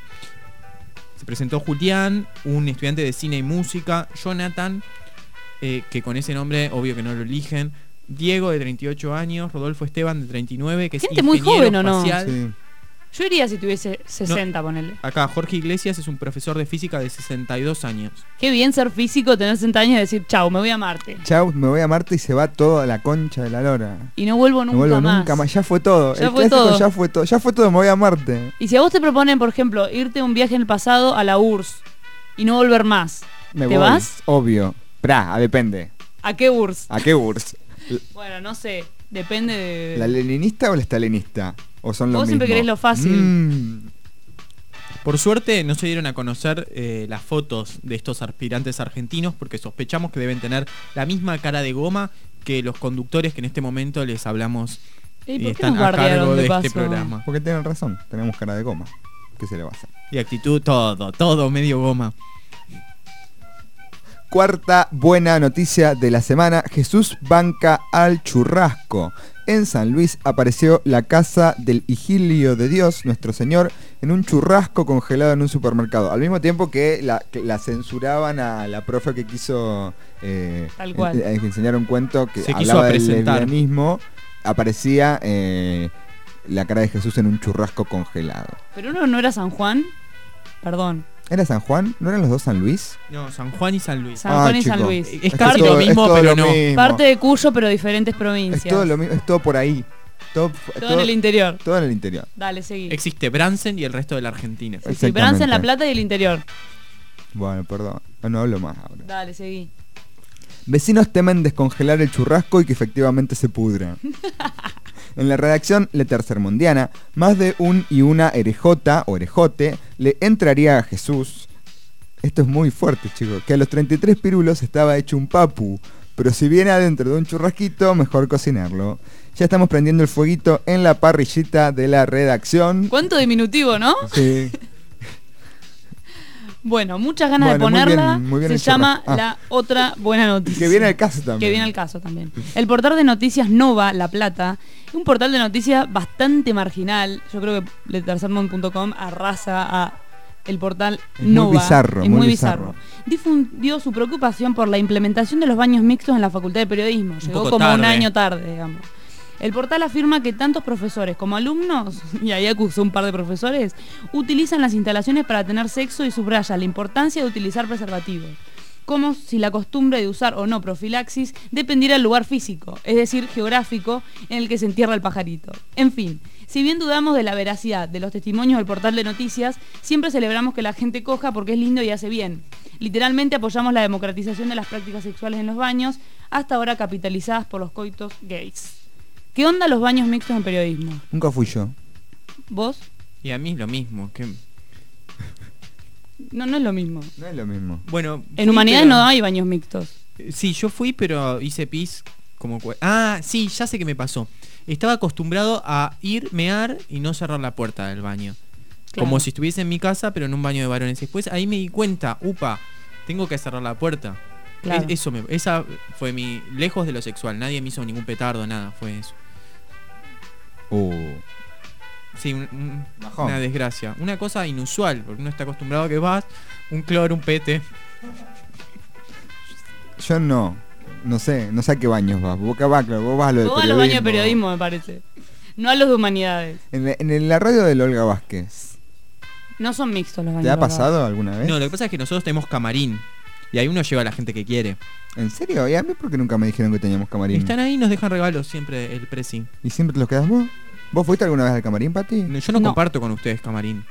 Se presentó Julián, un estudiante de cine y música, Jonathan, eh, que con ese nombre obvio que no lo eligen, Diego de treinta y ocho años, Rodolfo Esteban de treinta y nueve, que es Gente muy ingeniero joven, ¿o no? espacial. Sí. Yo iría si tuviese sesenta, ponele. Acá Jorge Iglesias es un profesor de física de sesenta y dos años. Qué bien ser físico, tener sesenta años y decir, chau, me voy a Marte. Chau, me voy a Marte y se va todo a la concha de la lora. Y no vuelvo nunca no vuelvo más. nunca más. Ya fue todo. Ya El fue clásico todo. ya fue todo. Ya fue todo, me voy a Marte. Y si a vos te proponen, por ejemplo, irte un viaje en el pasado a la U R S S y no volver más, Me ¿te voy. vas? Obvio. Pra, depende. ¿A qué U R S S? ¿A qué U R S S? Bueno, no sé, depende de... ¿La leninista o la stalinista? ¿O son lo Vos siempre mismo? querés lo fácil. Mm. Por suerte no se dieron a conocer eh, las fotos de estos aspirantes argentinos porque sospechamos que deben tener la misma cara de goma que los conductores que en este momento les hablamos ¿Y y por qué están nos a bardearon cargo de de este paso? programa. Porque tienen razón, tenemos cara de goma. ¿Qué se le va a hacer? Y actitud, todo, todo medio goma. Cuarta buena noticia de la semana. Jesús banca al churrasco. En San Luis apareció la casa del Higilio de Dios, nuestro Señor, en un churrasco congelado en un supermercado. Al mismo tiempo que la, que la censuraban a la profe que quiso eh, Tal cual. eh, enseñar un cuento que Se quiso hablaba del presentar. lesbianismo. Aparecía eh, la cara de Jesús en un churrasco congelado. Pero uno no era San Juan. Perdón. ¿Era San Juan? ¿No eran los dos San Luis? No, San Juan y San Luis. San Juan y San Luis. Es Es casi todo- lo es mismo, todo pero lo no. mismo. Parte de Cuyo, pero diferentes provincias. Es todo lo mismo, es todo por ahí. Todo, Todo en el interior. Todo en el interior. Dale, seguí. Existe Bransen y el resto de la Argentina. Sí, sí, Bransen, La Plata y el interior. Bueno, perdón. No, no hablo más ahora. Dale, seguí. Vecinos temen descongelar el churrasco y que efectivamente se pudra. En la redacción Le Tercermundiana, más de un y una herejota o herejote le entraría a Jesús. Esto es muy fuerte, chicos. Que a los treinta y tres pirulos estaba hecho un papu. Pero si viene adentro de un churrasquito, mejor cocinarlo. Ya estamos prendiendo el fueguito en la parrillita de la redacción. ¿Cuánto diminutivo, no? Sí. Bueno, muchas ganas Bueno, de muy ponerla. bien, muy bien Se el llama churrasco. Ah. La Otra Buena Noticia. Que viene al caso también. Que viene al caso también. El portal de noticias Nova, La Plata, es un portal de noticias bastante marginal. Yo creo que letercermon punto com arrasa a el portal Es muy Nova. bizarro, es muy muy bizarro. bizarro. Difundió su preocupación por la implementación de los baños mixtos en la Facultad de Periodismo. Llegó poco como un tarde. año tarde, digamos. El portal afirma que tantos profesores como alumnos, y ahí acusó un par de profesores, utilizan las instalaciones para tener sexo y subraya la importancia de utilizar preservativos. Como si la costumbre de usar o no profilaxis dependiera del lugar físico, es decir, geográfico, en el que se entierra el pajarito. En fin, si bien dudamos de la veracidad de los testimonios del portal de noticias, siempre celebramos que la gente coja porque es lindo y hace bien. Literalmente apoyamos la democratización de las prácticas sexuales en los baños, hasta ahora capitalizadas por los coitos gays. ¿Qué onda los baños mixtos en periodismo? Nunca fui yo. ¿Vos? Y a mí es lo mismo. Que... No, no es lo mismo. No es lo mismo. Bueno, En fui, humanidades pero- no hay baños mixtos. Sí, yo fui, pero hice pis como... cue- Ah, sí, ya sé qué me pasó. Estaba acostumbrado a ir, mear y no cerrar la puerta del baño. Claro. Como si estuviese en mi casa, pero en un baño de varones. Después ahí me di cuenta, upa, tengo que cerrar la puerta. Claro. Es- eso me, esa fue mi... Lejos de lo sexual, nadie me hizo ningún petardo, nada, fue eso. Uh. Sí, un- un- Bajón. una desgracia. Una cosa inusual, porque uno está acostumbrado a que vas, un cloro, un pete. Yo no. No sé, no sé a qué baños vas. Vos, vas, claro, vos vas a lo de Vos a los baños de periodismo, me parece. No a los de humanidades. En la, en la radio de Olga Vázquez. No son mixtos los baños. ¿Te ha ¿verdad? pasado alguna vez? No, lo que pasa es que nosotros tenemos camarín. Y ahí uno lleva a la gente que quiere. ¿En serio? ¿Y a mí por qué nunca me dijeron que teníamos camarín? Están ahí y nos dejan regalos siempre el presi. ¿Y siempre te los quedas vos? ¿Vos fuiste alguna vez al camarín, Pati? No, yo no, No. comparto con ustedes camarín.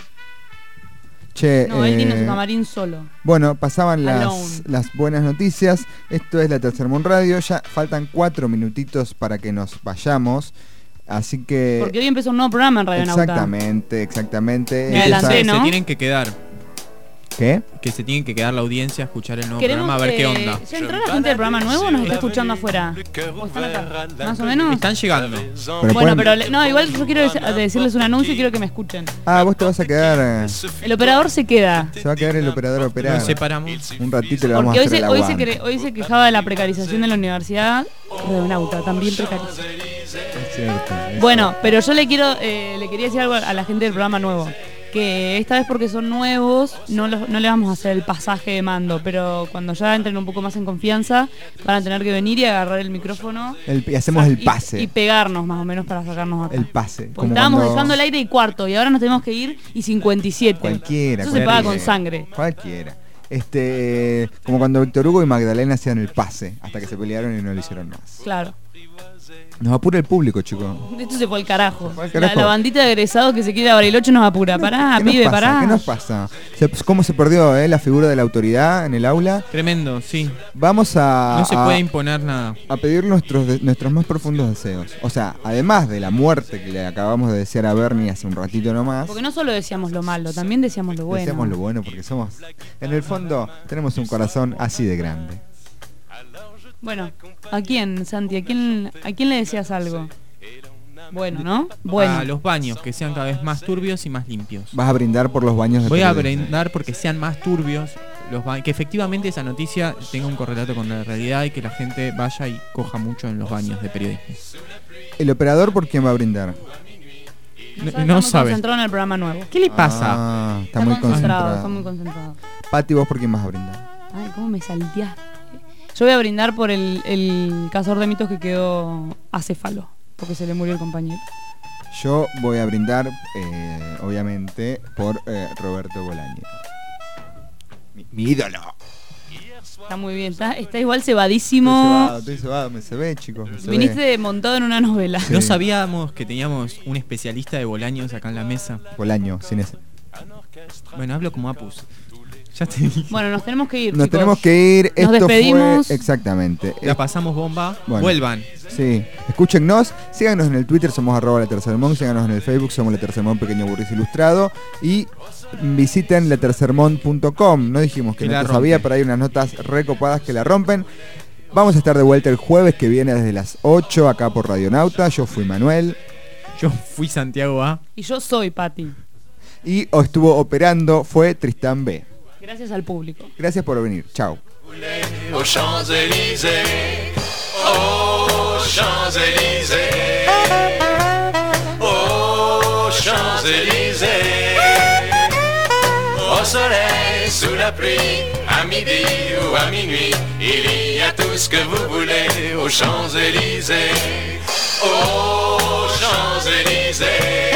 Che, No, él tiene eh, su camarín solo. Bueno, pasaban Alone. las, las buenas noticias. Esto es la Tercermon Radio. Ya faltan cuatro minutitos para que nos vayamos. Así que... Porque hoy empezó un nuevo programa en Radio Nauta. Exactamente, exactamente. Me adelanté, Empieza- ¿no? Se tienen que quedar. ¿Qué? Que se tienen que quedar la audiencia a escuchar el nuevo Queremos programa, a ver qué que- onda. ¿Ya entró la gente del programa nuevo o nos está escuchando afuera? ¿O están acá? ¿Más o menos? Están llegando. Pero Bueno, pueden- pero le- no, igual yo quiero dec- decirles un anuncio y quiero que me escuchen. Ah, vos te vas a quedar... eh, El operador se queda. Se va a quedar el operador a operar. Nos separamos. Un ratito le vamos Porque a hoy hacer se, el hoy, se aguante. cre- hoy se quejaba de la precarización de la universidad. Radionauta, también precariza. Es cierto, es Bueno, pero yo le quiero eh, le quería decir algo a la gente del programa nuevo. Que esta vez porque son nuevos, no, los- no le vamos a hacer el pasaje de mando, pero cuando ya entren un poco más en confianza, van a tener que venir y agarrar el micrófono El- y hacemos el y- pase. y, pegarnos más o menos para sacarnos acá. El pase. Porque como estábamos cuando- dejando el aire y cuarto y ahora nos tenemos que ir y cincuenta y siete. Cualquiera. Eso se cualquiera. paga con sangre. Cualquiera. Este, como cuando Víctor Hugo y Magdalena hacían el pase, hasta que se pelearon y no lo hicieron más. Claro. Nos apura el público, chicos. Esto se fue al carajo. al La, carajo. la bandita de egresados que se quiere a Bariloche nos apura. Pará, ¿Qué nos pibe, pasa? pará. ¿Qué nos pasa? Se- ¿Cómo se perdió eh, la figura de la autoridad en el aula? Tremendo, sí. Vamos a, No se a- puede imponer nada. a pedir nuestros, de- nuestros más profundos deseos. O sea, además de la muerte que le acabamos de desear a Bernie hace un ratito nomás. Porque no solo decíamos lo malo, también decíamos lo bueno. Deseamos lo bueno porque somos, en el fondo, tenemos un corazón así de grande. Bueno, ¿a quién, Santi? ¿A quién, a quién le decías algo? Bueno, ¿no? Bueno. A los baños, que sean cada vez más turbios y más limpios. Vas a brindar por los baños de Voy a periodismo. brindar porque sean más turbios, los ba- que efectivamente esa noticia tenga un correlato con la realidad y que la gente vaya y coja mucho en los baños de periodismo. ¿El operador por quién va a brindar? No, Está no muy sabe. concentrado en el programa nuevo. ¿Qué le pasa? Ah, está, Está muy concentrado, concentrado. está muy concentrado. Pati, ¿vos por quién vas a brindar? Ay, cómo me salteaste. Yo voy a brindar por el, el cazador de mitos que quedó acéfalo, porque se le murió el compañero. Yo voy a brindar, eh, obviamente, por eh, Roberto Bolaño. Mi, mi ídolo. Está muy bien, está, está igual cebadísimo. Estoy cebado, estoy cebado, me se ve, chicos. me se Viniste ve. montado en una novela. Sí. No sabíamos que teníamos un especialista de Bolaños acá en la mesa. Bolaño, sin ese. Bueno, hablo como Apus. Ya te dije. Bueno, nos tenemos que ir. Nos chicos. tenemos que ir. Nos Esto despedimos. fue exactamente. La pasamos bomba. Bueno. Vuelvan. Sí, escúchennos, síganos en el Twitter, somos arroba la tercermón, síganos en el Facebook, somos la tercermón pequeño burris ilustrado y visiten la tercermón punto com. No dijimos que Que la no sabía, rompe. pero hay unas notas recopadas que la rompen. Vamos a estar de vuelta el jueves que viene desde las ocho acá por Radionauta. Yo fui Manuel. Yo fui Santiago A. Y yo soy Pati. Y o estuvo operando fue Tristán B. Gracias al público. Gracias por venir. Chao. Aux Champs-Élysées, aux Champs-Élysées, aux Champs-Élysées, au soleil, sous la pluie, à midi ou à minuit, il y a tout ce que vous voulez aux Champs-Élysées, aux Champs-Élysées.